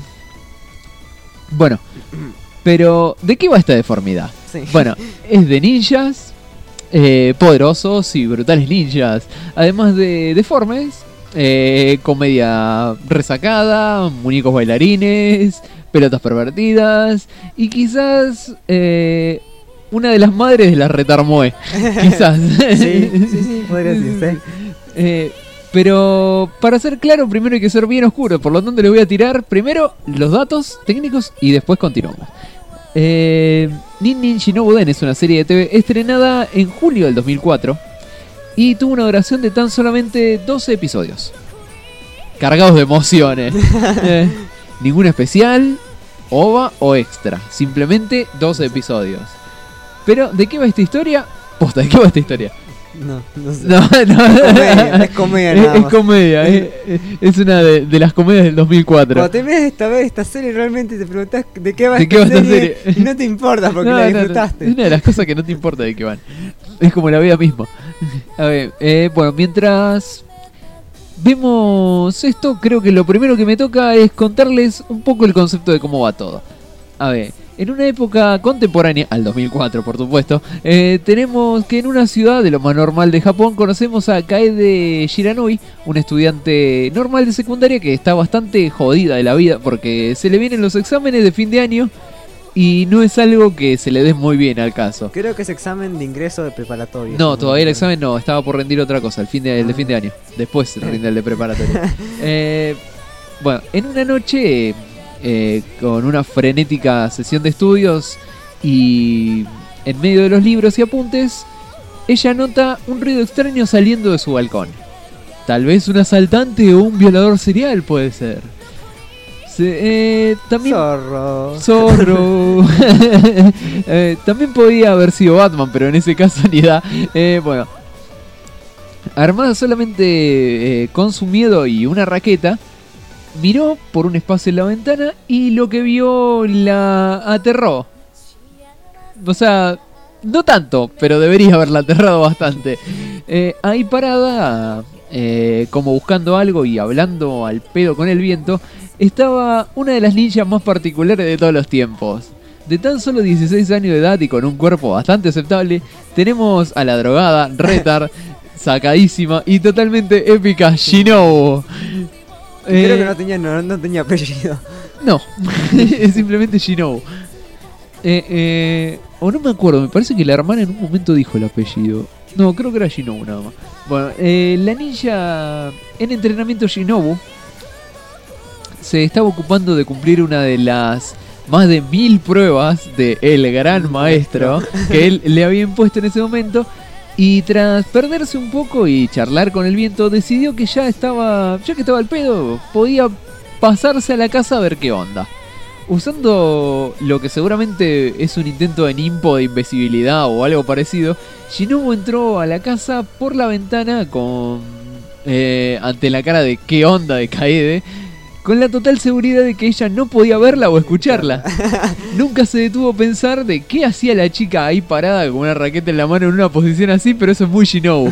bueno, pero ¿de qué va esta deformidad? Sí. Bueno, es de ninjas. Eh, poderosos y brutales ninjas, además de deformes, eh, comedia resacada, muñecos bailarines, pelotas pervertidas y quizás eh, una de las madres de la Retarmoe. Quizás. Sí, sí, sí, podría decirse. Eh, pero para ser claro, primero hay que ser bien oscuro, por lo tanto les voy a tirar primero los datos técnicos y después continuamos. Eh, Nin Nin Shinouden es una serie de T V estrenada en julio del dos mil cuatro y tuvo una duración de tan solamente doce episodios, cargados de emociones. eh, ningún especial, ova o extra, simplemente doce episodios. Pero ¿de qué va esta historia? Posta, ¿de qué va esta historia? No, no sé. No, no. Es comedia, es comedia. Es, es comedia, es, es una de, de las comedias del dos mil cuatro. Cuando te ves esta vez esta serie realmente te preguntas de qué va, ¿De esta, qué va serie, esta serie? Y no te importa porque no, la no, disfrutaste. No, es una de las cosas que no te importa de qué van. Es como la vida misma. A ver, eh, bueno, mientras vemos esto, creo que lo primero que me toca es contarles un poco el concepto de cómo va todo. A ver, en una época contemporánea, al dos mil cuatro por supuesto, eh, tenemos que en una ciudad de lo más normal de Japón conocemos a Kaede Shiranui, una estudiante normal de secundaria que está bastante jodida de la vida porque se le vienen los exámenes de fin de año y no es algo que se le dé muy bien al caso. Creo que es examen de ingreso de preparatorio. No, todavía el examen no, estaba por rendir otra cosa, el, fin de, el de fin de año. Después se rinde el de preparatorio. eh, bueno, en una noche, eh, con una frenética sesión de estudios y en medio de los libros y apuntes, ella nota un ruido extraño saliendo de su balcón. Tal vez un asaltante o un violador serial puede ser. Se, eh, también, Zorro. Zorro. eh, también podía haber sido Batman, pero en ese caso ni da. Eh, bueno, armada solamente eh, con su miedo y una raqueta, miró por un espacio en la ventana y lo que vio la aterró. O sea, no tanto, pero debería haberla aterrado bastante. Eh, ahí parada, eh, como buscando algo y hablando al pedo con el viento, estaba una de las ninjas más particulares de todos los tiempos. De tan solo dieciséis años de edad y con un cuerpo bastante aceptable, tenemos a la drogada, Retar, sacadísima y totalmente épica Shinobu. Creo Eh, que no tenía, no, no tenía apellido. No, es simplemente Shinobu. Eh, eh, o no me acuerdo, me parece que la hermana en un momento dijo el apellido. No, creo que era Shinobu nada más. Bueno, eh, la ninja en entrenamiento Shinobu se estaba ocupando de cumplir una de las más de mil pruebas de el gran maestro que él le había impuesto en ese momento. Y tras perderse un poco y charlar con el viento, decidió que ya estaba, ya que estaba al pedo, podía pasarse a la casa a ver qué onda. Usando lo que seguramente es un intento de nimpo de invisibilidad o algo parecido, Shinobu entró a la casa por la ventana con eh, ante la cara de qué onda de Kaede, con la total seguridad de que ella no podía verla o escucharla. Nunca se detuvo a pensar de qué hacía la chica ahí parada con una raqueta en la mano en una posición así, pero eso es muy Shinobu.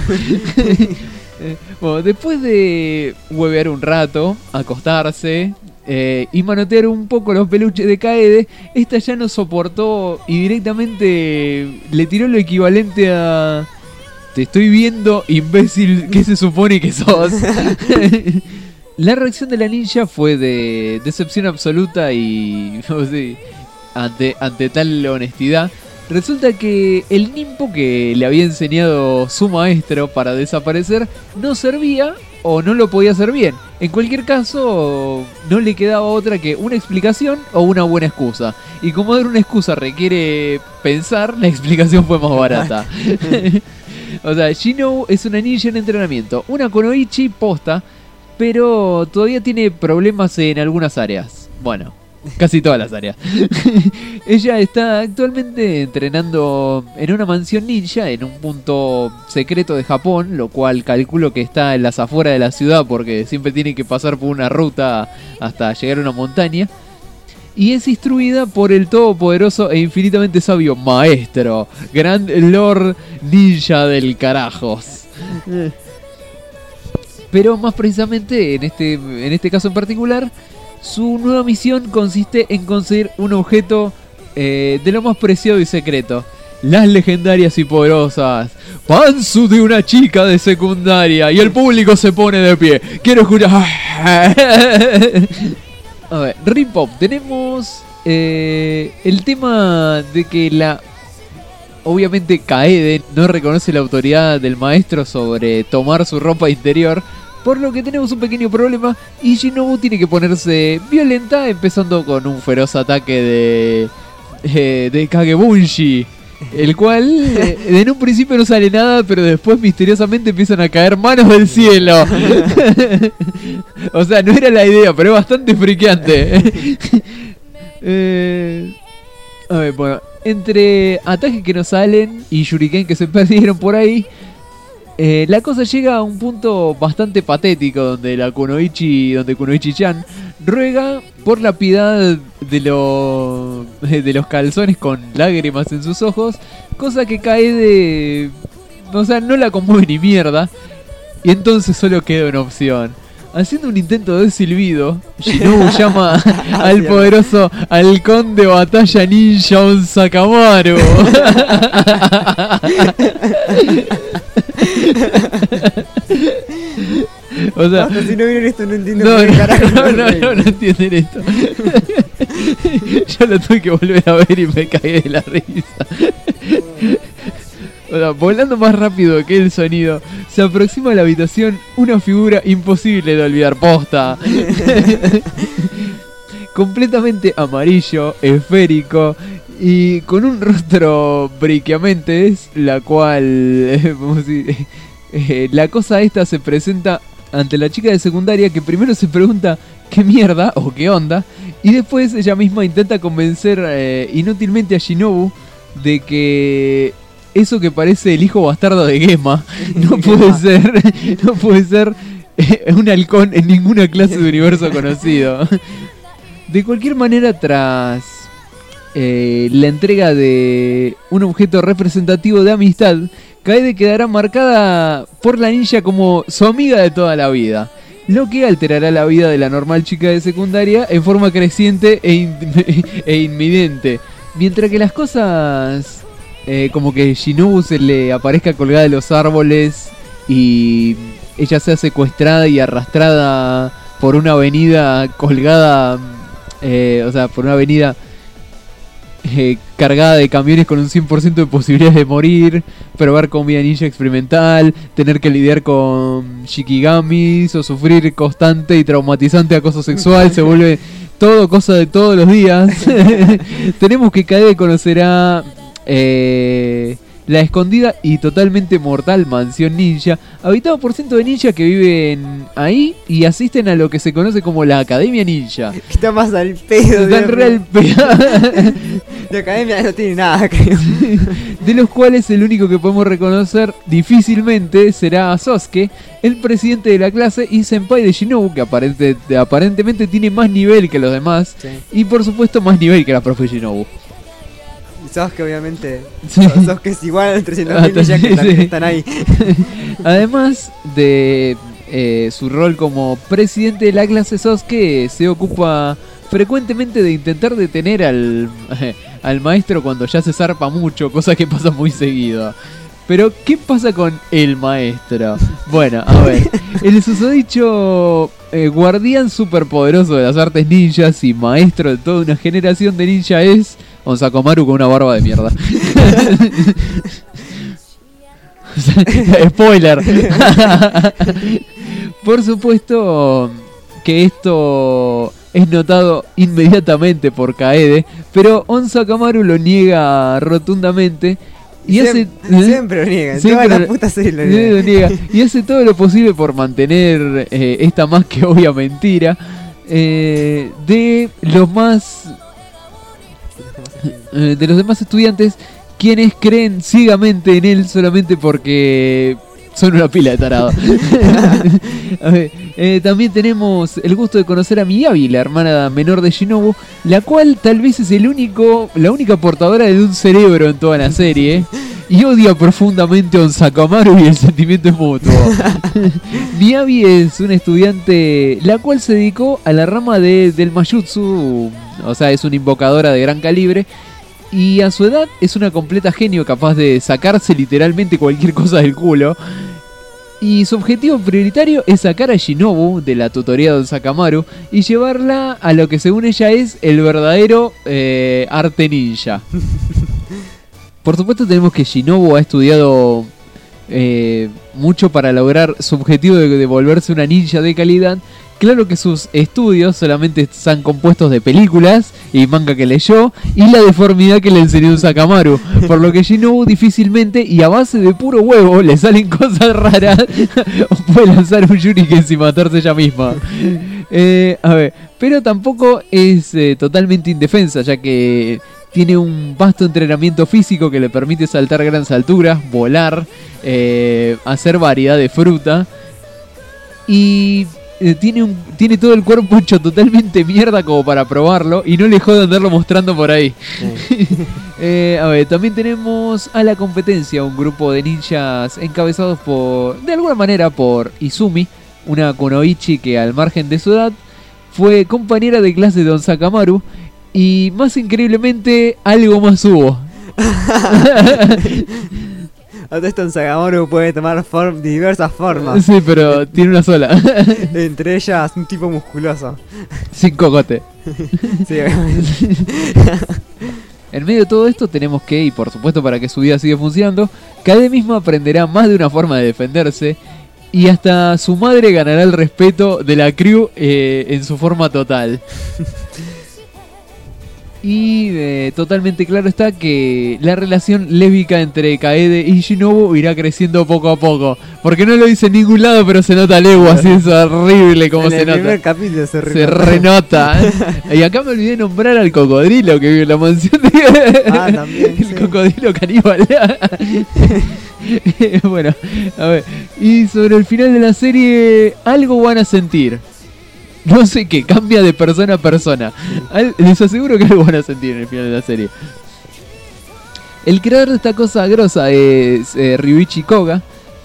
Bueno, después de huevear un rato, acostarse eh, y manotear un poco los peluches de Kaede, esta ya no soportó y directamente le tiró lo equivalente a: te estoy viendo, imbécil, ¿qué se supone que sos? La reacción de la ninja fue de decepción absoluta y no sé, ante, ante tal honestidad. Resulta que el nimpo que le había enseñado su maestro para desaparecer no servía o no lo podía hacer bien. En cualquier caso, no le quedaba otra que una explicación o una buena excusa. Y como dar una excusa requiere pensar, la explicación fue más barata. O sea, Shinobu es una ninja en entrenamiento, una kunoichi posta, pero todavía tiene problemas en algunas áreas. Bueno, casi todas las áreas. Ella está actualmente entrenando en una mansión ninja en un punto secreto de Japón, lo cual calculo que está en las afueras de la ciudad porque siempre tiene que pasar por una ruta hasta llegar a una montaña. Y es instruida por el todopoderoso e infinitamente sabio maestro, Grand Lord Ninja del Carajos. Pero más precisamente en este, en este caso en particular, su nueva misión consiste en conseguir un objeto eh, de lo más preciado y secreto: las legendarias y poderosas Pansu de una chica de secundaria. Y el público se pone de pie. Quiero escuchar. A ver, Rinpop, tenemos eh, el tema de que la... Obviamente Kaede no reconoce la autoridad del maestro sobre tomar su ropa interior, por lo que tenemos un pequeño problema y Shinobu tiene que ponerse violenta, empezando con un feroz ataque de eh, de Kagebunshi, el cual eh, en un principio no sale nada, pero después misteriosamente empiezan a caer manos del cielo. O sea, no era la idea, pero es bastante friqueante. eh, a ver, bueno, entre ataques que no salen y shuriken que se perdieron por ahí, Eh, la cosa llega a un punto bastante patético donde la Kunoichi, donde Kunoichi-chan ruega por la piedad de, lo, de los calzones con lágrimas en sus ojos, cosa que Kaede o sea, no la conmueve ni mierda. Y entonces solo queda una opción. Haciendo un intento de silbido, Shinobu llama al poderoso halcón de batalla ninja Onsakamaru. O sea, hasta si no vieron esto no entiendo no, por qué no, carajo no, me no, reí. no, no entienden esto. Yo lo tuve que volver a ver y me cagué de la risa. O sea, volando más rápido que el sonido, se aproxima a la habitación una figura imposible de olvidar, posta. Completamente amarillo, esférico y con un rostro briquiamentes, la cual, eh, vamos a decir, eh, la cosa esta se presenta ante la chica de secundaria, que primero se pregunta qué mierda o qué onda, y después ella misma intenta convencer eh, inútilmente a Shinobu de que eso que parece el hijo bastardo de Gema no puede ser, no puede ser eh, un halcón en ninguna clase de universo conocido. De cualquier manera, tras eh, la entrega de un objeto representativo de amistad, Kaede quedará marcada por la ninja como su amiga de toda la vida, lo que alterará la vida de la normal chica de secundaria en forma creciente e, in e inminente. Mientras que las cosas... Eh, como que Shinobu se le aparezca colgada de los árboles y ella sea secuestrada y arrastrada por una avenida colgada, eh, o sea, por una avenida eh, cargada de camiones con un cien por ciento de posibilidades de morir, probar comida ninja experimental, tener que lidiar con shikigamis o sufrir constante y traumatizante acoso sexual, se vuelve todo cosa de todos los días. Tenemos que Kaede conocerá Eh, la escondida y totalmente mortal mansión ninja, habitada por cientos de ninjas que viven ahí y asisten a lo que se conoce como la Academia Ninja. Está más al pedo. Está re al pedo. La academia no tiene nada, creo. De los cuales el único que podemos reconocer difícilmente será a Sosuke, el presidente de la clase y senpai de Shinobu, que aparente, aparentemente tiene más nivel que los demás, sí. Y por supuesto más nivel que la profe Shinobu. Sasuke obviamente, sí. Sasuke es igual a los trescientos mil ninjas que también están ahí. Además de eh, su rol como presidente de la clase, Sasuke se ocupa frecuentemente de intentar detener al, eh, al maestro cuando ya se zarpa mucho, cosa que pasa muy seguido. Pero, ¿qué pasa con el maestro? Bueno, a ver, el susodicho eh, guardián superpoderoso de las artes ninjas y maestro de toda una generación de ninja es Onsakamaru con una barba de mierda. Spoiler. Por supuesto que esto es notado inmediatamente por Kaede, pero Onsakamaru lo niega rotundamente. Y Siem hace, siempre lo niega, en siempre toda la puta serie lo niega. lo niega. Y hace todo lo posible por mantener eh, esta más que obvia mentira eh, de los más eh, de los demás estudiantes, quienes creen ciegamente en él solamente porque son una pila de tarados. A ver, eh, también tenemos el gusto de conocer a Miyabi, la hermana menor de Shinobu, la cual tal vez es el único, la única portadora de un cerebro en toda la serie, y odia profundamente a Onsakamaru y el sentimiento es mutuo. Miyabi es una estudiante la cual se dedicó a la rama de, del Mayutsu, o sea, es una invocadora de gran calibre. Y a su edad es una completa genio capaz de sacarse literalmente cualquier cosa del culo. Y su objetivo prioritario es sacar a Shinobu de la tutoría de Onsakamaru y llevarla a lo que según ella es el verdadero eh, arte ninja. Por supuesto tenemos que Shinobu ha estudiado eh, mucho para lograr su objetivo de, de volverse una ninja de calidad. Claro que sus estudios solamente están compuestos de películas y manga que leyó y la deformidad que le enseñó Onsakamaru, por lo que Shinobu difícilmente y a base de puro huevo le salen cosas raras o puede lanzar un shuriken sin matarse ella misma. Eh, a ver, pero tampoco es eh, totalmente indefensa, ya que tiene un vasto entrenamiento físico que le permite saltar grandes alturas, volar, eh, hacer variedad de fruta y eh, tiene, un, tiene todo el cuerpo hecho totalmente mierda como para probarlo y no le jode andarlo mostrando por ahí. Sí. eh, a ver, también tenemos a la competencia un grupo de ninjas encabezados por, de alguna manera, por Izumi, una kunoichi que al margen de su edad fue compañera de clase de Don Sakamaru y más increíblemente algo más hubo. Esto en Sakamaru puede tomar form, diversas formas. Sí, pero tiene una sola. Entre ellas un tipo musculoso. Sin cocote. Sí, obviamente. En medio de todo esto tenemos que, y por supuesto para que su vida siga funcionando, Kaede misma aprenderá más de una forma de defenderse y hasta su madre ganará el respeto de la crew eh, en su forma total. Y eh, totalmente claro está que la relación lésbica entre Kaede y Shinobu irá creciendo poco a poco. Porque no lo dice en ningún lado, pero se nota legua, así es horrible como en se el nota. primer capítulo se renota. Se renota. Y acá me olvidé de nombrar al cocodrilo que vive en la mansión de... Ah, también. El sí. cocodrilo caníbal. Bueno, a ver. Y sobre el final de la serie, algo van a sentir. No sé qué, cambia de persona a persona. Al, les aseguro que algo van a sentir en el final de la serie. El creador de esta cosa grosa es eh, Ryuichi Koga.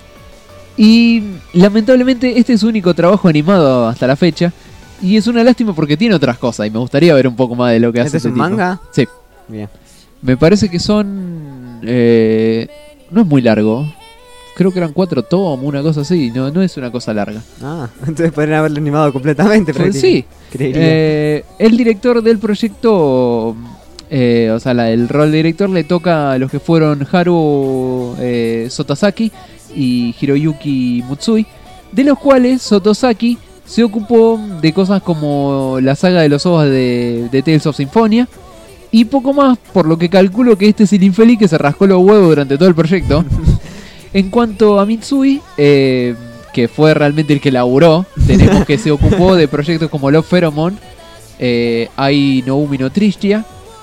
Y lamentablemente este es su único trabajo animado hasta la fecha. Y es una lástima porque tiene otras cosas. Y me gustaría ver un poco más de lo que hace ¿Este es este un tipo. manga? Sí. Bien. Me parece que son... Eh, no es muy largo. Creo que eran cuatro tomos, una cosa así. No, no es una cosa larga. Ah, entonces podrían haberlo animado completamente. Pues sí. Eh, el director del proyecto, eh, o sea, la, el rol de director le toca a los que fueron Haru eh, Sotosaki y Hiroyuki Mutsui, de los cuales Sotosaki se ocupó de cosas como la saga de los O V As de, de Tales of Symphonia y poco más, por lo que calculo que este es el infeliz que se rascó los huevos durante todo el proyecto. En cuanto a Mitsui, eh, que fue realmente el que laburó, tenemos que se ocupó de proyectos como Love Pheromone, eh, Ai no Umi no Tristia,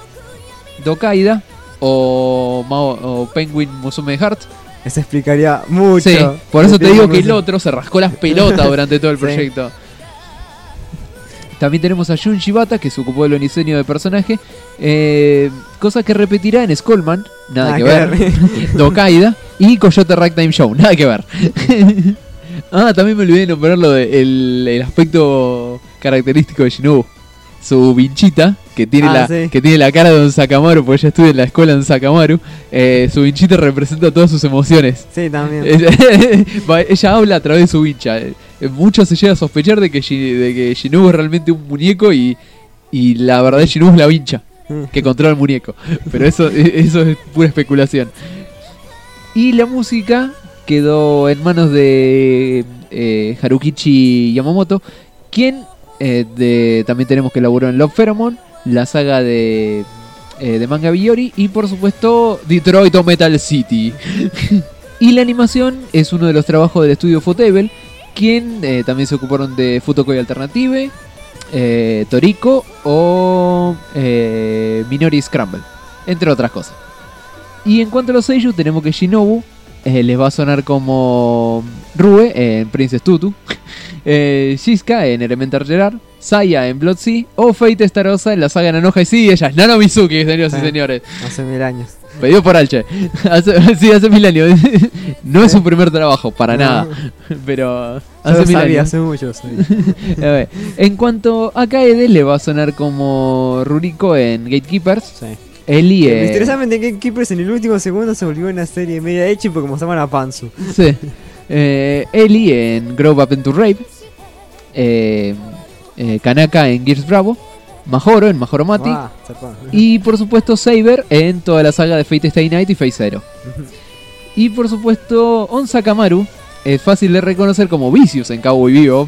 Dokaida o, Mao, o Penguin Musume Heart. Eso explicaría mucho. Sí, por eso te digo que el otro se rascó las pelotas durante todo el proyecto. Sí. También tenemos a Jun Shibata, que se ocupó de los diseños de personaje. Eh, cosa que repetirá en Skullman, nada, nada que, que ver. ver. Dokaida y Coyote Ragtime Show, nada que ver. Ah, también me olvidé de nombrarlo de el, el aspecto característico de Shinobu. Su vinchita, que tiene, ah, la, sí. que tiene la cara de Don Sakamaru, porque ella estudia en la escuela de Don Sakamaru. Eh, su vinchita representa todas sus emociones. Sí, también. Ella habla a través de su vincha. Mucho se llega a sospechar de que, de que Shinobu es realmente un muñeco y, y la verdad es Shinobu es la vincha que controla el muñeco. Pero eso, eso es pura especulación. Y la música quedó en manos de eh, Harukichi Yamamoto, quien eh, de, también tenemos que elaboró en Love Pheromone, la saga de, eh, de Manga Biyori y por supuesto Detroit o Metal City. Y la animación es uno de los trabajos del estudio Futable, quien eh, también se ocuparon de Futokoi Alternative, eh, Toriko o eh, Minori Scramble, entre otras cosas. Y en cuanto a los seiyuu, tenemos que Shinobu eh, les va a sonar como Rue en Princess Tutu, eh, Shizuka en Elemental Gerard, Saya en Blood Sea o Fate Starosa en la saga Nanoha y sí, ella es Nano Mizuki, señoras sí, y señores. Hace mil años. Pedido por Alche. Hace, sí, hace mil años. No sí. Es su primer trabajo, para no. Nada. Pero hace Yo mil sabía, años. Hace mucho, sí. A ver, en cuanto a Kaede, le va a sonar como Ruriko en Gatekeepers. Sí. Eli eh... Misteriosamente en Gatekeepers en el último segundo se volvió una serie media hecha porque mostraban a Panzu. Sí. Eh, Eli en Grow Up into Rape. Eh, eh, Kanaka en Gears Bravo. Mahoro en Mahoromati. Ah, y por supuesto Saber en toda la saga de Fate Stay Night y Fate Zero. Y por supuesto On Sakamaru es fácil de reconocer como Vicious en Cowboy Bebop.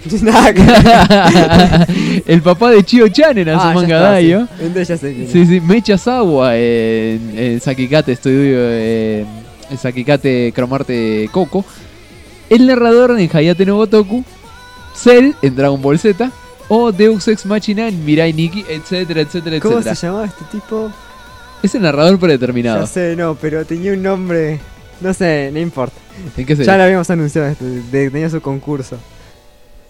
El papá de Chio-chan en Azumanga ah, Daioh. Sí. sí, sí, Mecha Sawa en, en Sakikate Studio, en, en Sakikate Cromarte Coco. El narrador en Hayate no Gotoku. Cell en Dragon Ball Z. O Deus Ex Machina en Mirai Nikki, etcétera, etcétera, ¿Cómo etcétera. se llamaba este tipo? Es el narrador predeterminado. Ya sé, no, pero tenía un nombre. No sé, no importa. ¿En qué sería? Ya lo habíamos anunciado, este, de, tenía su concurso.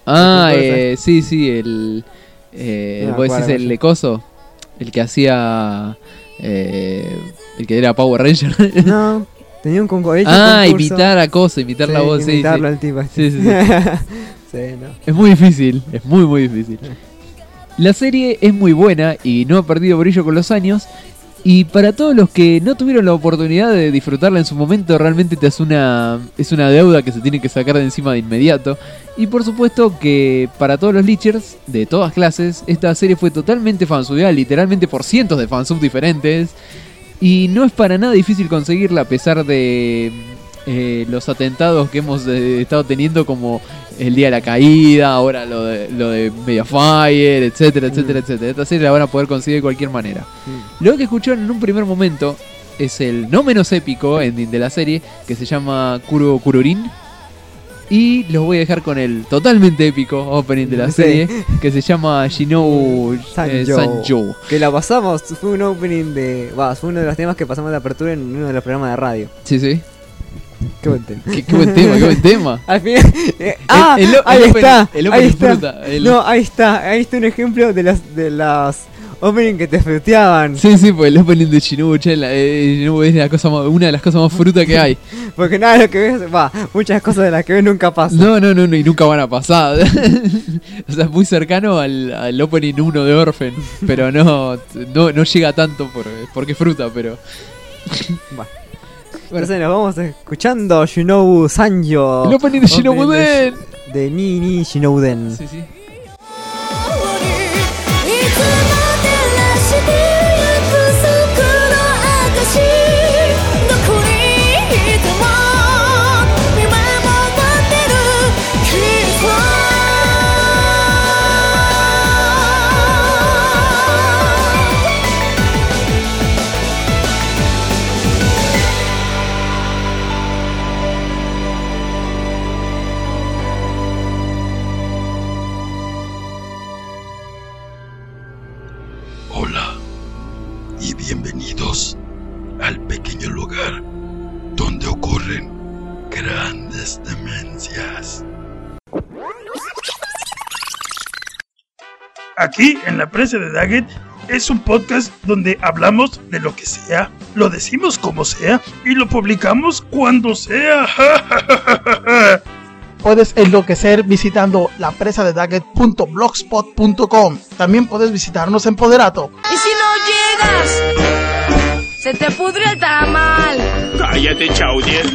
Ah, eh, sí, sí, el... Eh, No, vos ¿cuál decís era el ese? Coso, el que hacía... Eh, el que era Power Ranger. No, tenía un concurso. Ah, imitar a Coso, imitar Sí, la voz, sí, imitarlo sí. al tipo. Sí, sí, sí. Sí, no. Es muy difícil, es muy muy difícil. La serie es muy buena y no ha perdido brillo con los años. Y para todos los que no tuvieron la oportunidad de disfrutarla en su momento, realmente te hace una, es una deuda que se tiene que sacar de encima de inmediato. Y por supuesto que para todos los Leechers de todas clases, esta serie fue totalmente fansubida, literalmente por cientos de fansub diferentes. Y no es para nada difícil conseguirla a pesar de eh, los atentados que hemos eh, estado teniendo, como el día de la caída, ahora lo de, lo de Mediafire, etcétera, etcétera, etcétera. Esta serie la van a poder conseguir de cualquier manera. Lo que escucharon en un primer momento es el no menos épico ending de la serie, que se llama Kuro Kurorin. Y los voy a dejar con el totalmente épico opening de la Sí. serie, que se llama Shinou eh, Sanjo. Sanjo. Que la pasamos, fue un opening de... Va, fue uno de los temas que pasamos de apertura en uno de los programas de radio. Sí, sí. Qué buen tema. Qué, qué buen tema, qué buen tema. Al final... eh, ah, El- el- ahí el está. opening- el ahí opening está. fruta, el- No, ahí está. Ahí está un ejemplo de las de las opening que te fruteaban. Sí, sí, pues el opening de Shinobu, che, la- eh, Shinobu es la cosa más- una de las cosas más frutas que hay. Porque nada de lo que ves, va, muchas cosas de las que ves nunca pasan. No, no, no, no, y nunca van a pasar. O sea, es muy cercano al, al opening uno de Orphan, pero no, no, no llega tanto por, porque es fruta, pero... Va. Entonces nos vamos escuchando Shinobu Sanjo. El opening de Shinobuden. De Nini Shinobuden. Sí, sí. Hola y bienvenidos al pequeño lugar donde ocurren grandes demencias. Aquí en la presa de Daggett es un podcast donde hablamos de lo que sea, lo decimos como sea y lo publicamos cuando sea. Puedes enloquecer visitando la presa de Daggett punto blogspot punto com. También puedes visitarnos en Poderato. ¿Y si no llegas? Se te pudre el tamal. Cállate, Chaudier.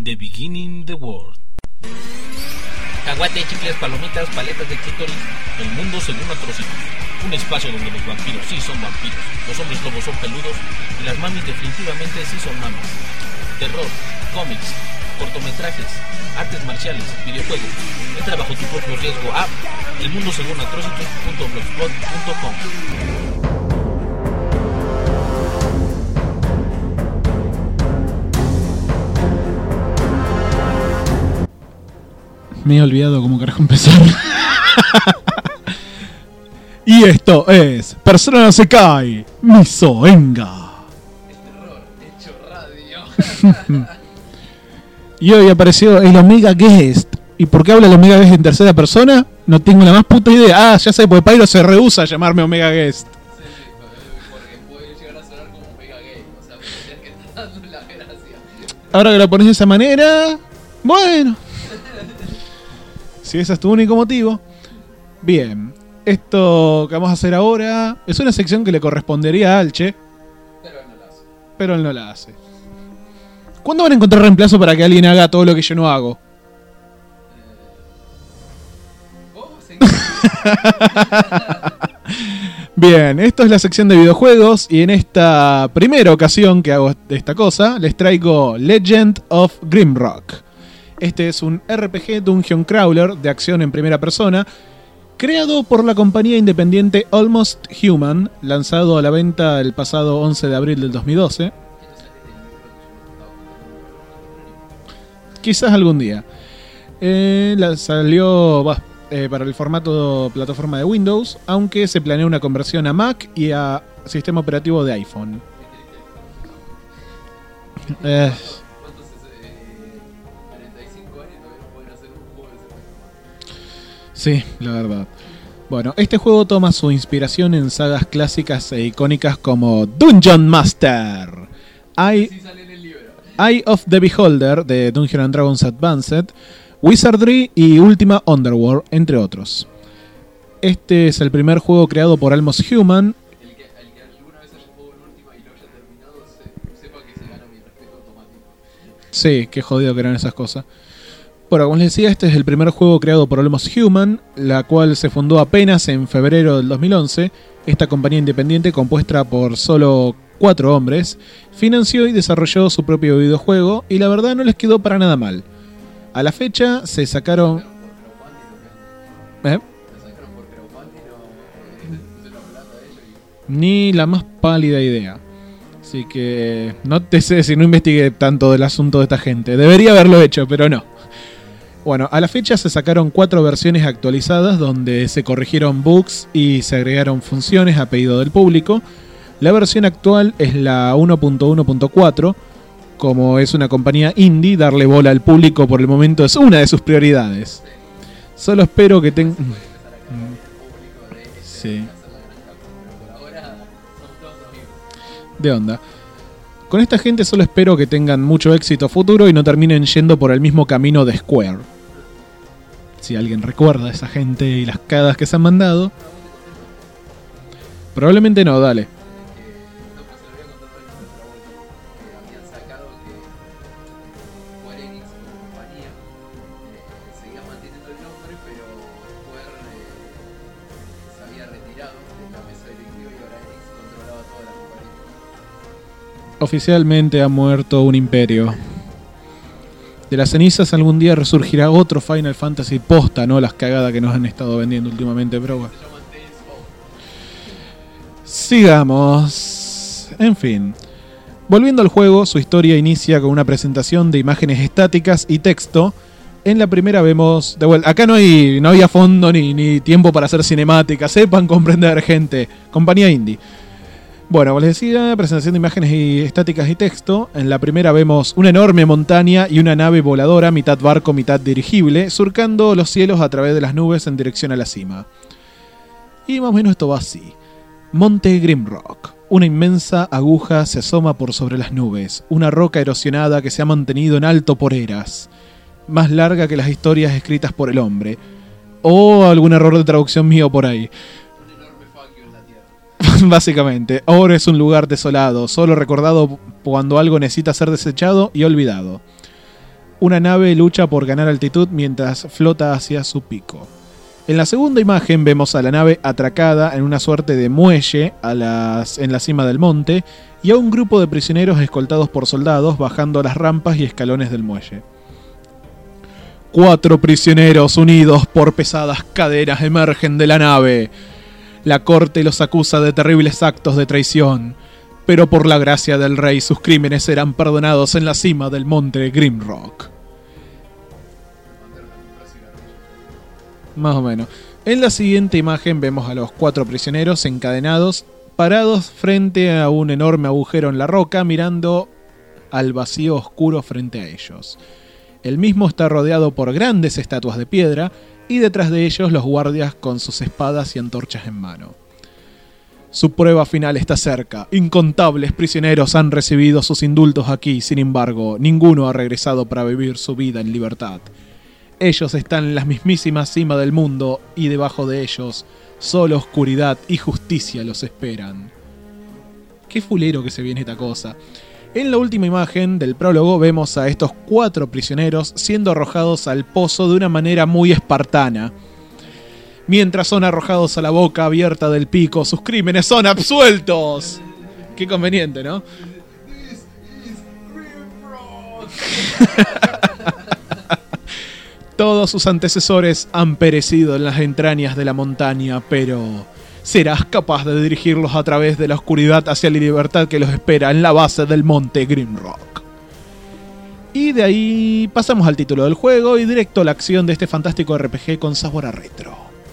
the beginning the world. Caguate, chicles, palomitas, paletas de clítoris. El mundo según Atrocity. Un espacio donde los vampiros sí son vampiros, los hombres lobos son peludos y las mamis definitivamente sí son mamas. Terror, cómics, cortometrajes, artes marciales, videojuegos. Entra bajo tu propio riesgo a el mundo según atrocity punto blogspot punto com. Me he olvidado cómo carajo empezar. Y esto es Persona no Sekai Misoenga. Y hoy apareció el Omega Guest. ¿Y por qué habla el Omega Guest en tercera persona? No tengo la más puta idea. Ah, ya sé, porque Pyro se rehúsa a llamarme Omega Guest. Ahora que lo pones de esa manera, bueno, si ese es tu único motivo. Bien, esto que vamos a hacer ahora es una sección que le correspondería a Alche, pero él no la hace. Pero él no la hace. ¿Cuándo van a encontrar reemplazo para que alguien haga todo lo que yo no hago? Bien, esto es la sección de videojuegos y en esta primera ocasión que hago esta cosa les traigo Legend of Grimrock. Este es un R P G Dungeon Crawler de acción en primera persona creado por la compañía independiente Almost Human, lanzado a la venta el pasado once de abril del dos mil doce. Quizás algún día. Eh, la salió bah, eh, para el formato plataforma de Windows, aunque se planea una conversión a Mac y a sistema operativo de iPhone. Eh, sí, la verdad. Bueno, este juego toma su inspiración en sagas clásicas e icónicas como Dungeon Master, Eye, Eye of the Beholder de Dungeons and Dragons Advanced, Wizardry y Ultima Underworld, entre otros. Este es el primer juego creado por Almost Human. El que, el que alguna vez haya jugado en Ultima y lo haya terminado, se, sepa que se gana mi respeto automático. Sí, qué jodido que eran esas cosas. Bueno, como les decía, este es el primer juego creado por Almost Human, la cual se fundó apenas en febrero del dos mil once. Esta compañía independiente, compuesta por solo cuatro hombres, financió y desarrolló su propio videojuego y la verdad no les quedó para nada mal. A la fecha se sacaron... ¿Eh? Ni la más pálida idea. Así que no te sé si no investigué tanto del asunto de esta gente. Debería haberlo hecho, pero no. Bueno, a la fecha se sacaron cuatro versiones actualizadas donde se corrigieron bugs y se agregaron funciones a pedido del público. La versión actual es la uno punto uno punto cuatro. Como es una compañía indie, darle bola al público por el momento es una de sus prioridades. Solo espero que tengan... Sí. De onda. Con esta gente solo espero que tengan mucho éxito futuro y no terminen yendo por el mismo camino de Square. Si alguien recuerda a esa gente y las cagadas que se han mandado. Probablemente no, dale. Oficialmente ha muerto un imperio. De las cenizas algún día resurgirá otro Final Fantasy posta, ¿no? Las cagadas que nos han estado vendiendo últimamente, pero bueno. Sigamos. En fin. Volviendo al juego, su historia inicia con una presentación de imágenes estáticas y texto. En la primera vemos... De vuelta, acá no hay no había fondo ni, ni tiempo para hacer cinemática. Sepan comprender, gente. Compañía indie. Bueno, como les decía, presentación de imágenes y estáticas y texto. En la primera vemos una enorme montaña y una nave voladora, mitad barco, mitad dirigible, surcando los cielos a través de las nubes en dirección a la cima. Y más o menos esto va así. Monte Grimrock. Una inmensa aguja se asoma por sobre las nubes. Una roca erosionada que se ha mantenido en alto por eras. Más larga que las historias escritas por el hombre. O algún error de traducción mío por ahí. Básicamente, ahora es un lugar desolado, solo recordado cuando algo necesita ser desechado y olvidado. una nave lucha por ganar altitud mientras flota hacia su pico. En la segunda imagen vemos a la nave atracada en una suerte de muelle a las, en la cima del monte y a un grupo de prisioneros escoltados por soldados bajando las rampas y escalones del muelle. Cuatro prisioneros unidos por pesadas cadenas emergen de la nave. La corte los acusa de terribles actos de traición, pero por la gracia del rey sus crímenes serán perdonados en la cima del monte Grimrock. Más o menos. En la siguiente imagen vemos a los cuatro prisioneros encadenados, parados frente a un enorme agujero en la roca, mirando al vacío oscuro frente a ellos. El mismo está rodeado por grandes estatuas de piedra y detrás de ellos los guardias con sus espadas y antorchas en mano. Su prueba final está cerca. Incontables prisioneros han recibido sus indultos aquí, sin embargo, ninguno ha regresado para vivir su vida en libertad. Ellos están en la mismísima cima del mundo y debajo de ellos solo oscuridad y justicia los esperan. Qué fulero que se viene esta cosa. En la última imagen del prólogo vemos a estos cuatro prisioneros siendo arrojados al pozo de una manera muy espartana. Mientras son arrojados a la boca abierta del pico, sus crímenes son absueltos. Qué conveniente, ¿no? Todos sus antecesores han perecido en las entrañas de la montaña, pero serás capaz de dirigirlos a través de la oscuridad hacia la libertad que los espera en la base del monte Grimrock. Y de ahí pasamos al título del juego y directo a la acción de este fantástico R P G con sabor a retro.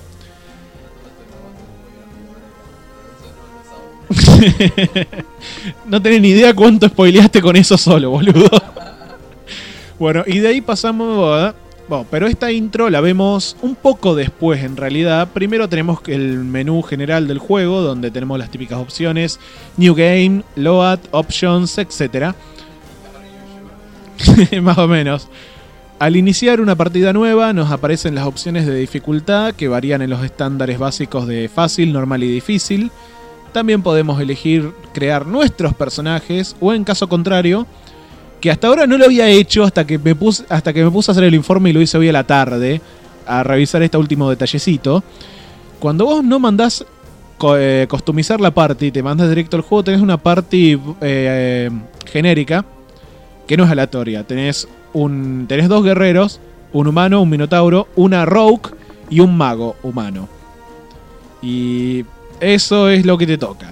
No tenés ni idea cuánto spoileaste con eso solo, boludo. Bueno, y de ahí pasamos a... Bueno, pero esta intro la vemos un poco después en realidad. Primero tenemos el menú general del juego, donde tenemos las típicas opciones: New Game, Load, Options, etcétera. Más o menos. Al iniciar una partida nueva nos aparecen las opciones de dificultad, que varían en los estándares básicos de fácil, normal y difícil. También podemos elegir crear nuestros personajes, o en caso contrario, que hasta ahora no lo había hecho hasta que me puse, hasta que me puse a hacer el informe y lo hice hoy a la tarde, a revisar este último detallecito. Cuando vos no mandás co eh, customizar la party, te mandas directo al juego, tenés una party eh, eh, genérica, que no es aleatoria. Tenés, un, tenés dos guerreros, un humano, un minotauro, una rogue y un mago humano. Y eso es lo que te toca.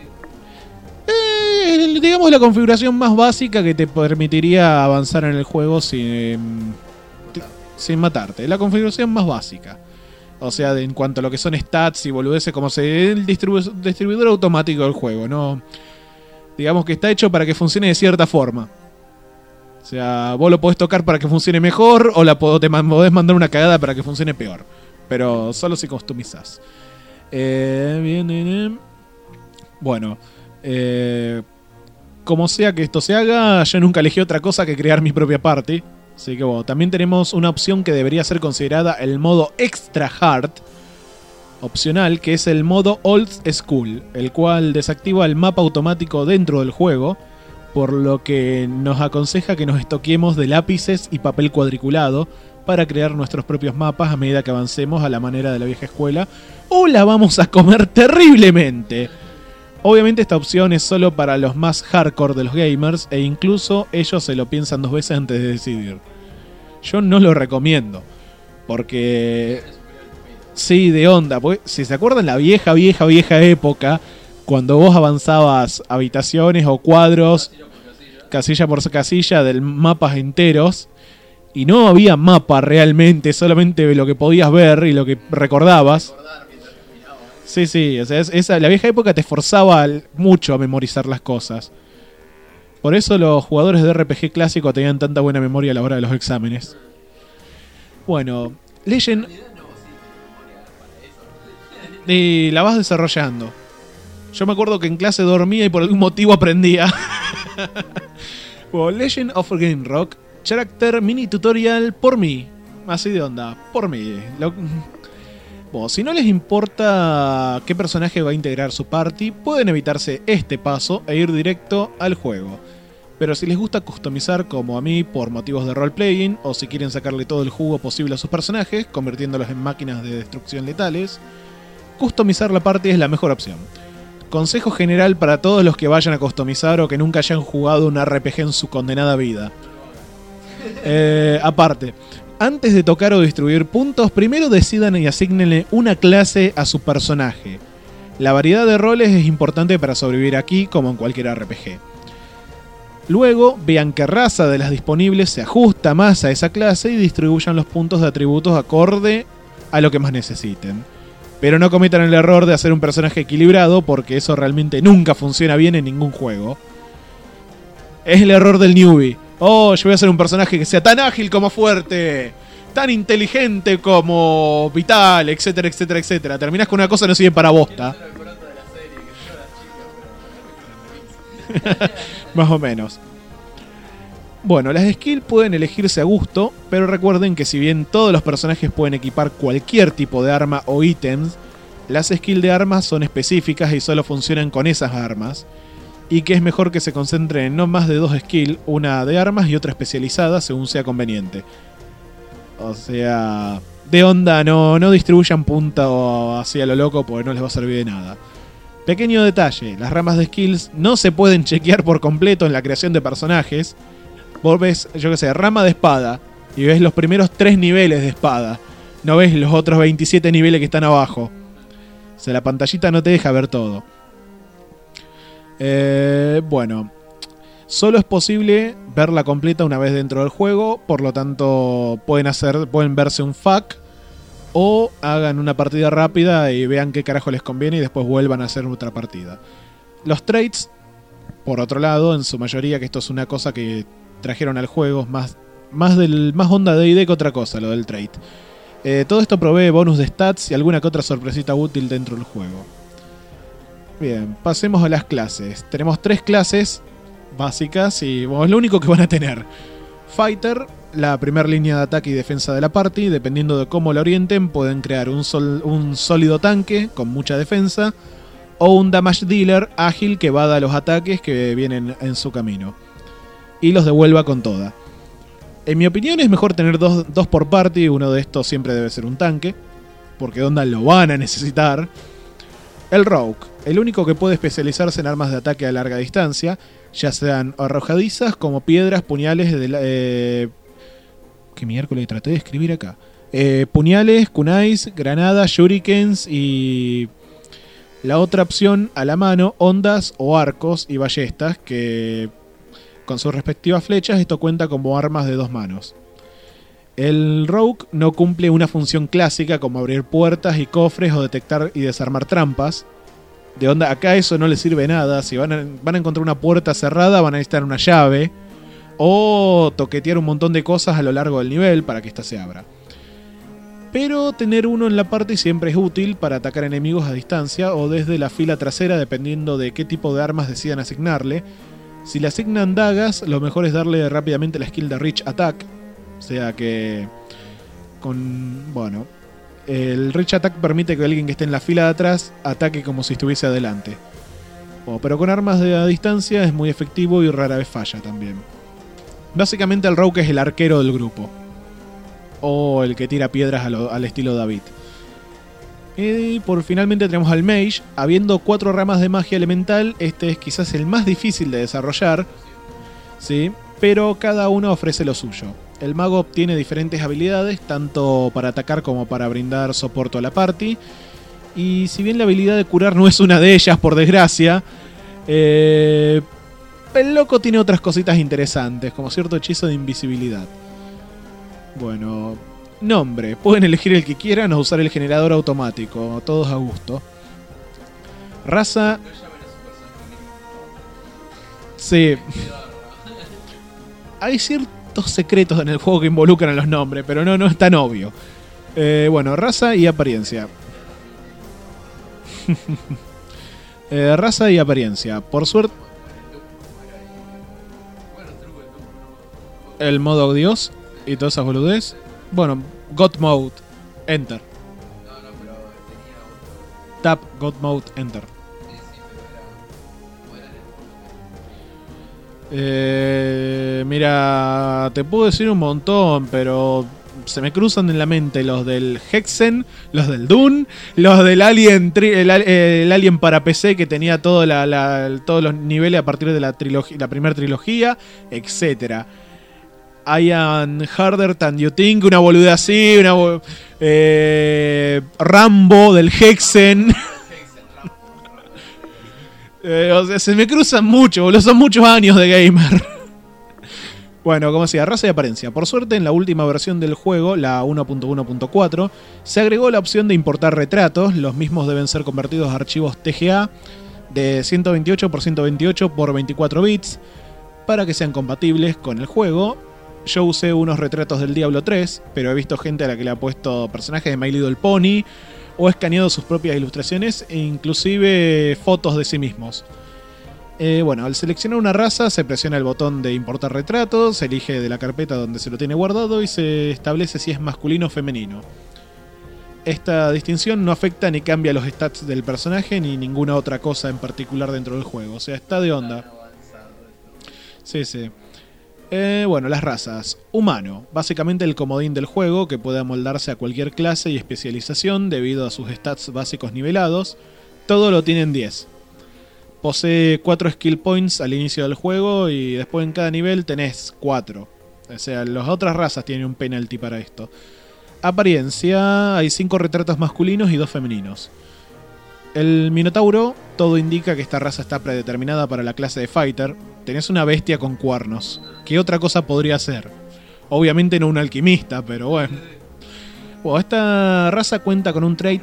Eh, digamos la configuración más básica que te permitiría avanzar en el juego sin, sin matarte. La configuración más básica. O sea, de, en cuanto a lo que son stats y boludeces, como se el distribu distribuidor automático del juego, ¿no? Digamos que está hecho para que funcione de cierta forma. O sea, vos lo podés tocar para que funcione mejor, o la pod te podés mandar una cagada para que funcione peor. Pero solo si customizás. Eh, bien, bien. Bueno, eh, como sea que esto se haga, yo nunca elegí otra cosa que crear mi propia party. Así que bueno, también tenemos una opción que debería ser considerada el modo Extra Hard opcional, que es el modo Old School, el cual desactiva el mapa automático dentro del juego, por lo que nos aconseja que nos estoquemos de lápices y papel cuadriculado para crear nuestros propios mapas a medida que avancemos a la manera de la vieja escuela, o la vamos a comer terriblemente. Obviamente esta opción es solo para los más hardcore de los gamers, e incluso ellos se lo piensan dos veces antes de decidir. Yo no lo recomiendo, porque sí, de onda, porque si se acuerdan la vieja, vieja, vieja época, cuando vos avanzabas habitaciones o cuadros, casilla por casilla, del mapas enteros, y no había mapa realmente, solamente lo que podías ver y lo que recordabas. Sí, sí, o sea, es, esa, la vieja época te forzaba mucho a memorizar las cosas. Por eso los jugadores de R P G clásico tenían tanta buena memoria a la hora de los exámenes. Bueno, Legend... Y la vas desarrollando. Yo me acuerdo que en clase dormía y por algún motivo aprendía. Bueno, Legend of Grimrock, Character Mini Tutorial por mí. Así de onda, por mí. Lo... Bueno, si no les importa qué personaje va a integrar su party, pueden evitarse este paso e ir directo al juego. Pero si les gusta customizar como a mí por motivos de roleplaying, o si quieren sacarle todo el jugo posible a sus personajes, convirtiéndolos en máquinas de destrucción letales, customizar la party es la mejor opción. Consejo general para todos los que vayan a customizar o que nunca hayan jugado un R P G en su condenada vida. Eh, aparte, antes de tocar o distribuir puntos, primero decidan y asígnenle una clase a su personaje. La variedad de roles es importante para sobrevivir aquí como en cualquier R P G. Luego, vean qué raza de las disponibles se ajusta más a esa clase y distribuyan los puntos de atributos acorde a lo que más necesiten. Pero no cometan el error de hacer un personaje equilibrado, porque eso realmente nunca funciona bien en ningún juego. Es el error del newbie. Oh, yo voy a hacer un personaje que sea tan ágil como fuerte, tan inteligente como vital, etcétera, etcétera, etcétera. Terminás con una cosa que no sirve para bosta. Más o menos. Bueno, las skills pueden elegirse a gusto, pero recuerden que si bien todos los personajes pueden equipar cualquier tipo de arma o ítems, las skills de armas son específicas y solo funcionan con esas armas, y que es mejor que se concentren en no más de dos skills, una de armas y otra especializada según sea conveniente. O sea, de onda, no, no distribuyan punta o hacia lo loco porque no les va a servir de nada. Pequeño detalle, las ramas de skills no se pueden chequear por completo en la creación de personajes. Vos ves, yo qué sé, rama de espada y ves los primeros tres niveles de espada. No ves los otros veintisiete niveles que están abajo. O sea, la pantallita no te deja ver todo. Eh, bueno, solo es posible verla completa una vez dentro del juego. Por lo tanto, pueden hacer, pueden verse un F A Q o hagan una partida rápida y vean qué carajo les conviene y después vuelvan a hacer otra partida. Los traits, por otro lado, en su mayoría, que esto es una cosa que trajeron al juego, más, más, del, más onda de D and D que otra cosa, lo del trait. Eh, todo esto provee bonus de stats y alguna que otra sorpresita útil dentro del juego. Bien, pasemos a las clases. Tenemos tres clases básicas y bueno, es lo único que van a tener. Fighter, la primera línea de ataque y defensa de la party. Dependiendo de cómo la orienten, pueden crear un, sol, un sólido tanque con mucha defensa o un damage dealer ágil que vada los ataques que vienen en su camino y los devuelva con toda. En mi opinión es mejor tener dos, dos por party. Uno de estos siempre debe ser un tanque, porque onda lo van a necesitar. El Rogue, el único que puede especializarse en armas de ataque a larga distancia, ya sean arrojadizas como piedras, puñales de la, eh, ¿qué miércoles traté de escribir acá? Eh, puñales, kunais, granadas, shurikens y la otra opción a la mano, ondas o arcos y ballestas que con sus respectivas flechas esto cuenta como armas de dos manos. El Rogue no cumple una función clásica como abrir puertas y cofres o detectar y desarmar trampas. De onda, acá eso no les sirve nada. Si van a, van a encontrar una puerta cerrada, van a necesitar una llave o toquetear un montón de cosas a lo largo del nivel para que ésta se abra. Pero tener uno en la party siempre es útil para atacar enemigos a distancia o desde la fila trasera, dependiendo de qué tipo de armas decidan asignarle. Si le asignan dagas, lo mejor es darle rápidamente la skill de Reach Attack. O sea que con bueno, el Reach Attack permite que alguien que esté en la fila de atrás ataque como si estuviese adelante. Oh, pero con armas de a distancia es muy efectivo y rara vez falla también. Básicamente el Rogue es el arquero del grupo. O el que tira piedras a lo, al estilo David. Y por finalmente tenemos al Mage. Habiendo cuatro ramas de magia elemental, este es quizás el más difícil de desarrollar, ¿sí? Pero cada uno ofrece lo suyo. El mago obtiene diferentes habilidades, tanto para atacar como para brindar soporte a la party. Y si bien la habilidad de curar no es una de ellas, por desgracia, eh, el loco tiene otras cositas interesantes, como cierto hechizo de invisibilidad. Bueno, nombre. Pueden elegir el que quieran o usar el generador automático, todos a gusto. Raza... Sí. Hay ciertos secretos en el juego que involucran a los nombres, pero no, no es tan obvio. Eh, bueno, raza y apariencia. eh, raza y apariencia. Por suerte... El modo Dios y todas esas boludez. Bueno, God Mode, Enter. Tap God Mode, Enter. Eh, mira, te puedo decir un montón, pero se me cruzan en la mente los del Hexen, los del Dune, los del Alien, tri- el, el Alien para P C que tenía todo la, la, todos los niveles a partir de la, trilogía, la primera trilogía, etcétera. I am harder than you think, una boluda así, una eh, Rambo del Hexen. eh, o sea, se me cruzan mucho, boludo, son muchos años de gamer. Bueno, como decía, raza y apariencia. Por suerte, en la última versión del juego, la uno punto uno punto cuatro, se agregó la opción de importar retratos. Los mismos deben ser convertidos a archivos T G A de ciento veintiocho por ciento veintiocho por veinticuatro bits para que sean compatibles con el juego. Yo usé unos retratos del Diablo tres, pero he visto gente a la que le ha puesto personajes de My Little Pony o escaneado sus propias ilustraciones e inclusive fotos de sí mismos. Eh, bueno, al seleccionar una raza se presiona el botón de importar retratos, se elige de la carpeta donde se lo tiene guardado y se establece si es masculino o femenino. Esta distinción no afecta ni cambia los stats del personaje ni ninguna otra cosa en particular dentro del juego, o sea, está de onda. Sí, sí. Eh, bueno, las razas. Humano, básicamente el comodín del juego que puede amoldarse a cualquier clase y especialización debido a sus stats básicos nivelados. Todo lo tiene en diez. Posee cuatro skill points al inicio del juego y después en cada nivel tenés cuatro. O sea, las otras razas tienen un penalty para esto. Apariencia, hay cinco retratos masculinos y dos femeninos. El Minotauro, todo indica que esta raza está predeterminada para la clase de Fighter. Tenés una bestia con cuernos. ¿Qué otra cosa podría ser? Obviamente no un alquimista, pero bueno. Bueno, esta raza cuenta con un trait.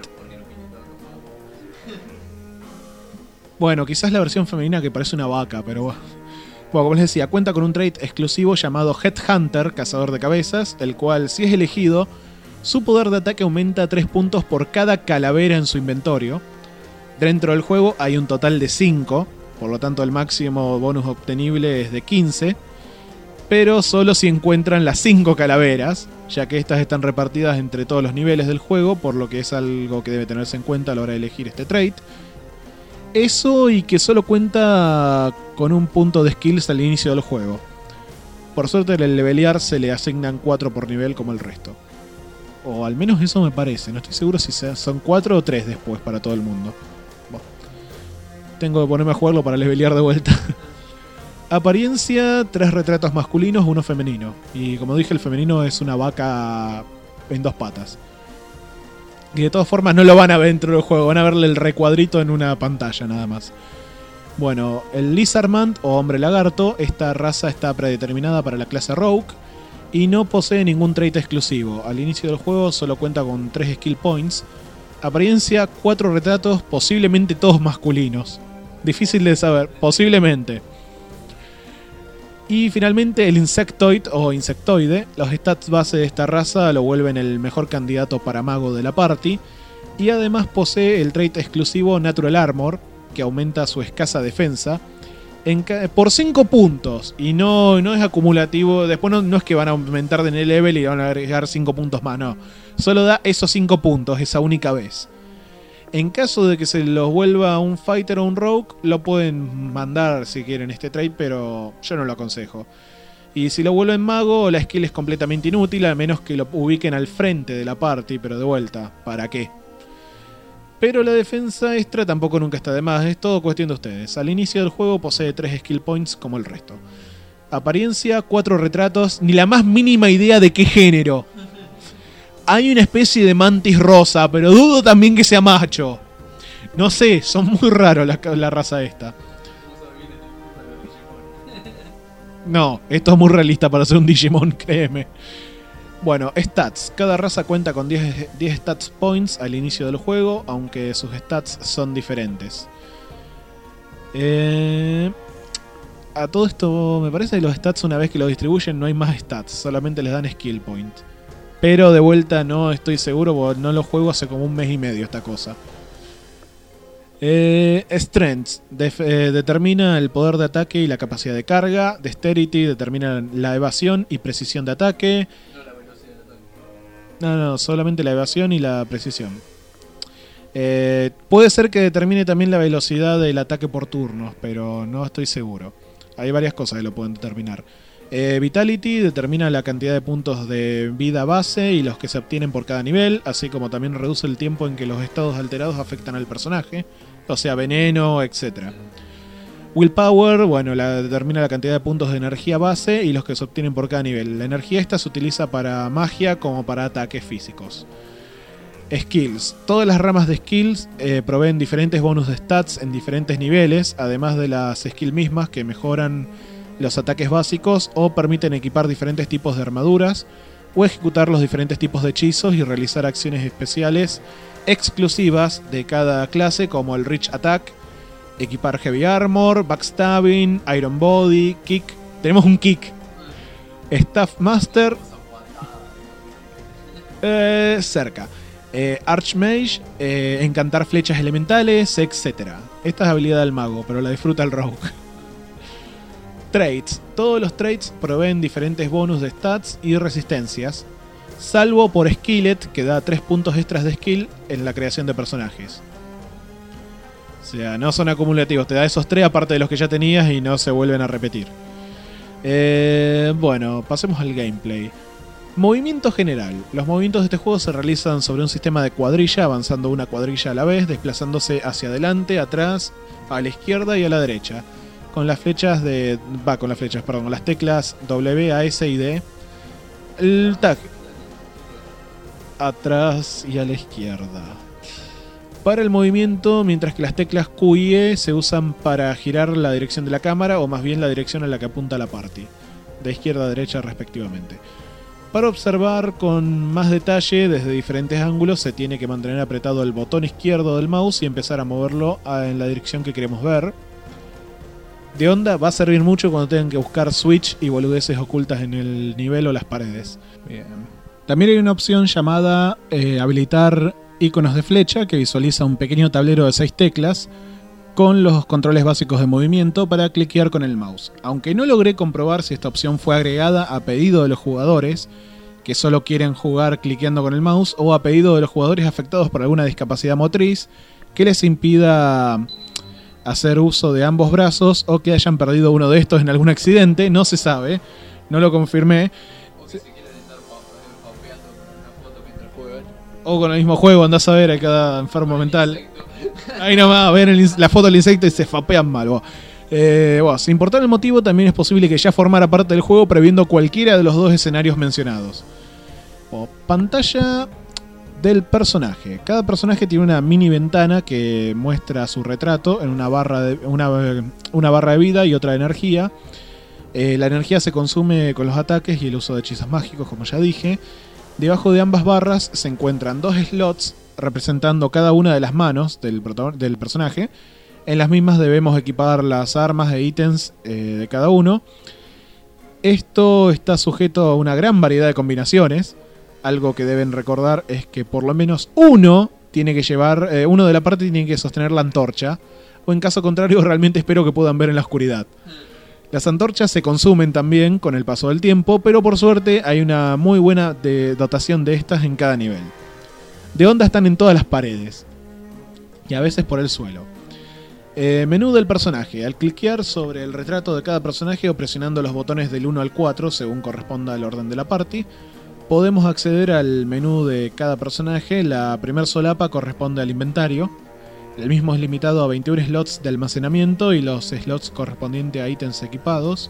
Bueno, quizás la versión femenina que parece una vaca, pero bueno. Bueno, como les decía, cuenta con un trait exclusivo llamado Headhunter, cazador de cabezas, el cual, si es elegido, su poder de ataque aumenta tres puntos por cada calavera en su inventario. Dentro del juego hay un total de cinco, por lo tanto el máximo bonus obtenible es de quince, pero solo si encuentran las cinco calaveras, ya que estas están repartidas entre todos los niveles del juego, por lo que es algo que debe tenerse en cuenta a la hora de elegir este trait. Eso y que solo cuenta con un punto de skills al inicio del juego. Por suerte el levelear se le asignan cuatro por nivel como el resto. O al menos eso me parece, no estoy seguro si son cuatro o tres después para todo el mundo. Bueno, tengo que ponerme a jugarlo para levelear de vuelta. Apariencia, tres retratos masculinos, uno femenino. Y como dije, el femenino es una vaca en dos patas. Y de todas formas no lo van a ver dentro del juego, van a verle el recuadrito en una pantalla nada más. Bueno, el Lizardman o hombre lagarto, esta raza está predeterminada para la clase Rogue y no posee ningún trait exclusivo. Al inicio del juego solo cuenta con tres skill points. Apariencia, cuatro retratos, posiblemente todos masculinos. Difícil de saber, posiblemente. Y finalmente el Insectoid o Insectoide. Los stats base de esta raza lo vuelven el mejor candidato para mago de la party. Y además posee el trait exclusivo Natural Armor, que aumenta su escasa defensa en ca- por cinco puntos. Y no, no es acumulativo. Después no, no es que van a aumentar de level y van a agregar cinco puntos más, no. Solo da esos cinco puntos esa única vez. En caso de que se los vuelva un fighter o un rogue, lo pueden mandar si quieren este trait, pero yo no lo aconsejo. Y si lo vuelven mago, la skill es completamente inútil, a menos que lo ubiquen al frente de la party, pero de vuelta, ¿para qué? Pero la defensa extra tampoco nunca está de más, es todo cuestión de ustedes. Al inicio del juego posee tres skill points como el resto. Apariencia, cuatro retratos, ni la más mínima idea de qué género. Hay una especie de mantis rosa, pero dudo también que sea macho. No sé, son muy raros la, la raza esta. No, esto es muy realista para ser un Digimon, créeme. Bueno, stats. Cada raza cuenta con diez, diez stats points al inicio del juego, aunque sus stats son diferentes. Eh, a todo esto, me parece que los stats una vez que los distribuyen no hay más stats, solamente les dan skill point. Pero de vuelta no estoy seguro, porque no lo juego hace como un mes y medio esta cosa. Eh, Strength def, eh, determina el poder de ataque y la capacidad de carga. Dexterity determina la evasión y precisión de ataque. No la velocidad de ataque. No, no, solamente la evasión y la precisión. Eh, puede ser que determine también la velocidad del ataque por turnos, pero no estoy seguro. Hay varias cosas que lo pueden determinar. Eh, Vitality determina la cantidad de puntos de vida base y los que se obtienen por cada nivel, así como también reduce el tiempo en que los estados alterados afectan al personaje, o sea, veneno, etcétera. Willpower, bueno, la, determina la cantidad de puntos de energía base y los que se obtienen por cada nivel. La energía esta se utiliza para magia como para ataques físicos. Skills. Todas las ramas de skills eh, proveen diferentes bonus de stats en diferentes niveles, además de las skills mismas que mejoran los ataques básicos o permiten equipar diferentes tipos de armaduras o ejecutar los diferentes tipos de hechizos y realizar acciones especiales exclusivas de cada clase, como el Reach Attack, equipar Heavy Armor, Backstabbing, Iron Body, Kick. Tenemos un Kick. Staff Master. Eh, cerca. Eh, Archmage, eh, encantar flechas elementales, etcétera. Esta es habilidad del mago, pero la disfruta el rogue. Traits. Todos los traits proveen diferentes bonus de stats y resistencias, salvo por Skillet, que da tres puntos extras de skill en la creación de personajes. O sea, no son acumulativos, te da esos tres aparte de los que ya tenías y no se vuelven a repetir. Eh, bueno, pasemos al gameplay. Movimiento general. Los movimientos de este juego se realizan sobre un sistema de cuadrilla, avanzando una cuadrilla a la vez, desplazándose hacia adelante, atrás, a la izquierda y a la derecha. Con las flechas de... Va, con las flechas, perdón, con las teclas W, A, S y D. El tag. Atrás y a la izquierda. Para el movimiento, mientras que las teclas Q y E se usan para girar la dirección de la cámara, o más bien la dirección a la que apunta la party. De izquierda a derecha respectivamente. Para observar con más detalle desde diferentes ángulos, se tiene que mantener apretado el botón izquierdo del mouse y empezar a moverlo en la dirección que queremos ver. De onda va a servir mucho cuando tengan que buscar switch y boludeces ocultas en el nivel o las paredes. Bien. También hay una opción llamada eh, habilitar iconos de flecha, que visualiza un pequeño tablero de seis teclas con los controles básicos de movimiento para cliquear con el mouse. Aunque no logré comprobar si esta opción fue agregada a pedido de los jugadores que solo quieren jugar cliqueando con el mouse, o a pedido de los jugadores afectados por alguna discapacidad motriz que les impida hacer uso de ambos brazos, o que hayan perdido uno de estos en algún accidente. No se sabe, no lo confirmé. O con el mismo juego, andás a ver a cada enfermo mental. Ahí nomás, ven el, la foto del insecto y se fapean mal. Bueno. Eh, bueno, sin importar el motivo, también es posible que ya formara parte del juego previendo cualquiera de los dos escenarios mencionados. Bueno, pantalla del personaje. Cada personaje tiene una mini ventana que muestra su retrato en una barra de, una, una barra de vida y otra de energía. Eh, la energía se consume con los ataques y el uso de hechizos mágicos, como ya dije. Debajo de ambas barras se encuentran dos slots representando cada una de las manos del, del personaje. En las mismas debemos equipar las armas e ítems eh, de cada uno. Esto está sujeto a una gran variedad de combinaciones. Algo que deben recordar es que por lo menos uno tiene que llevar, eh, uno de la parte tiene que sostener la antorcha, o en caso contrario realmente espero que puedan ver en la oscuridad. Las antorchas se consumen también con el paso del tiempo, pero por suerte hay una muy buena de dotación de estas en cada nivel. De onda están en todas las paredes y a veces por el suelo. Eh, menú del personaje. Al cliquear sobre el retrato de cada personaje o presionando los botones del uno al cuatro según corresponda al orden de la party, podemos acceder al menú de cada personaje. La primer solapa corresponde al inventario. El mismo es limitado a veintiún slots de almacenamiento y los slots correspondientes a ítems equipados.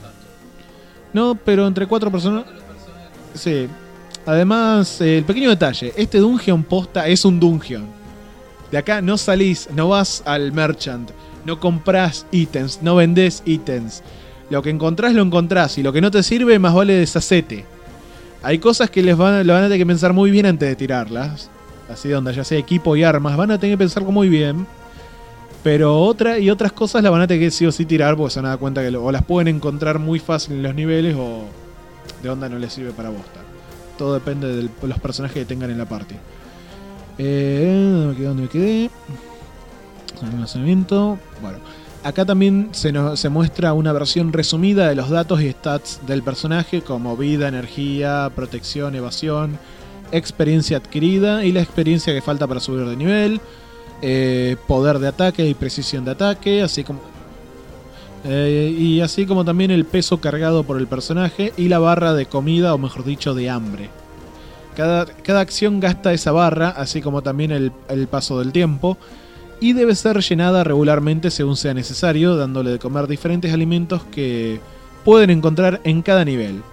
No, pero entre cuatro personas... Sí. Además, eh, el pequeño detalle. Este dungeon posta es un dungeon. De acá no salís, no vas al merchant, no comprás ítems, no vendés ítems. Lo que encontrás lo encontrás y lo que no te sirve más vale deshacete. Hay cosas que les van, lo van a tener que pensar muy bien antes de tirarlas. Así donde ya sea equipo y armas, van a tener que pensarlo muy bien. Pero otra y otras cosas las van a tener que sí o sí tirar, porque se van a dar cuenta que lo, o las pueden encontrar muy fácil en los niveles o de onda no les sirve para bosta. Todo depende de los personajes que tengan en la party. Eh, ¿Dónde me quedé? ¿Dónde me quedé? Almacenamiento. Bueno, acá también se, nos, se muestra una versión resumida de los datos y stats del personaje, como vida, energía, protección, evasión, experiencia adquirida y la experiencia que falta para subir de nivel, eh, poder de ataque y precisión de ataque, así como Eh, y así como también el peso cargado por el personaje y la barra de comida, o mejor dicho, de hambre. Cada, cada acción gasta esa barra, así como también el, el paso del tiempo, y debe ser llenada regularmente según sea necesario, dándole de comer diferentes alimentos que pueden encontrar en cada nivel.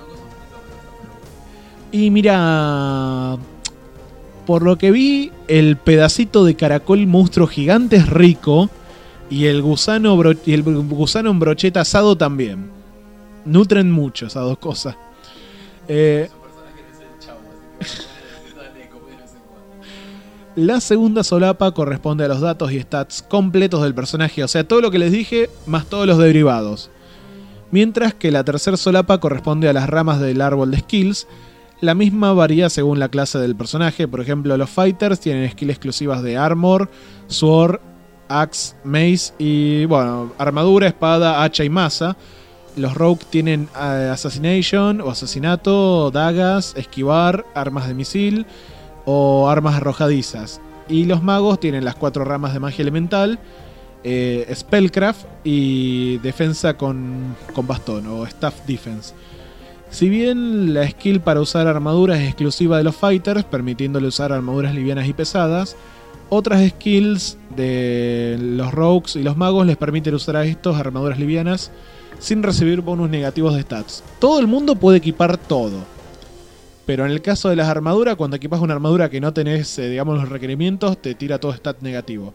Y mira, por lo que vi, el pedacito de caracol monstruo gigante es rico, y el gusano, bro- y el gusano en brocheta asado también. Nutren mucho esas dos cosas. Eh, La segunda solapa corresponde a los datos y stats completos del personaje, o sea, todo lo que les dije, más todos los derivados. Mientras que la tercera solapa corresponde a las ramas del árbol de skills. La misma varía según la clase del personaje. Por ejemplo, los fighters tienen skills exclusivas de armor, sword, axe, mace y, bueno, armadura, espada, hacha y maza. Los rogue tienen uh, assassination o asesinato, dagas, esquivar, armas de misil o armas arrojadizas. Y los magos tienen las cuatro ramas de magia elemental, eh, spellcraft y defensa con, con bastón o staff defense. Si bien la skill para usar armaduras es exclusiva de los fighters, permitiéndole usar armaduras livianas y pesadas, otras skills de los rogues y los magos les permiten usar a estos armaduras livianas sin recibir bonus negativos de stats. Todo el mundo puede equipar todo, pero en el caso de las armaduras, cuando equipas una armadura que no tenés, eh, digamos, los requerimientos, te tira todo stat negativo.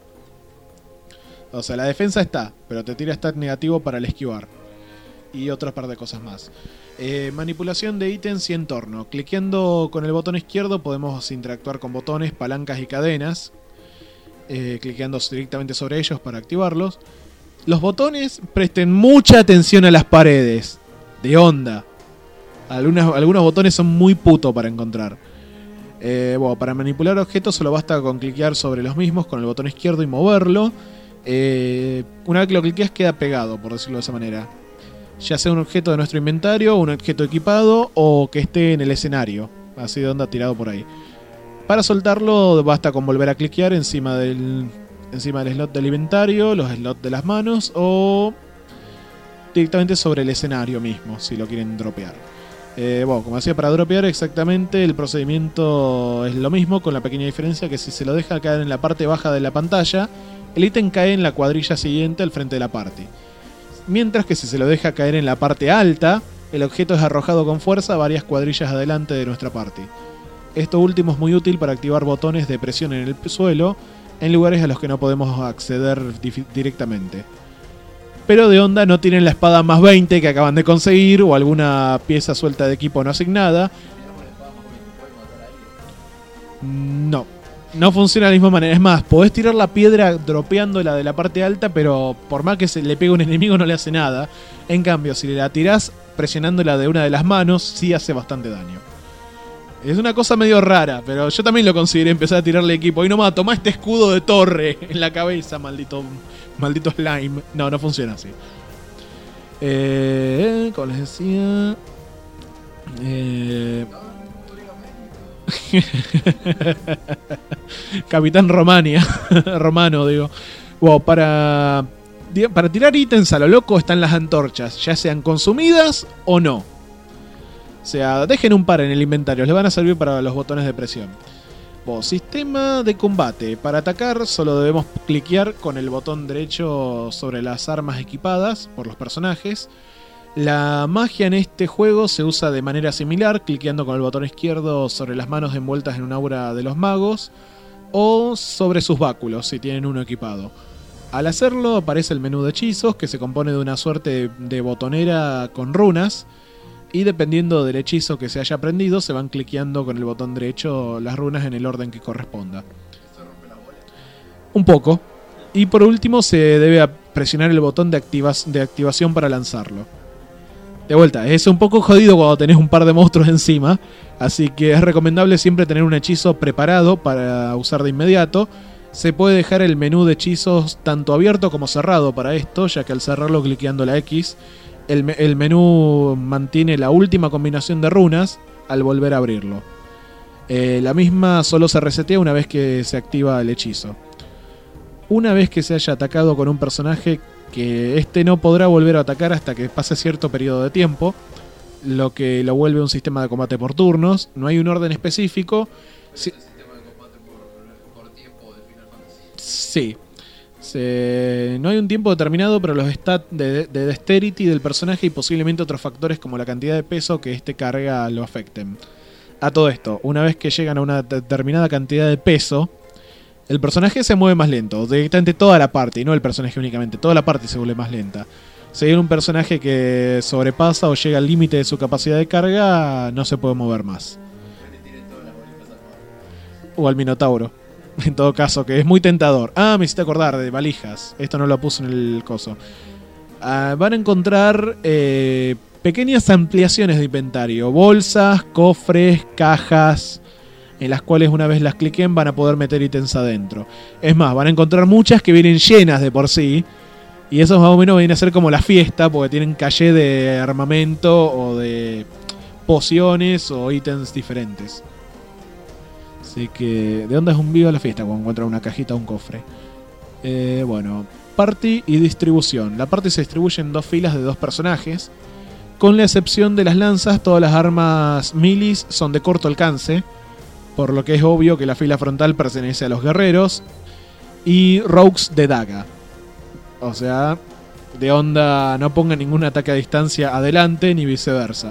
O sea, la defensa está, pero te tira stat negativo para el esquivar. Y otras par de cosas más. Eh, manipulación de ítems y entorno. Cliqueando con el botón izquierdo podemos interactuar con botones, palancas y cadenas. Eh, cliqueando directamente sobre ellos para activarlos. Los botones, presten mucha atención a las paredes. De onda. Algunas, algunos botones son muy puto para encontrar. Eh, bueno, para manipular objetos solo basta con cliquear sobre los mismos con el botón izquierdo y moverlo. Eh, una vez que lo cliqueas queda pegado, por decirlo de esa manera. Ya sea un objeto de nuestro inventario, un objeto equipado o que esté en el escenario. Así de onda tirado por ahí. Para soltarlo basta con volver a cliquear encima del, encima del slot del inventario, los slots de las manos o directamente sobre el escenario mismo, si lo quieren dropear. Eh, bueno, como decía, para dropear exactamente el procedimiento es lo mismo, con la pequeña diferencia que si se lo deja caer en la parte baja de la pantalla, el ítem cae en la cuadrilla siguiente al frente de la party. Mientras que si se lo deja caer en la parte alta, el objeto es arrojado con fuerza varias cuadrillas adelante de nuestra party. Esto último es muy útil para activar botones de presión en el suelo, en lugares a los que no podemos acceder directamente. Pero de onda no tienen la espada más veinte que acaban de conseguir o alguna pieza suelta de equipo no asignada. No, no funciona de la misma manera. Es más, podés tirar la piedra dropeándola de la parte alta, pero por más que se le pegue un enemigo no le hace nada. En cambio, si la tirás presionándola de una de las manos, sí hace bastante daño. Es una cosa medio rara, pero yo también lo consideré empezar a tirarle equipo. Y nomás, tomá este escudo de torre en la cabeza, maldito, maldito slime. No, no funciona así. Eh, como les decía... Eh... Capitán Romania. Romano, digo. Wow, para, para tirar ítems a lo loco están las antorchas, ya sean consumidas o no. O sea, dejen un par en el inventario, les van a servir para los botones de presión. Bueno, sistema de combate. Para atacar solo debemos cliquear con el botón derecho sobre las armas equipadas por los personajes. La magia en este juego se usa de manera similar, cliqueando con el botón izquierdo sobre las manos envueltas en un aura de los magos o sobre sus báculos si tienen uno equipado. Al hacerlo aparece el menú de hechizos, que se compone de una suerte de botonera con runas, y dependiendo del hechizo que se haya aprendido se van cliqueando con el botón derecho las runas en el orden que corresponda. Un poco. Y por último se debe presionar el botón de, activas- de activación para lanzarlo. De vuelta, es un poco jodido cuando tenés un par de monstruos encima, así que es recomendable siempre tener un hechizo preparado para usar de inmediato. Se puede dejar el menú de hechizos tanto abierto como cerrado para esto, ya que al cerrarlo cliqueando la X, el, me- el menú mantiene la última combinación de runas al volver a abrirlo. Eh, la misma solo se resetea una vez que se activa el hechizo. Una vez que se haya atacado con un personaje que este no podrá volver a atacar hasta que pase cierto periodo de tiempo, lo que lo vuelve un sistema de combate por turnos. No hay un orden específico. Sí. Sí. Se... No hay un tiempo determinado, pero los stats de, de dexterity del personaje y posiblemente otros factores como la cantidad de peso que este carga lo afecten. A todo esto, una vez que llegan a una determinada cantidad de peso, el personaje se mueve más lento. Directamente toda la parte, y no el personaje únicamente, toda la parte se vuelve más lenta. Si hay un personaje que sobrepasa o llega al límite de su capacidad de carga, no se puede mover más. O al Minotauro. En todo caso, que es muy tentador. Ah, me hiciste acordar de valijas. Esto no lo puse en el coso. Ah, van a encontrar eh, pequeñas ampliaciones de inventario. Bolsas, cofres, cajas, en las cuales una vez las cliquen van a poder meter ítems adentro. Es más, van a encontrar muchas que vienen llenas de por sí. Y esos más o menos vienen a ser como la fiesta, porque tienen caché de armamento o de pociones o ítems diferentes. Así que, ¿de dónde es un vivo la fiesta? Cuando encuentran una cajita o un cofre. Eh, bueno, party y distribución. La party se distribuye en dos filas de dos personajes. Con la excepción de las lanzas, todas las armas melee son de corto alcance. Por lo que es obvio que la fila frontal pertenece a los guerreros. Y rogues de daga. O sea, de onda no ponga ningún ataque a distancia adelante ni viceversa.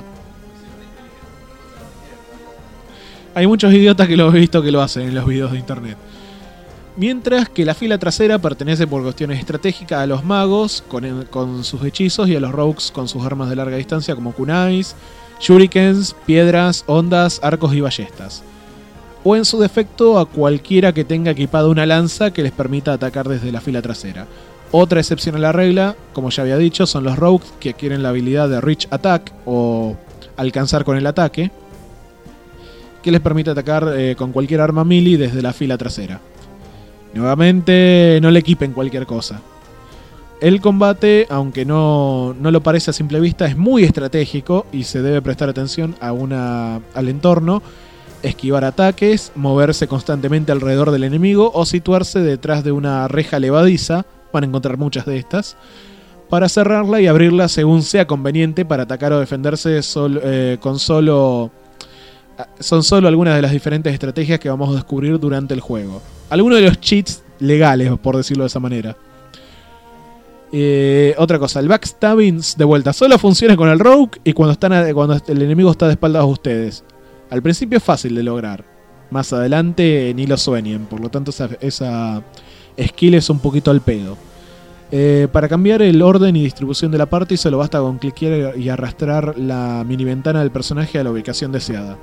Hay muchos idiotas que lo he visto que lo hacen en los videos de internet. Mientras que la fila trasera pertenece por cuestiones estratégicas a los magos con, con sus hechizos y a los rogues con sus armas de larga distancia como kunais, shurikens, piedras, ondas, arcos y ballestas. O en su defecto a cualquiera que tenga equipada una lanza que les permita atacar desde la fila trasera. Otra excepción a la regla, como ya había dicho, son los rogues que adquieren la habilidad de Reach Attack o alcanzar con el ataque, que les permite atacar eh, con cualquier arma melee desde la fila trasera. Nuevamente, no le equipen cualquier cosa. El combate, aunque no, no lo parece a simple vista, es muy estratégico y se debe prestar atención a una, al entorno, esquivar ataques, moverse constantemente alrededor del enemigo o situarse detrás de una reja levadiza, van a encontrar muchas de estas, para cerrarla y abrirla según sea conveniente para atacar o defenderse sol, eh, con solo... Son solo algunas de las diferentes estrategias que vamos a descubrir durante el juego. Algunos de los cheats legales, por decirlo de esa manera. Eh, otra cosa, el backstabbing de vuelta solo funciona con el rogue y cuando, están a, cuando el enemigo está de espaldas a ustedes. Al principio es fácil de lograr. Más adelante ni lo sueñen. Por lo tanto esa, esa skill es un poquito al pedo. Eh, para cambiar el orden y distribución de la party solo basta con cliquear y arrastrar la mini ventana del personaje a la ubicación deseada.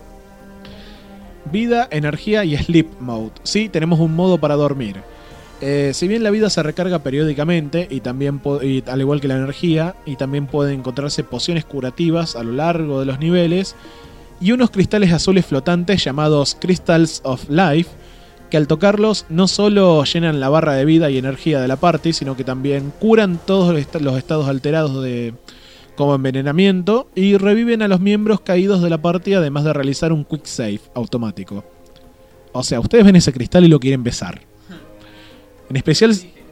Vida, energía y sleep mode. Sí, tenemos un modo para dormir. Eh, si bien la vida se recarga periódicamente y también y, al igual que la energía, y también pueden encontrarse pociones curativas a lo largo de los niveles y unos cristales azules flotantes llamados Crystals of Life, que al tocarlos no solo llenan la barra de vida y energía de la party, sino que también curan todos los estados alterados de como envenenamiento y reviven a los miembros caídos de la party, además de realizar un quick save automático. O sea, ustedes ven ese cristal y lo quieren besar. En especial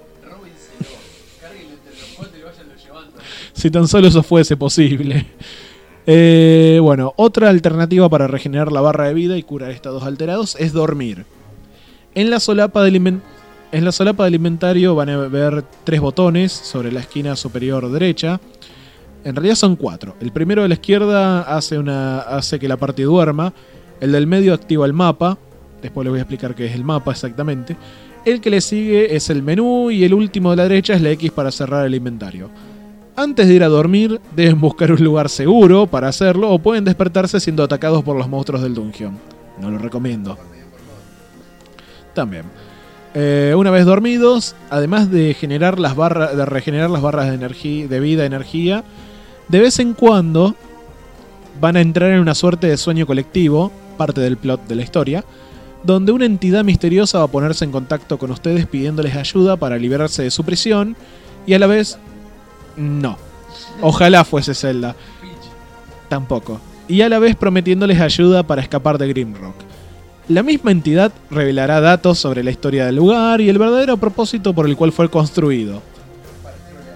si tan solo eso fuese posible. Eh, bueno, otra alternativa para regenerar la barra de vida y curar estados alterados es dormir. En la solapa del inventario En la solapa del inventario van a ver tres botones sobre la esquina superior derecha. En realidad son cuatro. El primero de la izquierda hace, una, hace que la party duerma. El del medio activa el mapa. Después les voy a explicar qué es el mapa exactamente. El que le sigue es el menú. Y el último de la derecha es la X para cerrar el inventario. Antes de ir a dormir, deben buscar un lugar seguro para hacerlo. O pueden despertarse siendo atacados por los monstruos del dungeon. No lo recomiendo. También. Eh, una vez dormidos, además de generar las barras, de regenerar las barras de energía, de vida, energía, de vez en cuando van a entrar en una suerte de sueño colectivo, parte del plot de la historia, donde una entidad misteriosa va a ponerse en contacto con ustedes pidiéndoles ayuda para liberarse de su prisión y a la vez no. Ojalá fuese Zelda. Tampoco. Y a la vez prometiéndoles ayuda para escapar de Grimrock. La misma entidad revelará datos sobre la historia del lugar y el verdadero propósito por el cual fue construido.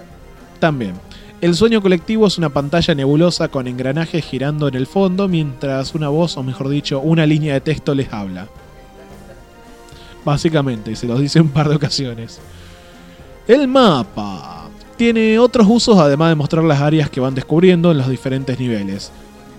También. El sueño colectivo es una pantalla nebulosa con engranajes girando en el fondo mientras una voz, o mejor dicho, una línea de texto les habla. Básicamente, y se los dice un par de ocasiones. El mapa tiene otros usos además de mostrar las áreas que van descubriendo en los diferentes niveles.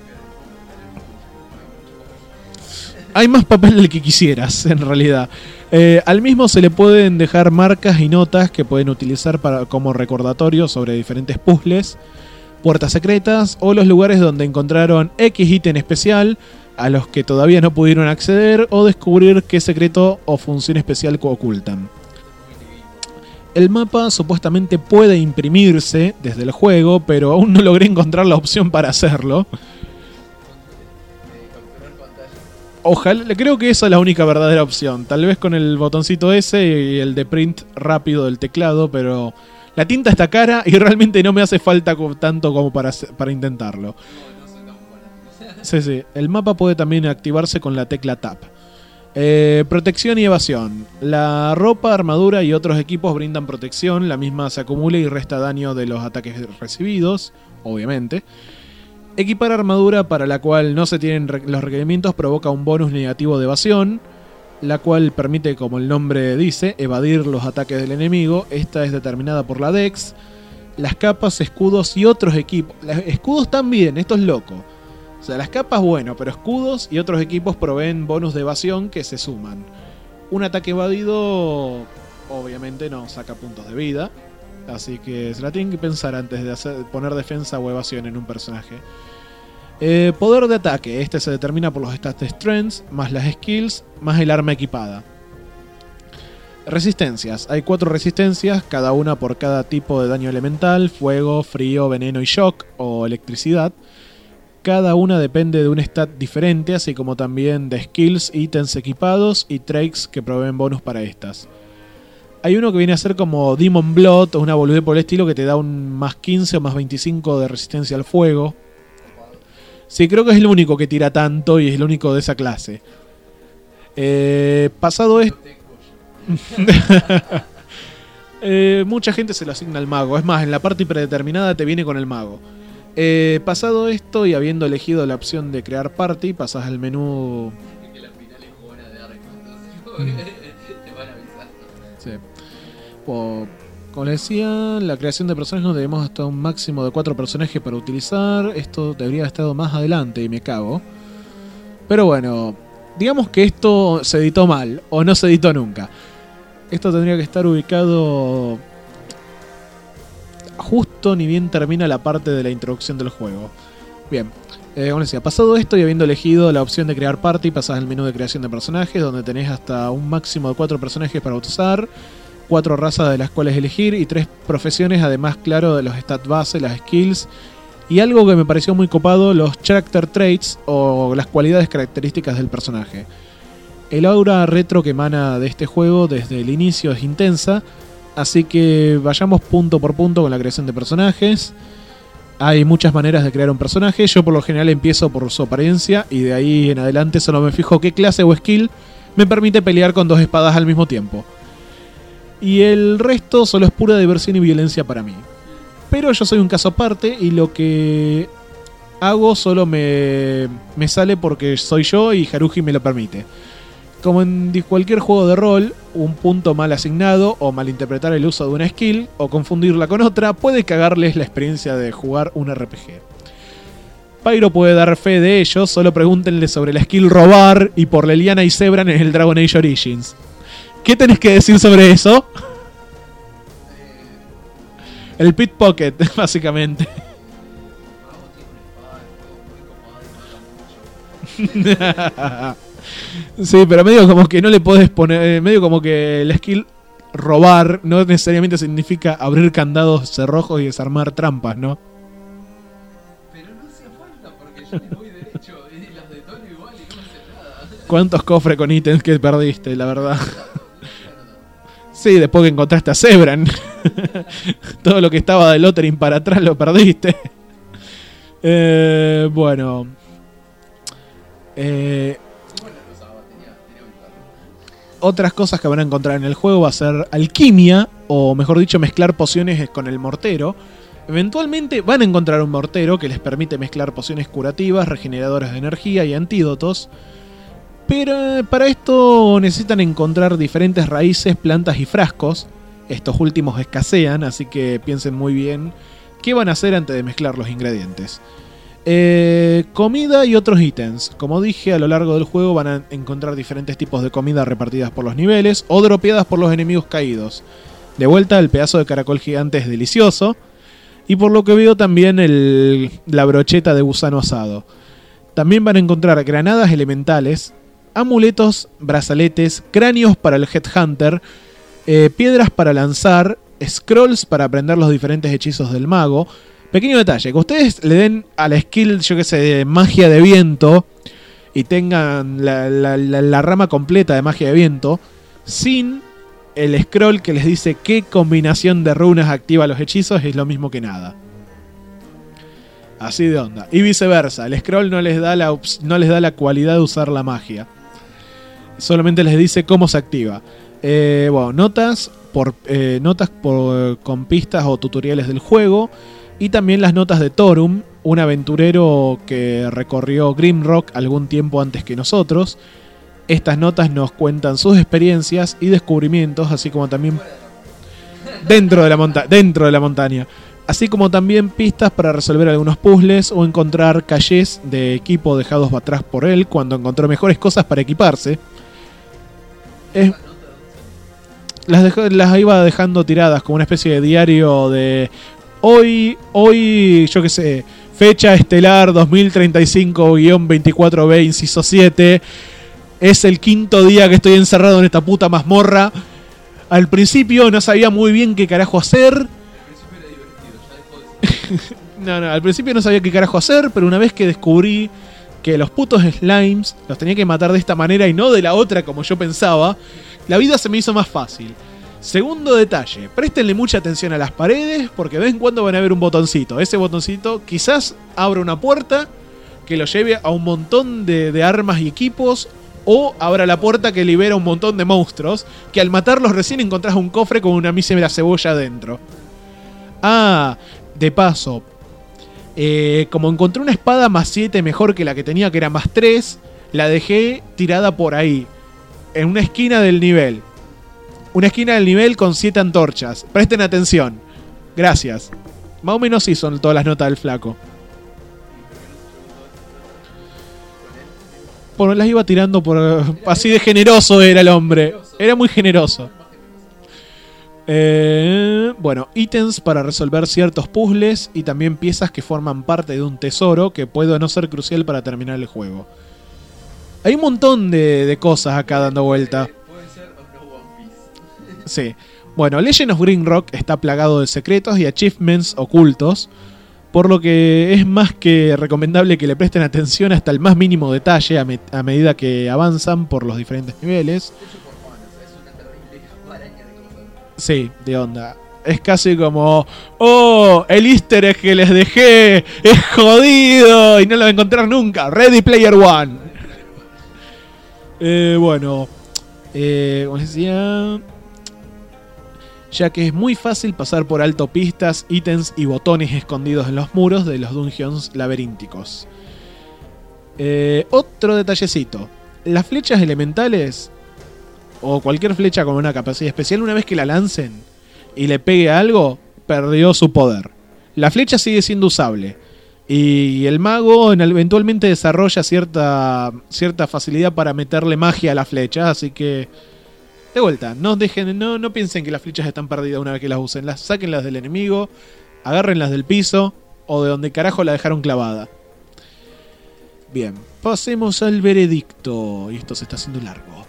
Hay más papel del que quisieras, en realidad. Eh, al mismo se le pueden dejar marcas y notas que pueden utilizar para, como recordatorio sobre diferentes puzzles, puertas secretas o los lugares donde encontraron X ítem especial a los que todavía no pudieron acceder o descubrir qué secreto o función especial ocultan. El mapa supuestamente puede imprimirse desde el juego, pero aún no logré encontrar la opción para hacerlo. Ojalá, creo que esa es la única verdadera opción. Tal vez con el botoncito ese y el de print rápido del teclado, pero la tinta está cara y realmente no me hace falta tanto como para, para intentarlo. Sí, sí. El mapa puede también activarse con la tecla Tab. Eh, protección y evasión. La ropa, armadura y otros equipos brindan protección. La misma se acumula y resta daño de los ataques recibidos, obviamente. Equipar armadura para la cual no se tienen los requerimientos provoca un bonus negativo de evasión, la cual permite, como el nombre dice, evadir los ataques del enemigo. Esta es determinada por la Dex. Las capas, escudos y otros equipos. Los escudos también, esto es loco. O sea, las capas, bueno, pero escudos y otros equipos proveen bonus de evasión que se suman. Un ataque evadido, obviamente, no saca puntos de vida. Así que se la tienen que pensar antes de hacer, poner defensa o evasión en un personaje. Eh, poder de ataque. Este se determina por los stats strengths, más las skills, más el arma equipada. Resistencias. Hay cuatro resistencias, cada una por cada tipo de daño elemental: fuego, frío, veneno y shock o electricidad. Cada una depende de un stat diferente, así como también de skills, ítems equipados y traits que proveen bonus para estas. Hay uno que viene a ser como Demon Blood o una boludez por el estilo que te da un más quince o más veinticinco de resistencia al fuego. Sí, creo que es el único que tira tanto y es el único de esa clase. Eh, pasado esto... eh, mucha gente se lo asigna al mago. Es más, en la parte predeterminada te viene con el mago. Eh, pasado esto y habiendo elegido la opción de crear party, pasas al menú... Sí. Como les decía, la creación de personajes tenemos hasta un máximo de cuatro personajes para utilizar. Esto debería haber estado más adelante y me cago. Pero bueno, digamos que esto se editó mal o no se editó nunca. Esto tendría que estar ubicado justo ni bien termina la parte de la introducción del juego. Bien, eh, como les decía, pasado esto y habiendo elegido la opción de crear party, pasás al menú de creación de personajes, donde tenés hasta un máximo de cuatro personajes para usar, cuatro razas de las cuales elegir y tres profesiones, además, claro, de los stats base, las skills y algo que me pareció muy copado, los character traits o las cualidades características del personaje. El aura retro que emana de este juego desde el inicio es intensa, así que vayamos punto por punto con la creación de personajes. Hay muchas maneras de crear un personaje. Yo por lo general empiezo por su apariencia y de ahí en adelante solo me fijo qué clase o skill me permite pelear con dos espadas al mismo tiempo. Y el resto solo es pura diversión y violencia para mí. Pero yo soy un caso aparte y lo que hago solo me, me sale porque soy yo y Haruhi me lo permite. Como en cualquier juego de rol, un punto mal asignado o malinterpretar el uso de una skill o confundirla con otra puede cagarles la experiencia de jugar un R P G. Pyro puede dar fe de ello, solo pregúntenle sobre la skill robar y por Leliana y Zebran en el Dragon Age Origins. ¿Qué tenés que decir sobre eso? El pickpocket, básicamente. Sí, pero medio como que no le podés poner... Medio como que la skill robar no necesariamente significa abrir candados cerrojos y desarmar trampas, ¿no? Pero no hacía falta porque yo le voy derecho y las detono igual y no hace nada. ¿Cuántos cofres con ítems que perdiste, la verdad? Sí, después que encontraste a Zebran. Todo lo que estaba del Lothering para atrás lo perdiste. Eh, bueno. Eh, otras cosas que van a encontrar en el juego va a ser alquimia, o mejor dicho, mezclar pociones con el mortero. Eventualmente van a encontrar un mortero que les permite mezclar pociones curativas, regeneradoras de energía y antídotos. Pero para esto necesitan encontrar diferentes raíces, plantas y frascos. Estos últimos escasean, así que piensen muy bien qué van a hacer antes de mezclar los ingredientes. Eh, comida y otros ítems. Como dije, a lo largo del juego van a encontrar diferentes tipos de comida repartidas por los niveles o dropeadas por los enemigos caídos. De vuelta, el pedazo de caracol gigante es delicioso. Y por lo que veo también el, la brocheta de gusano asado. También van a encontrar granadas elementales, amuletos, brazaletes, cráneos para el Headhunter, eh, piedras para lanzar, scrolls para aprender los diferentes hechizos del mago. Pequeño detalle, que ustedes le den a la skill, yo que sé, de magia de viento y tengan la, la, la, la rama completa de magia de viento sin el scroll que les dice qué combinación de runas activa los hechizos, es lo mismo que nada. Así de onda. Y viceversa, el scroll no les da la, no les da la cualidad de usar la magia. Solamente les dice cómo se activa. Eh, bueno, notas, por, eh, notas por, con pistas o tutoriales del juego. Y también las notas de Thorum, un aventurero que recorrió Grimrock algún tiempo antes que nosotros. Estas notas nos cuentan sus experiencias y descubrimientos, así como también dentro de la monta- dentro de la montaña. Así como también pistas para resolver algunos puzzles o encontrar calles de equipo dejados atrás por él cuando encontró mejores cosas para equiparse. Es, las, dejó, las iba dejando tiradas como una especie de diario de hoy, hoy, yo qué sé, fecha estelar dos mil treinta y cinco guión veinticuatro B, inciso siete. Es el quinto día que estoy encerrado en esta puta mazmorra. Al principio no sabía muy bien qué carajo hacer. No, no, al principio no sabía qué carajo hacer, pero una vez que descubrí que los putos slimes los tenía que matar de esta manera y no de la otra como yo pensaba, la vida se me hizo más fácil. Segundo detalle, préstenle mucha atención a las paredes porque de vez en cuando van a ver un botoncito. Ese botoncito quizás abra una puerta que lo lleve a un montón de, de armas y equipos, o abra la puerta que libera un montón de monstruos que al matarlos recién encontrás un cofre con una mísera cebolla adentro. Ah, de paso, eh, como encontré una espada más siete mejor que la que tenía, que era más tres, la dejé tirada por ahí, en una esquina del nivel. Una esquina del nivel con siete antorchas. Presten atención. Gracias. Más o menos sí son todas las notas del flaco. Bueno, las iba tirando por... Así de generoso era el hombre. Era muy generoso. Eh, bueno, ítems para resolver ciertos puzzles y también piezas que forman parte de un tesoro que puede no ser crucial para terminar el juego. Hay un montón de, de cosas acá dando vuelta. Sí. Bueno, Legend of Grimrock está plagado de secretos y achievements ocultos, por lo que es más que recomendable que le presten atención hasta el más mínimo detalle a, me- a medida que avanzan por los diferentes niveles. Sí, de onda. Es casi como, oh, el easter egg que les dejé es jodido y no lo voy a encontrar nunca. Ready Player One. eh, bueno, eh, como decía... ya que es muy fácil pasar por alto pistas, ítems y botones escondidos en los muros de los dungeons laberínticos. Eh, otro detallecito. Las flechas elementales, o cualquier flecha con una capacidad especial, una vez que la lancen y le pegue a algo, perdió su poder. La flecha sigue siendo usable. Y el mago eventualmente desarrolla cierta, cierta facilidad para meterle magia a la flecha, así que... de vuelta, no dejen, no, no piensen que las flechas están perdidas una vez que las usen. Las sáquenlas del enemigo, agárrenlas del piso o de donde carajo la dejaron clavada. Bien, pasemos al veredicto. Y esto se está haciendo largo.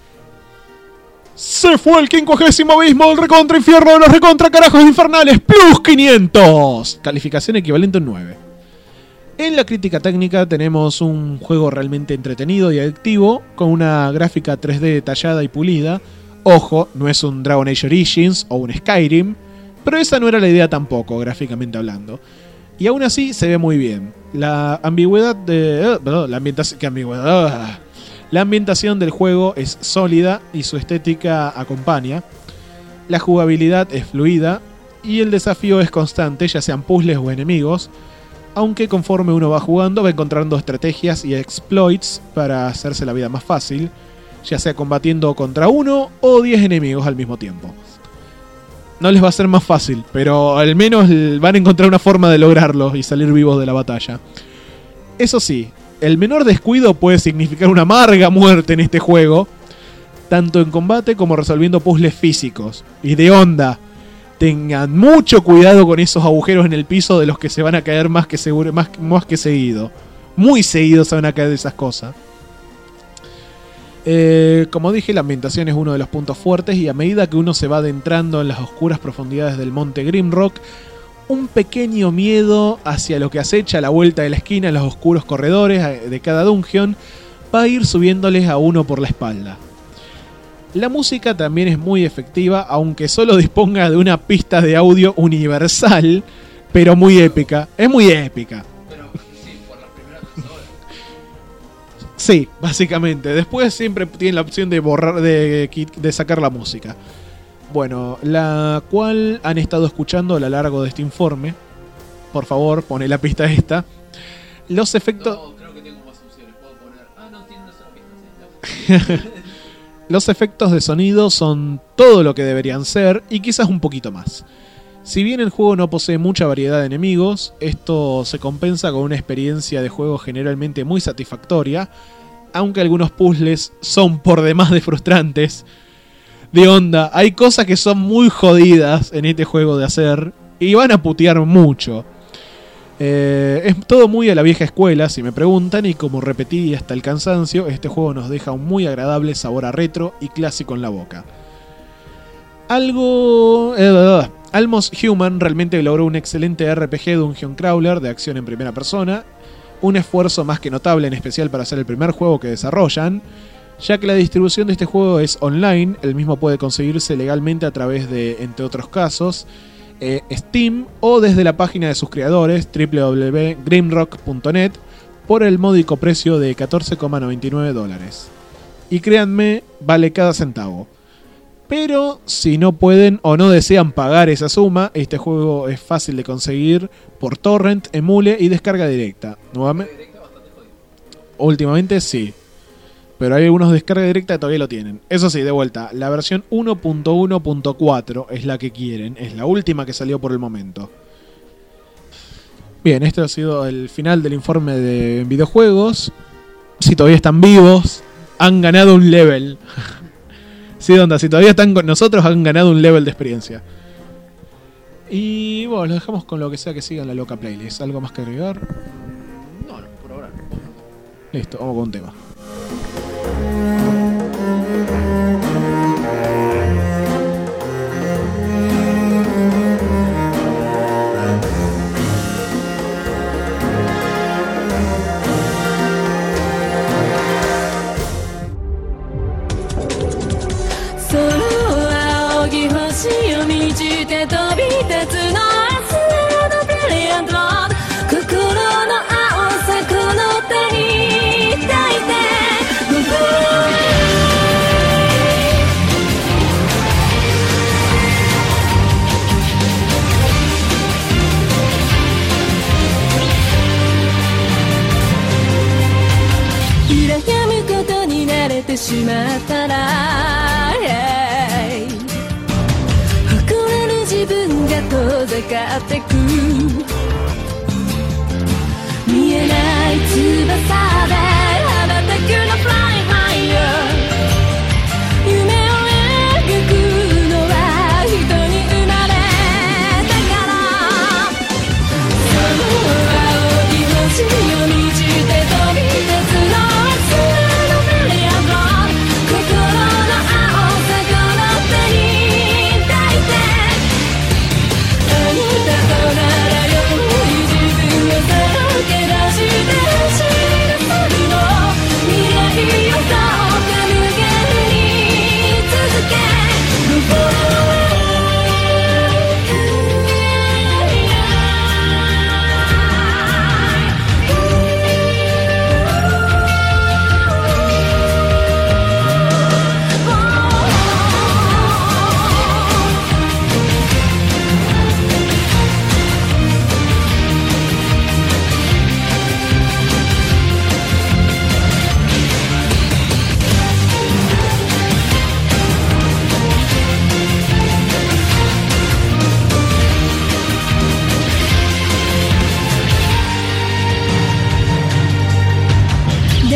Se fue el quincuagésimo abismo del recontra infierno de los recontra carajos infernales plus quinientos. Calificación equivalente a un nueve. En la crítica técnica tenemos un juego realmente entretenido y adictivo, con una gráfica tres D detallada y pulida. Ojo, no es un Dragon Age Origins o un Skyrim, pero esa no era la idea tampoco, gráficamente hablando. Y aún así se ve muy bien. La ambigüedad de... Uh, la ambientación... ¿Qué ambigüedad? Uh, la ambientación del juego es sólida y su estética acompaña. La jugabilidad es fluida. y el desafío es constante, ya sean puzzles o enemigos, aunque conforme uno va jugando va encontrando estrategias y exploits para hacerse la vida más fácil, ya sea combatiendo contra uno o diez enemigos al mismo tiempo. No les va a ser más fácil, pero al menos van a encontrar una forma de lograrlo y salir vivos de la batalla. Eso sí, el menor descuido puede significar una amarga muerte en este juego, tanto en combate como resolviendo puzzles físicos. Y de onda, tengan mucho cuidado con esos agujeros en el piso de los que se van a caer más que, seguro, más, más que seguido. Muy seguido se van a caer de esas cosas. Eh, como dije, la ambientación es uno de los puntos fuertes y a medida que uno se va adentrando en las oscuras profundidades del monte Grimrock, un pequeño miedo hacia lo que acecha a la vuelta de la esquina en los oscuros corredores de cada dungeon va a ir subiéndoles a uno por la espalda. La música también es muy efectiva, aunque solo disponga de una pista de audio universal, pero muy épica. Es muy épica. Pero sí, por las primeras horas. Sí, básicamente. Después siempre tienen la opción de borrar, de, de sacar la música. Bueno, la cual han estado escuchando a lo largo de este informe. Por favor, pone la pista esta. Los efectos... No, creo que tengo más opciones. Puedo poner... Ah, no, tiene una sola pista. Sí, Los efectos de sonido son todo lo que deberían ser y quizás un poquito más. Si bien el juego no posee mucha variedad de enemigos, esto se compensa con una experiencia de juego generalmente muy satisfactoria, aunque algunos puzzles son por demás de frustrantes. De onda, hay cosas que son muy jodidas en este juego de hacer y van a putear mucho. Eh, es todo muy a la vieja escuela, si me preguntan, y como repetí hasta el cansancio, este juego nos deja un muy agradable sabor a retro y clásico en la boca. Algo... Eh, Almost Human realmente logró un excelente R P G Dungeon Crawler de acción en primera persona, un esfuerzo más que notable en especial para ser el primer juego que desarrollan, ya que la distribución de este juego es online, el mismo puede conseguirse legalmente a través de, entre otros casos, Eh, Steam o desde la página de sus creadores doble u doble u doble u punto grimrock punto net por el módico precio de catorce coma noventa y nueve dólares. Y créanme, vale cada centavo. Pero si no pueden o no desean pagar esa suma, este juego es fácil de conseguir por torrent, emule y descarga directa. Nuevamente, últimamente sí. Pero hay algunos de descarga directa que todavía lo tienen. Eso sí, de vuelta, la versión uno punto uno punto cuatro es la que quieren. Es la última que salió por el momento. Bien, este ha sido el final del informe de videojuegos. Si todavía están vivos, han ganado un level. Sí, onda, si todavía están con nosotros, han ganado un level de experiencia. Y bueno, lo dejamos con lo que sea que siga en la loca playlist. ¿Algo más que agregar? No, no, por ahora. Listo, vamos con un tema.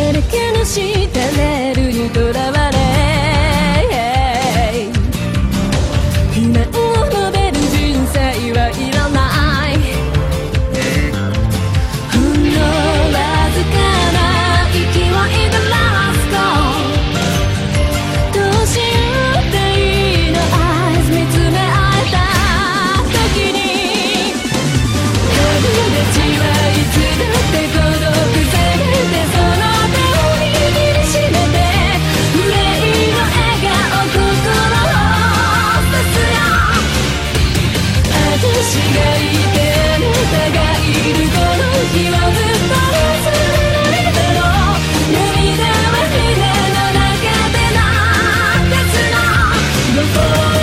だらけのしたレールにとらわれ不満を述べる人生はいらないほんのわずかな勢いでラストどうしようっていいのアイズ見つめ合えた時に友達はいつだって孤独せめてその手を握りしめて憂いの笑顔心をさすよ私がいてあなたがいるこの日をずっと忘れないだろう涙は船の中でなくすの Before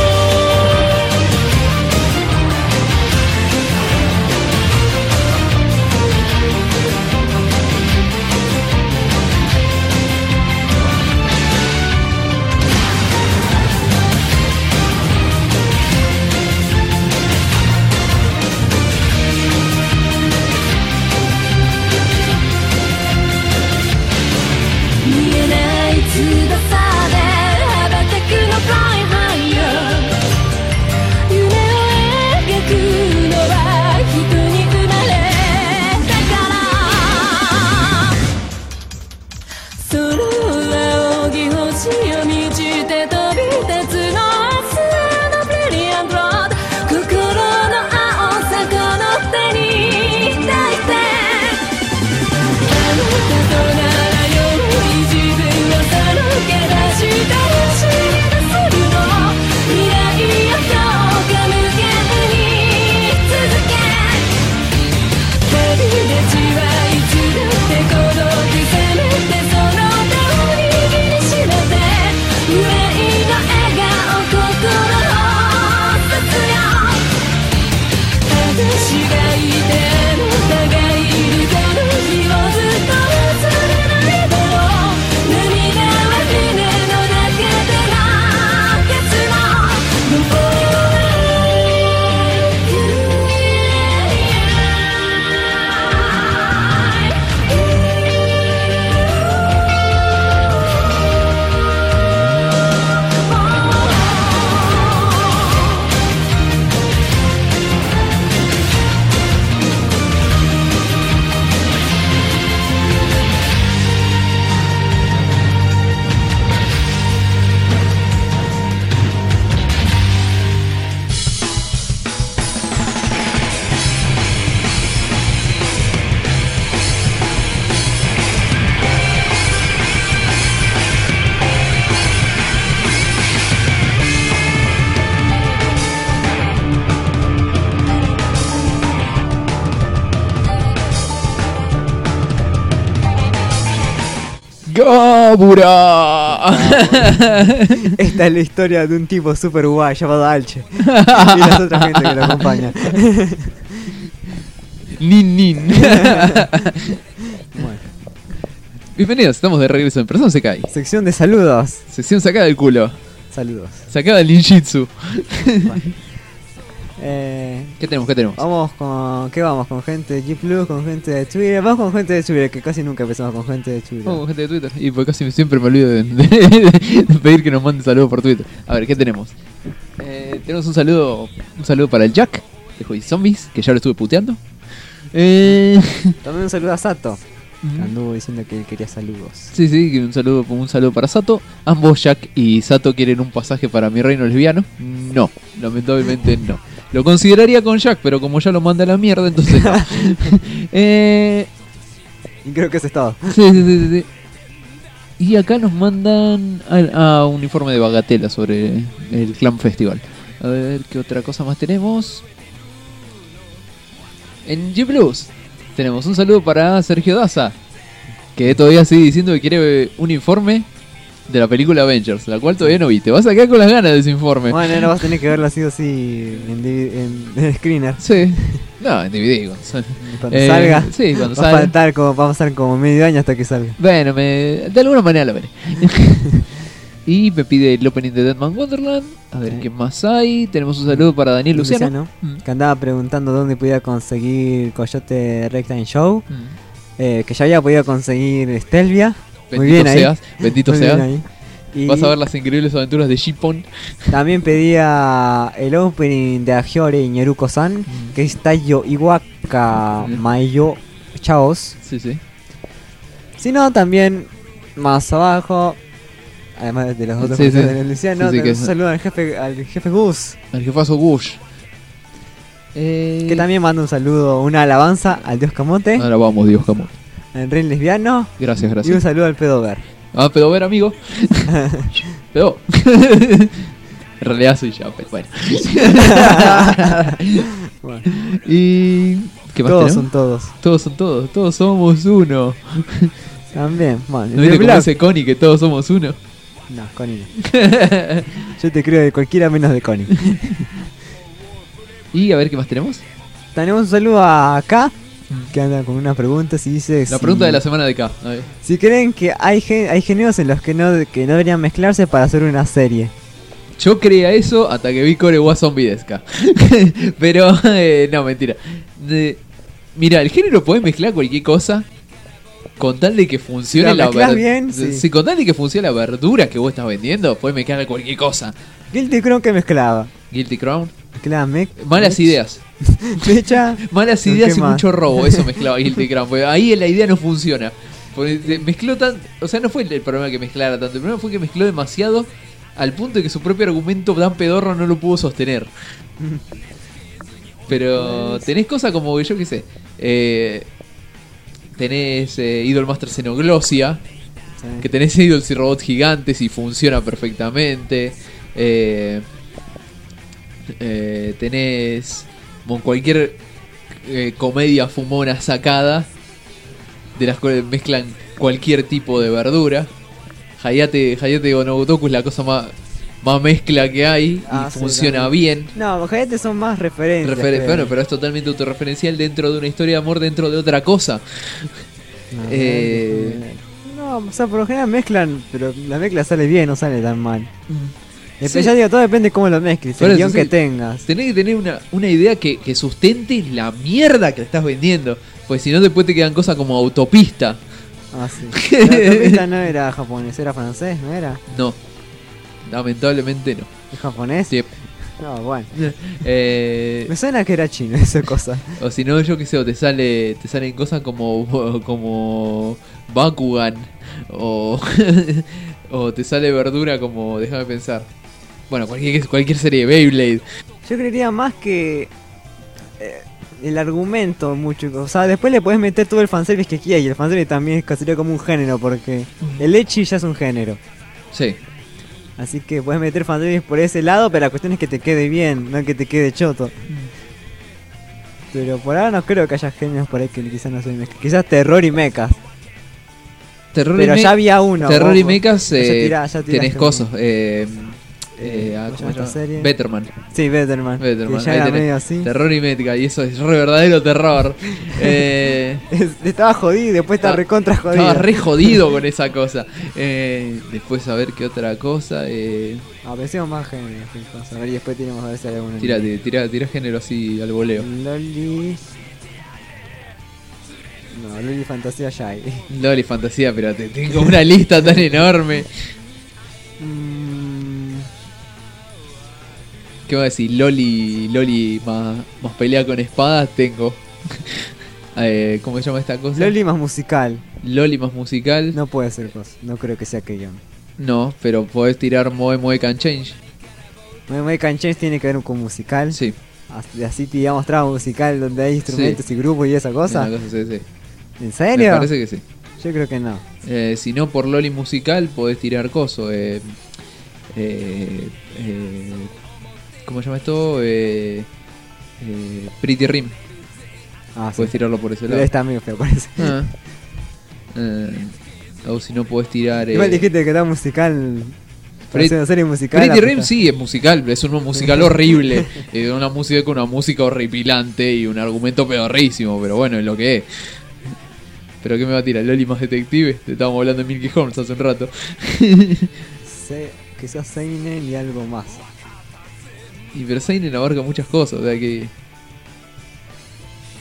見えない翼で羽ばたくの Fly higher 夢を描くのは人に生まれたからその青き星を満ちて飛び立つの明日のブリリアントロード心の青さこの手に抱いてあなたとなら自分をさらけ出して走り出せるの未来を今日無限に続け旅立ちはいつだって孤独せめてその手を握りしめて憂いの笑顔心をさすよ私がいてあなたがいるこの日をずっと忘れないだろう涙は船の中でなくすの Before ¡Gabura! Esta es la historia de un tipo super guay llamado Alche y las otras gente que lo acompaña. Nin Nin. Bueno. Bienvenidos, estamos de regreso en Persona Sekai. Sección de saludos. Sección sacada del culo. Saludos. Sacada del ninjitsu. Bueno. Eh, ¿Qué tenemos? ¿Qué tenemos? Vamos con... ¿Qué vamos? ¿Con gente de G Plus? ¿Con gente de Twitter? Vamos con gente de Twitter, que casi nunca empezamos con gente de Twitter. Vamos con gente de Twitter. Y pues casi siempre me olvido de, de, de, de pedir que nos manden saludos por Twitter. A ver, ¿qué tenemos? Eh, tenemos un saludo un saludo para el Jack de Hobby Zombies, que ya lo estuve puteando. Eh... También un saludo a Sato. Mm-hmm. Anduvo diciendo que él quería saludos. Sí, sí, un saludo, un saludo para Sato. Ambos, Jack y Sato, quieren un pasaje para mi reino lesbiano. No, lamentablemente no. Lo consideraría con Jack, pero como ya lo manda a la mierda, entonces no. eh... Y creo que eso es todo. Sí, sí, sí, sí, sí. Y acá nos mandan a, a un informe de bagatela sobre el Clan Festival. A ver, ¿qué otra cosa más tenemos? En G Plus tenemos un saludo para Sergio Daza, que todavía sigue diciendo que quiere un informe de la película Avengers, la cual todavía no vi. Te vas a quedar con las ganas de ese informe. Bueno, no vas a tener que verlo así o así en, en, en screener. Sí. No, en D V D. Cuando, cuando eh, salga. Sí, cuando va salga. A faltar como, va a pasar como medio año hasta que salga. Bueno, me, de alguna manera lo veré. Y me pide el opening de Deadman Wonderland. A ver, sí. ¿Qué más hay? Tenemos un saludo para Daniel Luciano, Luciano mm. que andaba preguntando dónde podía conseguir Coyote Rectime Show. Mm. Eh, que ya había podido conseguir Stelvia. Muy Bendito bien ahí. seas, bendito Muy bien seas. ahí. Y Vas a ver las increíbles aventuras de Shippon. también pedía el opening de Agiore y Neruko-san, Mm. que es Taiyo Iwaka Maiyo Chaos. Sí, sí. Si no, también más abajo, además de los otros Sí, sí. de Luciano, Sí, sí, que un es- saludo al jefe, al jefe Gus. El jefazo Gush. Eh... Que también manda un saludo, una alabanza al dios Camote, Ahora vamos, Dios, Camote. al rey lesbiano. Gracias, Y un gracias. saludo al pedo ver. Ah, pero ver, amigo. Pero. En realidad soy yo, pero bueno. Bueno. Y. ¿Qué más Todos tenemos? son todos. Todos son todos. Todos somos uno. También, bueno. ¿No el viste como blog- dice Connie que todos somos uno? No, Connie no. Yo te creo de cualquiera menos de Connie. Y a ver qué más tenemos. Tenemos un saludo a acá, que anda con unas preguntas y dice... La si- pregunta de la semana de acá. A ver. Si creen que hay, gen- hay géneros en los que no, que no deberían mezclarse para hacer una serie. Yo creía eso hasta que vi Core wa Zombie Deska. Pero, eh, no, mentira. De- mira, el género puede mezclar cualquier cosa con tal de que funcione Si la la mezclas ver- bien, sí. Si con tal de que funcione la verdura que vos estás vendiendo, puede mezclar cualquier cosa. Guilty Crown que mezclaba. Guilty Crown. Mezclaba mec... Malas mech- ideas. Mecha. Malas ¿Qué ideas y más? mucho robo. Eso mezclaba Guilty Crown. Porque ahí la idea no funciona. Porque se mezcló tan. O sea, no fue el problema que mezclara tanto. El problema fue que mezcló demasiado al punto de que su propio argumento tan pedorro no lo pudo sostener. Pero tenés cosas como, yo qué sé. Eh, tenés eh, Idolmaster Xenoglosia. Sí. Que tenés idols y robots gigantes y funciona perfectamente. Eh, eh, tenés como cualquier eh, comedia fumona sacada, de las cuales mezclan cualquier tipo de verdura. Hayate, Hayate go Nobutoku es la cosa más, más mezcla que hay y Ah, sí, funciona también. bien. No, Mojayete son más referencias. Refer- creo. bueno, pero es totalmente autorreferencial dentro de una historia de amor dentro de otra cosa. No, Eh, no, o sea, por lo general mezclan, pero la mezcla sale bien, no sale tan mal. Sí. Sí. Ya digo, todo depende de cómo lo mezcles, Por el eso, guión sí. que tengas. Tenés que tener una, una idea que, que sustente la mierda que estás vendiendo. Pues si no, después te quedan cosas como Autopista. Ah, sí. La autopista no era japonés, era francés, ¿no era? No, lamentablemente no. ¿Es japonés? Sí. No, bueno. Eh, Me suena que era chino esa cosa. o si no, yo qué sé, o te sale te salen cosas como como Bakugan o o te sale verdura como, déjame pensar. Bueno, cualquier cualquier serie de Beyblade. Yo creería más que eh, el argumento mucho, o sea, después le puedes meter todo el fanservice que quieras y el fanservice también es considerado como un género porque el ecchi ya es un género. Sí. Así que puedes meter fanservice por ese lado, pero la cuestión es que te quede bien, no que te quede choto. Pero por ahora no creo que haya géneros por ahí que quizás no se mezclen. Quizás terror y mechas. Terror Pero y me- ya había uno. Terror y ojo. mechas, Ya eh, tirá- ya tiraste tenés uno. cosas. Eh, eh, ah, ¿Cómo ¿cómo se llama se esta llama? serie? Betterman. Sí, Betterman. Betterman, Que ya ahí era tenés. medio así. Terror y mecha, y eso es re verdadero terror. eh, Es- estaba jodido y después está Estaba- recontra jodido. Estaba re jodido con esa cosa. Eh, después a ver qué otra cosa. Eh, Ah, pensemos más géneros. qué cosa. A ver, y después tenemos a ver si hay alguno. tírate, tira, tira género así al voleo. Loli. No, Loli Fantasía ya hay. Loli fantasía, pero te tengo una lista tan enorme. Mm, ¿Qué voy a decir? Loli, Loli más, más pelea con espadas tengo. eh, ¿Cómo se llama esta cosa? Loli más musical. Loli más musical. No puede ser cosa. No creo que sea que No, pero podés tirar Moe Moe Can Change. Moe Can Change tiene que ver con musical. Sí. Así, así te digamos trama musical donde hay instrumentos Sí. y grupos y esa cosa. Una cosa, sí, sí. ¿En serio? Me parece que sí. Yo creo que no. Eh, si no por Loli musical, podés tirar coso. Eh, eh, eh, ¿Cómo se llama esto? Eh, eh, Pretty Rim. Ah, Podés sí. tirarlo por ese Pero lado. está medio feo, parece. Ah. Eh, o si no, podés tirar. Igual eh, dijiste que era musical. Para Pretty- hacer una serie musical. Pretty la Rim puta. sí es musical, es un musical horrible. eh, una música con una música horripilante y un argumento pedorrísimo, pero bueno, es lo que es. ¿Pero qué me va a tirar? ¿Loli más detective? Te estábamos hablando de Milky Holmes hace un rato. Se- quizás Seinen y algo más. Y pero Seinen abarca muchas cosas, o sea que.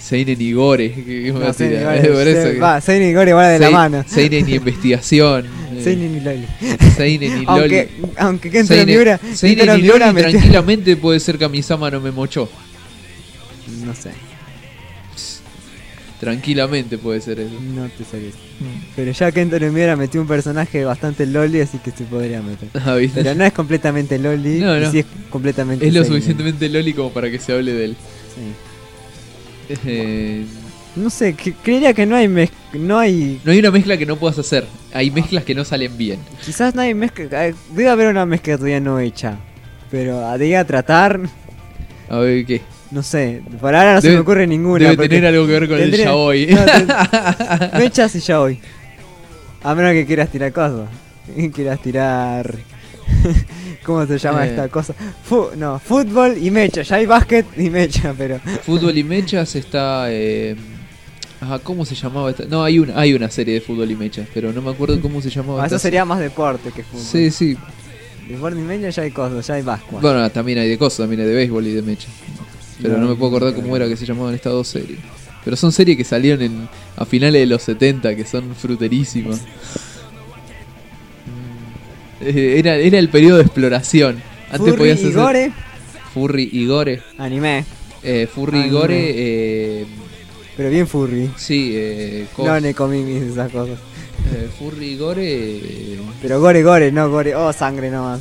Seinen y Gore. Que, que No, me va a Seinen y tirar, Gore, por eso se- que- va, Seinen y Gore van de la Sein- mano. Seinen y investigación. eh, Seinen y Loli. Seinen y Aunque, Loli. aunque Kentaro Seinen- Miura. Seinen Kentaro y Miura Loli metió- tranquilamente puede ser Kamisama no me mochó. No sé. Tranquilamente puede ser eso. No te sabía. Pero ya Kentaro Miura metió un personaje bastante loli, así que se podría meter. Ah, ¿viste? Pero no es completamente loli, No, y no. sí es completamente Es lo seinen. suficientemente loli como para que se hable de él. Sí. Eh, No sé, que- creería que no hay mez- no hay no hay una mezcla que no puedas hacer. Hay mezclas que no salen bien. quizás no hay mezcla, eh, debe haber una mezcla todavía no hecha, pero a diga tratar, A ver qué. no sé, por ahora no se Debe- me ocurre ninguna. debe porque tener algo que ver con el tendría- yaoi. No, ten- mechas y yaoi. A menos que quieras tirar cosas. Quieras tirar. ¿Cómo se llama Eh. esta cosa? Fu- no, fútbol y mecha. Ya hay básquet y mecha, pero. Fútbol y mechas está. Eh, ah, ¿cómo se llamaba esta? No, hay una, hay una serie de fútbol y mechas, pero no me acuerdo cómo se llamaba. Ah, esta eso sería más deporte que fútbol. Sí, sí. Deporte y mecha ya hay cosas, ya hay básquet. Bueno, también hay de cosas, también hay de béisbol y de mecha. Pero no, No, me puedo acordar cómo era que se llamaban estas dos series. Pero son series que salieron en, a finales de los setenta, que son fruterísimas. Eh, Era, era el periodo de exploración. Antes Furry podías y hacer- gore. Furry y Gore. Anime. Eh, Furry y Anime. Gore. Eh, Pero bien furry. sí, eh, cos- No Nekomimis, esas cosas. eh, Furry y Gore. eh, Pero gore, gore, no gore. Oh, sangre nomás.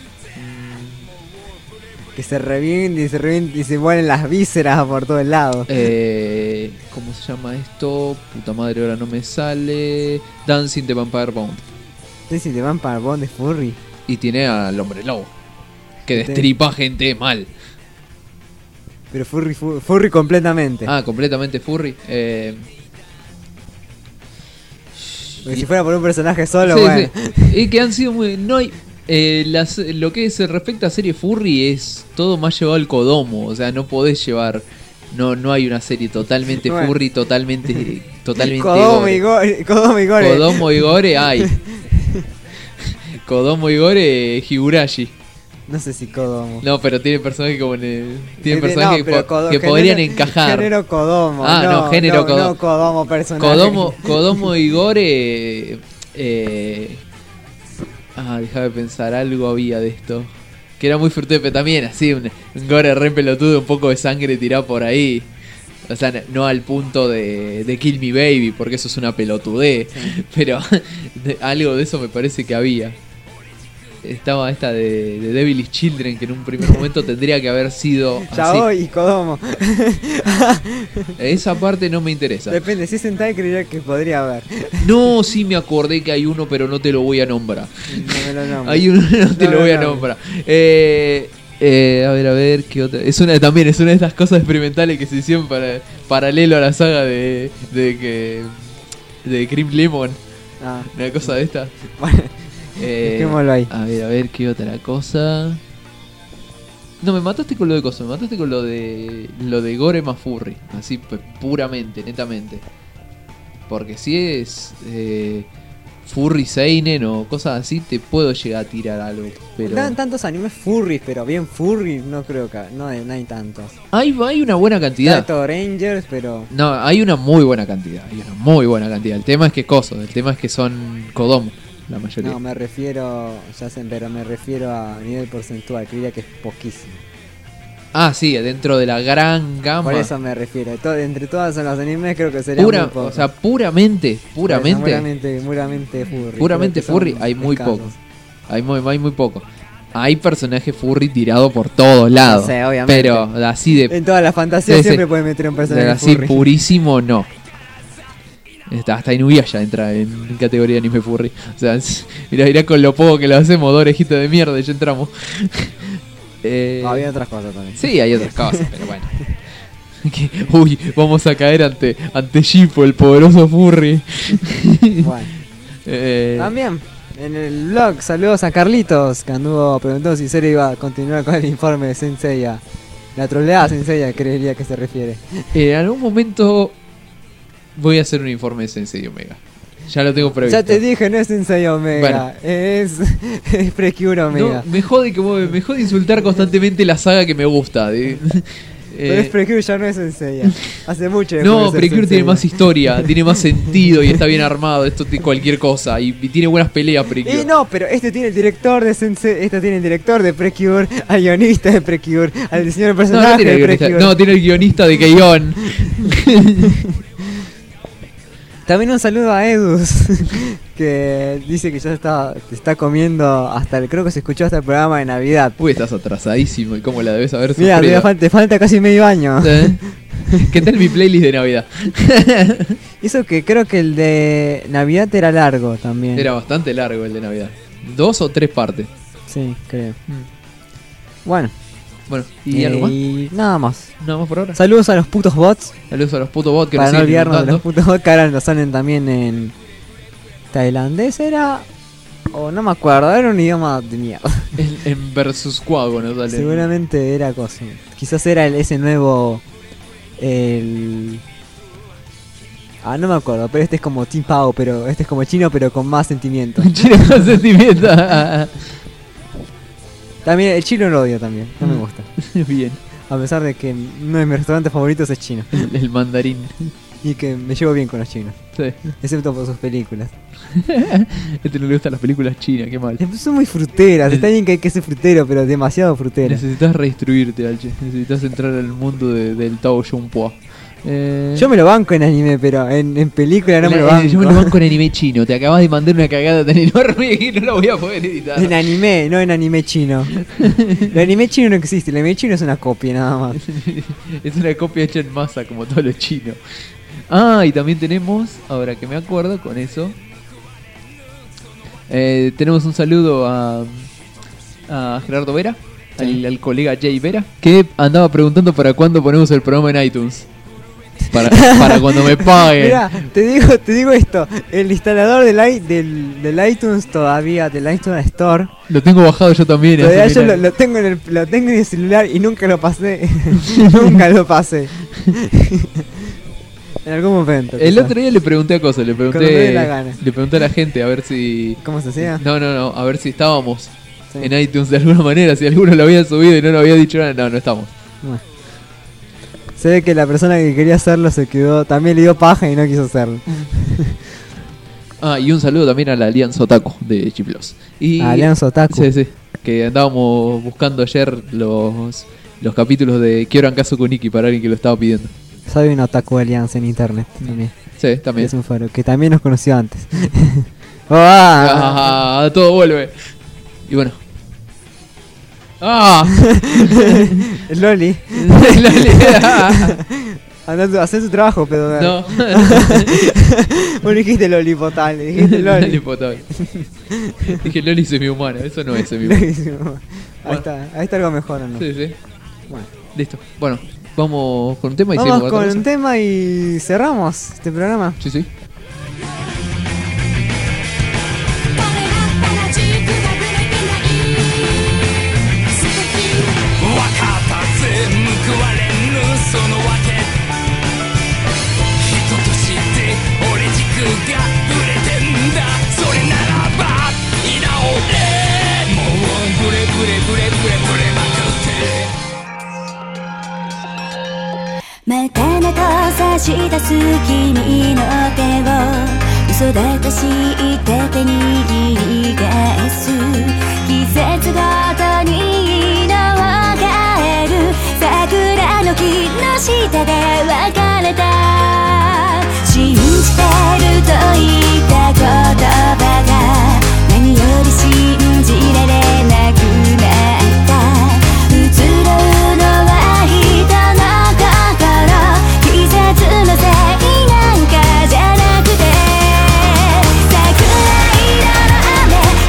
Que se reviente y se reviente y se mueren las vísceras por todos lados. eh, ¿Cómo se llama esto? Puta madre, ahora no me sale. Dancing the Vampire Bond. Si te van para Bond de furry. Y tiene al hombre lobo, que Este- destripa gente mal. Pero furry, fu- furry completamente. Ah, completamente furry. Eh, Porque si fuera por un personaje solo, sí, bueno. sí. Y que han sido muy. No hay. eh, las- lo que se respecta a serie furry es todo más llevado al Kodomo. O sea, no podés llevar. No, no hay una serie totalmente Bueno. furry, totalmente. Totalmente. Kodomo gore. y gore. Kodomo y gore. Kodomo y Gore hay. Kodomo y Gore, eh, Higurashi. No sé si Kodomo. No, pero tiene personajes como en el- tiene Sí, personajes no, pero que, po- Kodo- que género- podrían encajar. Género Kodomo. Ah, no, género no, Kodomo. No Kodomo personaje. Kodomo, Kodomo y Gore. Eh, ah, déjame pensar, algo había de esto. Que era muy frutal, pero también así, un, un Gore re pelotudo, un poco de sangre tirado por ahí. O sea, no, no al punto de, de Kill Me Baby, porque eso es una pelotudez. Pero de- algo de eso me parece que había. Estaba esta de, de Devil's Children, que en un primer momento tendría que haber sido así. Yaoi y Kodomo. Esa parte no me interesa. Depende, si es Sentai creería que podría haber. No, sí me acordé que hay uno, pero no te lo voy a nombrar. No me lo nombro. Hay uno, no te No, lo no, voy a no. nombrar. Eh, eh, a ver, a ver, ¿qué otra? Es una, también es una de estas cosas experimentales que se hicieron para, paralelo a la saga de, de que de Cream Lemon. Ah. Una cosa de esta. Eh, dejémoslo ahí. A ver, a ver, ¿qué otra cosa? No, me mataste con lo de cosas, me mataste con lo de lo de Gore más Furry, así pues, puramente, netamente. Porque si es eh, Furry Seinen o cosas así, te puedo llegar a tirar algo, pero Dan tantos animes furry, pero bien furry, no creo que no hay, no hay tantos. hay, hay una buena cantidad. Tato Rangers, pero No, hay una muy buena cantidad, hay una muy buena cantidad. El tema es que cosas, el tema es que son Kodomo, la mayoría. no, me refiero, ya sé, pero me refiero a nivel porcentual, creía que es poquísimo. Ah, sí, dentro de la gran gama. Por eso me refiero. To- entre todos los animes creo que sería Pura, muy poco. o sea, puramente, puramente, Puramente, puramente furry. puramente Creo que furry, son hay muy escasos. poco. Hay muy, hay muy poco. Hay personajes furry tirado por todos lados. No sé, obviamente. Pero así de. En todas las fantasías Sí, sí. siempre pueden meter un personaje así furry. purísimo, no. Está- Hasta Inuyasha entra en categoría de anime furry. O sea, mira, mirá con lo poco que lo hacemos, dos orejitas de mierda, y ya entramos. Eh, No, había otras cosas también. Sí, hay otras cosas, pero bueno. Que, uy, vamos a caer ante ante Shippo, el poderoso furry. Bueno. Eh, También, en el blog, saludos a Carlitos, que anduvo preguntando si serio iba a continuar con el informe de Senseiya. La troleada Senseiya, creería que se refiere. en algún momento voy a hacer un informe de Sensei Omega. Ya lo tengo previsto. Ya te dije, no es Sensei Omega, es, es Precure Omega. No, me jode que me, me jode insultar constantemente la saga que me gusta. de- Pero es Precure, ya no es Senseiya. Hace mucho. No, Precure tiene más historia, tiene más sentido y está bien armado. Esto es cualquier cosa. Y, y tiene buenas peleas, Precure. Y no, pero este tiene el director de Sensei, este tiene el director de Precure, al guionista de Precure, al diseñador de personaje no, no tiene de el guionista, Precure. no, tiene el guionista de Keion. También un saludo a Edus, que dice que ya está, te está comiendo hasta el, creo que se escuchó hasta el programa de Navidad. Uy, estás atrasadísimo y cómo la debes haber Mira, sufrido. te falta, te falta casi medio año. ¿Eh? ¿Qué tal mi playlist de Navidad? Eso que creo que el de Navidad era largo también. Era bastante largo el de Navidad. Dos o tres partes. Sí, creo. Bueno. Bueno, ¿y eh, algo más? Y nada más. Nada más por ahora. Saludos a los putos bots. Saludos a los putos bots que Para nos no siguen olvidarnos de inundando. los putos bots que ahora nos salen también en tailandés, era. O no me acuerdo, era un idioma de mierda. En, en Versus Quago nos salen. Seguramente era cosa. Quizás era el, ese nuevo. El. Ah, no me acuerdo, pero este es como Team Pao, pero este es como chino, pero con más sentimiento. Chino con sentimiento. También, el chino lo odio también, no me gusta. Bien. A pesar de que uno de mis restaurantes favoritos es chino. El, el mandarín. Y que me llevo bien con los chinos. Sí. Excepto por sus películas. Este no le gustan las películas chinas, qué mal. Son muy fruteras, está bien que hay que ser frutero, pero demasiado frutero. Necesitas reinstruirte, Alche. Necesitas entrar al mundo de, del Tao Yunpua. Eh... Yo me lo banco en anime, pero en, en película no La, me lo banco. Yo me lo banco en anime chino. Te acabas de mandar una cagada tan enorme que no la voy a poder editar. En anime, no en anime chino. El anime chino no existe, el anime chino es una copia nada más. Es una copia hecha en masa como todos los chinos. Ah, y también tenemos, ahora que me acuerdo con eso, eh, tenemos un saludo a, a Gerardo Vera, sí. al, al colega Jay Vera, que andaba preguntando para cuándo ponemos el programa en iTunes. Para, para cuando me paguen. Mirá, te digo, te digo esto, el instalador del, i, del, del iTunes todavía, del iTunes Store. Lo tengo bajado yo también. Todavía yo lo, lo, tengo en el, lo tengo en el celular y nunca lo pasé. Nunca lo pasé. En algún momento. El quizás. Otro día le pregunté a cosas, le pregunté la gana. Le pregunté a la gente a ver si... ¿Cómo se hacía? No, no, no, a ver si estábamos sí. en iTunes de alguna manera, si alguno lo había subido y no lo había dicho nada. No, no estamos. Bueno. Se ve que la persona que quería hacerlo se quedó, también le dio paja y no quiso hacerlo. Ah, y un saludo también a la Alianza Otaku de Chiplos. Y Alianza Otaku. Sí, sí. Que andábamos buscando ayer los, los capítulos de Kyoran Kazukuniki para alguien que lo estaba pidiendo. Soy un Otaku Alianza en internet también. Sí, también. Es un faro que también nos conoció antes. oh, ah, ah, todo vuelve. Y bueno. ¡Ah! El Loli. El Loli. Andando a hacer su trabajo, pero. No. Vos dijiste Loli potable, dijiste Loli. Loli potable. Dije Loli semi-humana, eso no es semi-humana. Bueno. Ahí está, ahí está algo mejor, ¿o no? Sí, sí. Bueno. Listo. Bueno, vamos con un tema y Vamos seguimos con cosa. un tema y cerramos este programa. Sí, sí. またまた差し出す君の手を嘘だと知って手握り返す季節ごとに色を変える桜の木の下で別れた信じてると言った言葉が何より信じられなくなった移ろうのは人の季節のせいなんかじゃなくて桜色の雨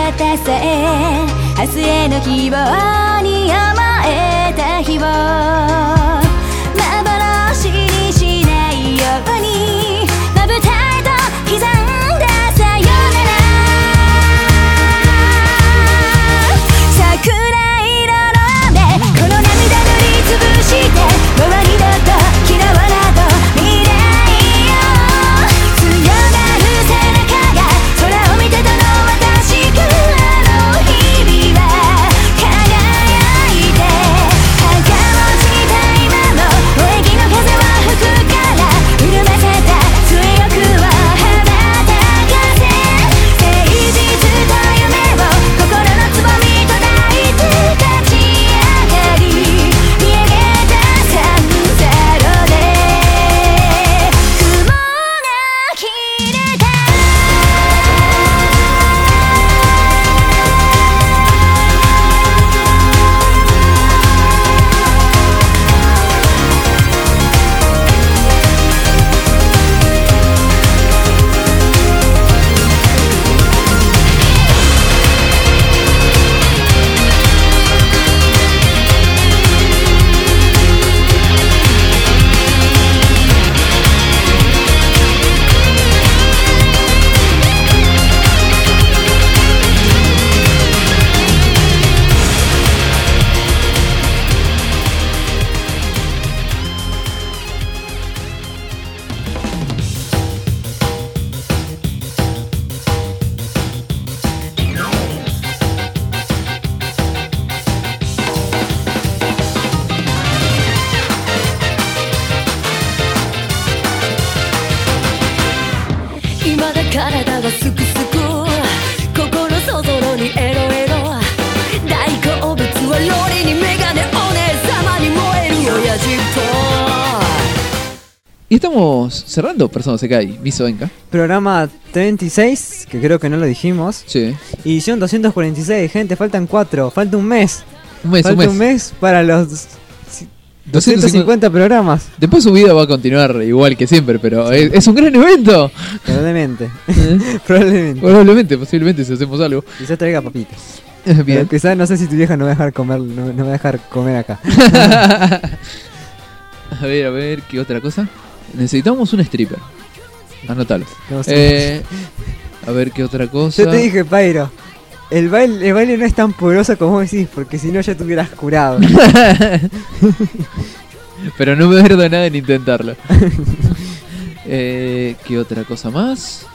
たさえ明日への希望に甘えた日を幻にしないようにまぶたへと刻んださよなら桜色の目この涙塗りつぶしてもう二度と嫌わなど未来よ強がる背中が空を見てたの私からの日々は輝いて赤文字た今も萌え木の風は吹くから潤ませた強くは羽ばたかせ誠実と夢を心のつぼみと抱いて立ち上がり見上げたサンセロで雲が切れた未だ体がすくすく心そぞろにエロエロ大好物はロリにメガネお姉様に燃える親父っぽい Y estamos cerrando Persona Sekai, Miso Enka. Programa treinta y seis, que creo que no lo dijimos. Sí. Edición doscientos cuarenta y seis, gente, faltan cuatro, falta un mes. Un mes, falta un mes. un mes para los doscientos cincuenta programas. Después su vida va a continuar igual que siempre, pero es, es un gran evento. Probablemente. ¿Eh? Probablemente. Probablemente, posiblemente si hacemos algo. Quizás traiga papitas. Bien. Pero quizás no sé si tu vieja no va a dejar comer, no, no me va a dejar comer acá. A ver, a ver, ¿qué otra cosa? Necesitamos un stripper. Anótalo. No sé. Eh, a ver, ¿qué otra cosa? Yo te dije, Pairo, el baile, el baile no es tan poderoso como vos decís, porque si no ya te hubieras curado. Pero no me pierdo nada en intentarlo. eh, ¿Qué otra cosa más?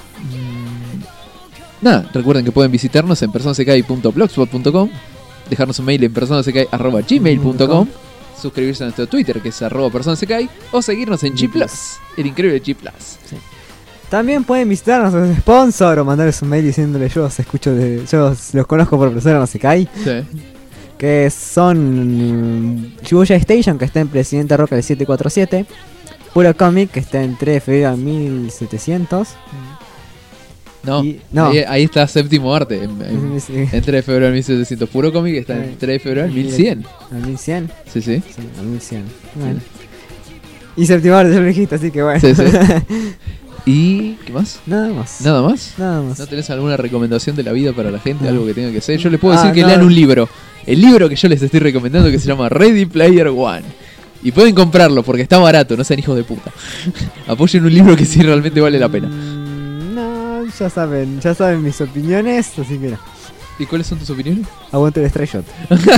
Mm, nada, recuerden que pueden visitarnos en personasekai punto blogspot punto com, dejarnos un mail en personasekai arroba gmail punto com, suscribirse a nuestro Twitter que es arroba personasekai o seguirnos en G Plus, el increíble G Plus. Sí. También pueden visitar a nuestros sponsors o mandarles un mail diciéndole yo os escucho de, yo los conozco por Persona no Sekai. Sí. Que son Shibuya Station, que está en Presidente Roca del setecientos cuarenta y siete. Puro Comic, que está en tres de febrero de mil setecientos. No, y, no. Ahí, ahí está Séptimo Arte, en, en, sí. en tres de febrero del mil setecientos. Puro Comic está en tres de febrero del mil cien. ¿Al mil cien? Sí, sí. Sí, al mil cien. Bueno. Y Séptimo Arte, ya lo dijiste, así que bueno. Sí, sí. ¿Y qué más? Nada más. ¿Nada más? Nada más. ¿No tenés alguna recomendación de la vida para la gente? ¿Algo que tenga que hacer? Yo les puedo Ah, decir que no. lean un libro. El libro que yo les estoy recomendando que se llama Ready Player One. Y pueden comprarlo porque está barato, no sean hijos de puta. Apoyen un libro que sí realmente vale la pena. Mm, no, ya saben, ya saben mis opiniones, así que no. ¿Y cuáles son tus opiniones? Aguante el Strike Shot.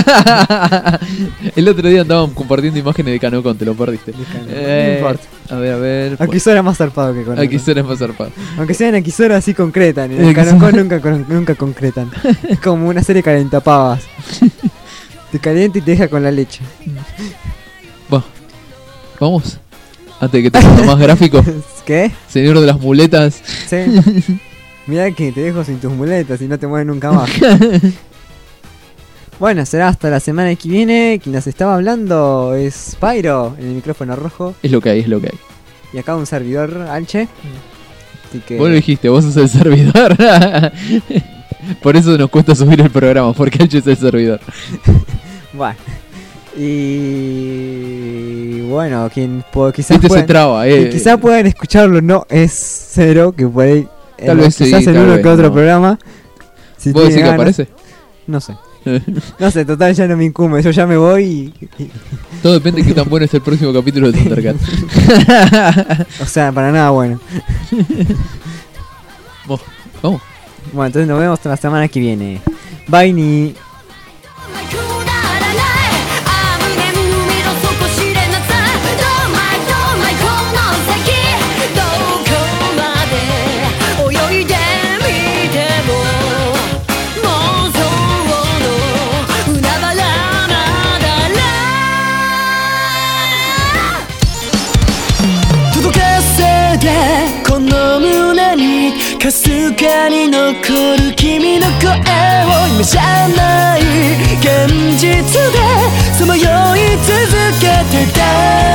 El otro día andaban compartiendo imágenes de Kanokon, te lo perdiste. Eh, no importa. A ver, a ver. Akisora es más zarpado que con Akisora es más zarpado. Aunque sean Akisora así concretan. En el Akisora- Kanokon nunca, con- nunca concretan. Es como una serie calentapavas. Te calienta y te deja con la leche. Bueno, vamos. Antes de que te ponga más gráfico. ¿Qué? Señor de las muletas. Sí. Mirá que te dejo sin tus muletas y no te mueves nunca más. Bueno, será hasta la semana que viene. Quien nos estaba hablando es Pyro, en el micrófono rojo. Es lo que hay, es lo que hay. Y acá un servidor, Alche. Así que... Vos lo dijiste, vos sos el servidor. Por eso nos cuesta subir el programa, porque H es el servidor. Bueno. Y bueno, quien po- quizás Viste, se puedan, traba, eh. quien quizás puedan escucharlo, no es cero, que por ahí Tal eh, vez sí, quizás en tal uno vez que otro no. programa Si ¿Vos decís tiene que ganas. aparece? No sé. No sé, total ya no me incumbe. Yo ya me voy y... y- Todo depende de qué tan bueno es el próximo capítulo de Thundercat. O sea, para nada bueno. Vos, ¿cómo? Bueno, entonces nos vemos la semana que viene. Bye, ni. 届かせてこの胸にかすかに残る君の声を夢じゃない現実でさまよい続けてた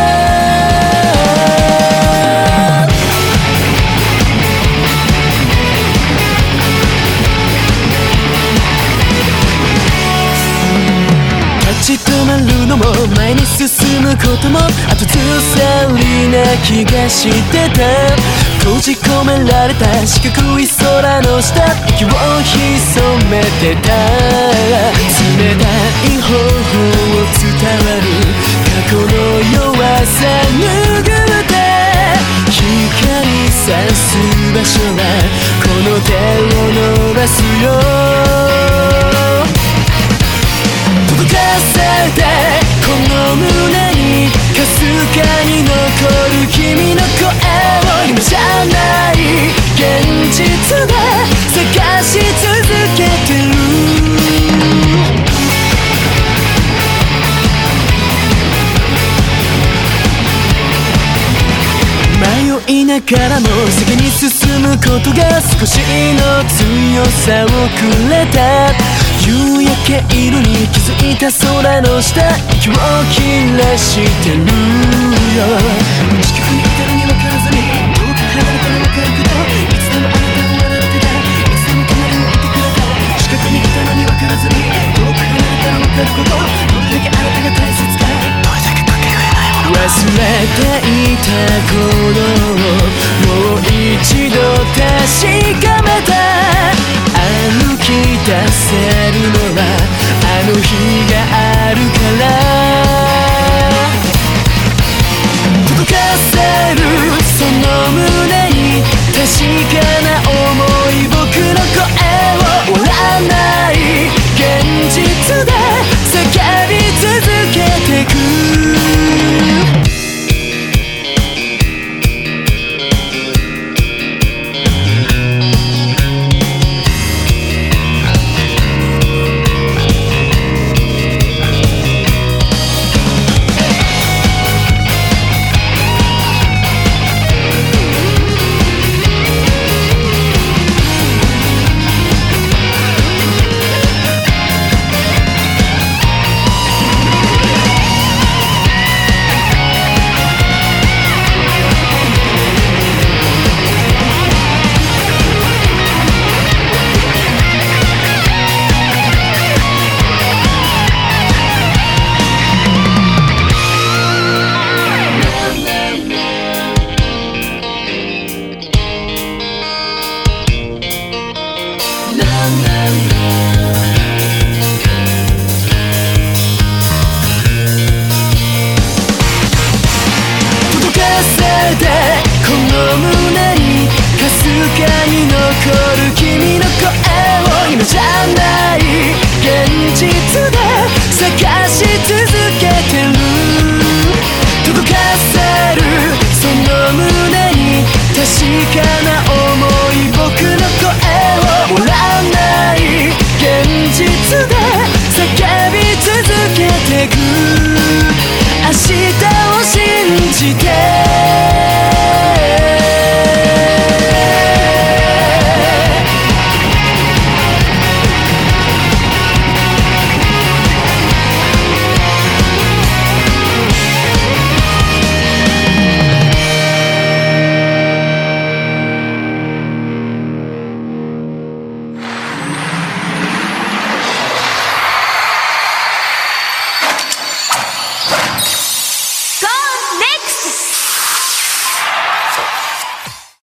立ち止まるのも前に進むことも後ずさりな気がしてた閉じ込められた四角い空の下息を潜めてた冷たい方法を伝わる過去の弱さ拭って光さす場所はこの手を伸ばすよ届かせてこの胸にかすかに残る君の声を夢じゃない現実で探し続けてる迷いながらも先に進むことが少しの強さをくれた夕焼け色に気づいた空の下息を切らしてるよ地球に至るに分からずに遠く離れたら分かることいつでもあなたを笑ってたいつでも隣にいてくれた近くに来たのに分からずに遠く離れたら分かることどれだけあなたが大切かどれだけかけがえないもの忘れていた頃をもう一度確かめた歩き出せるのはあの日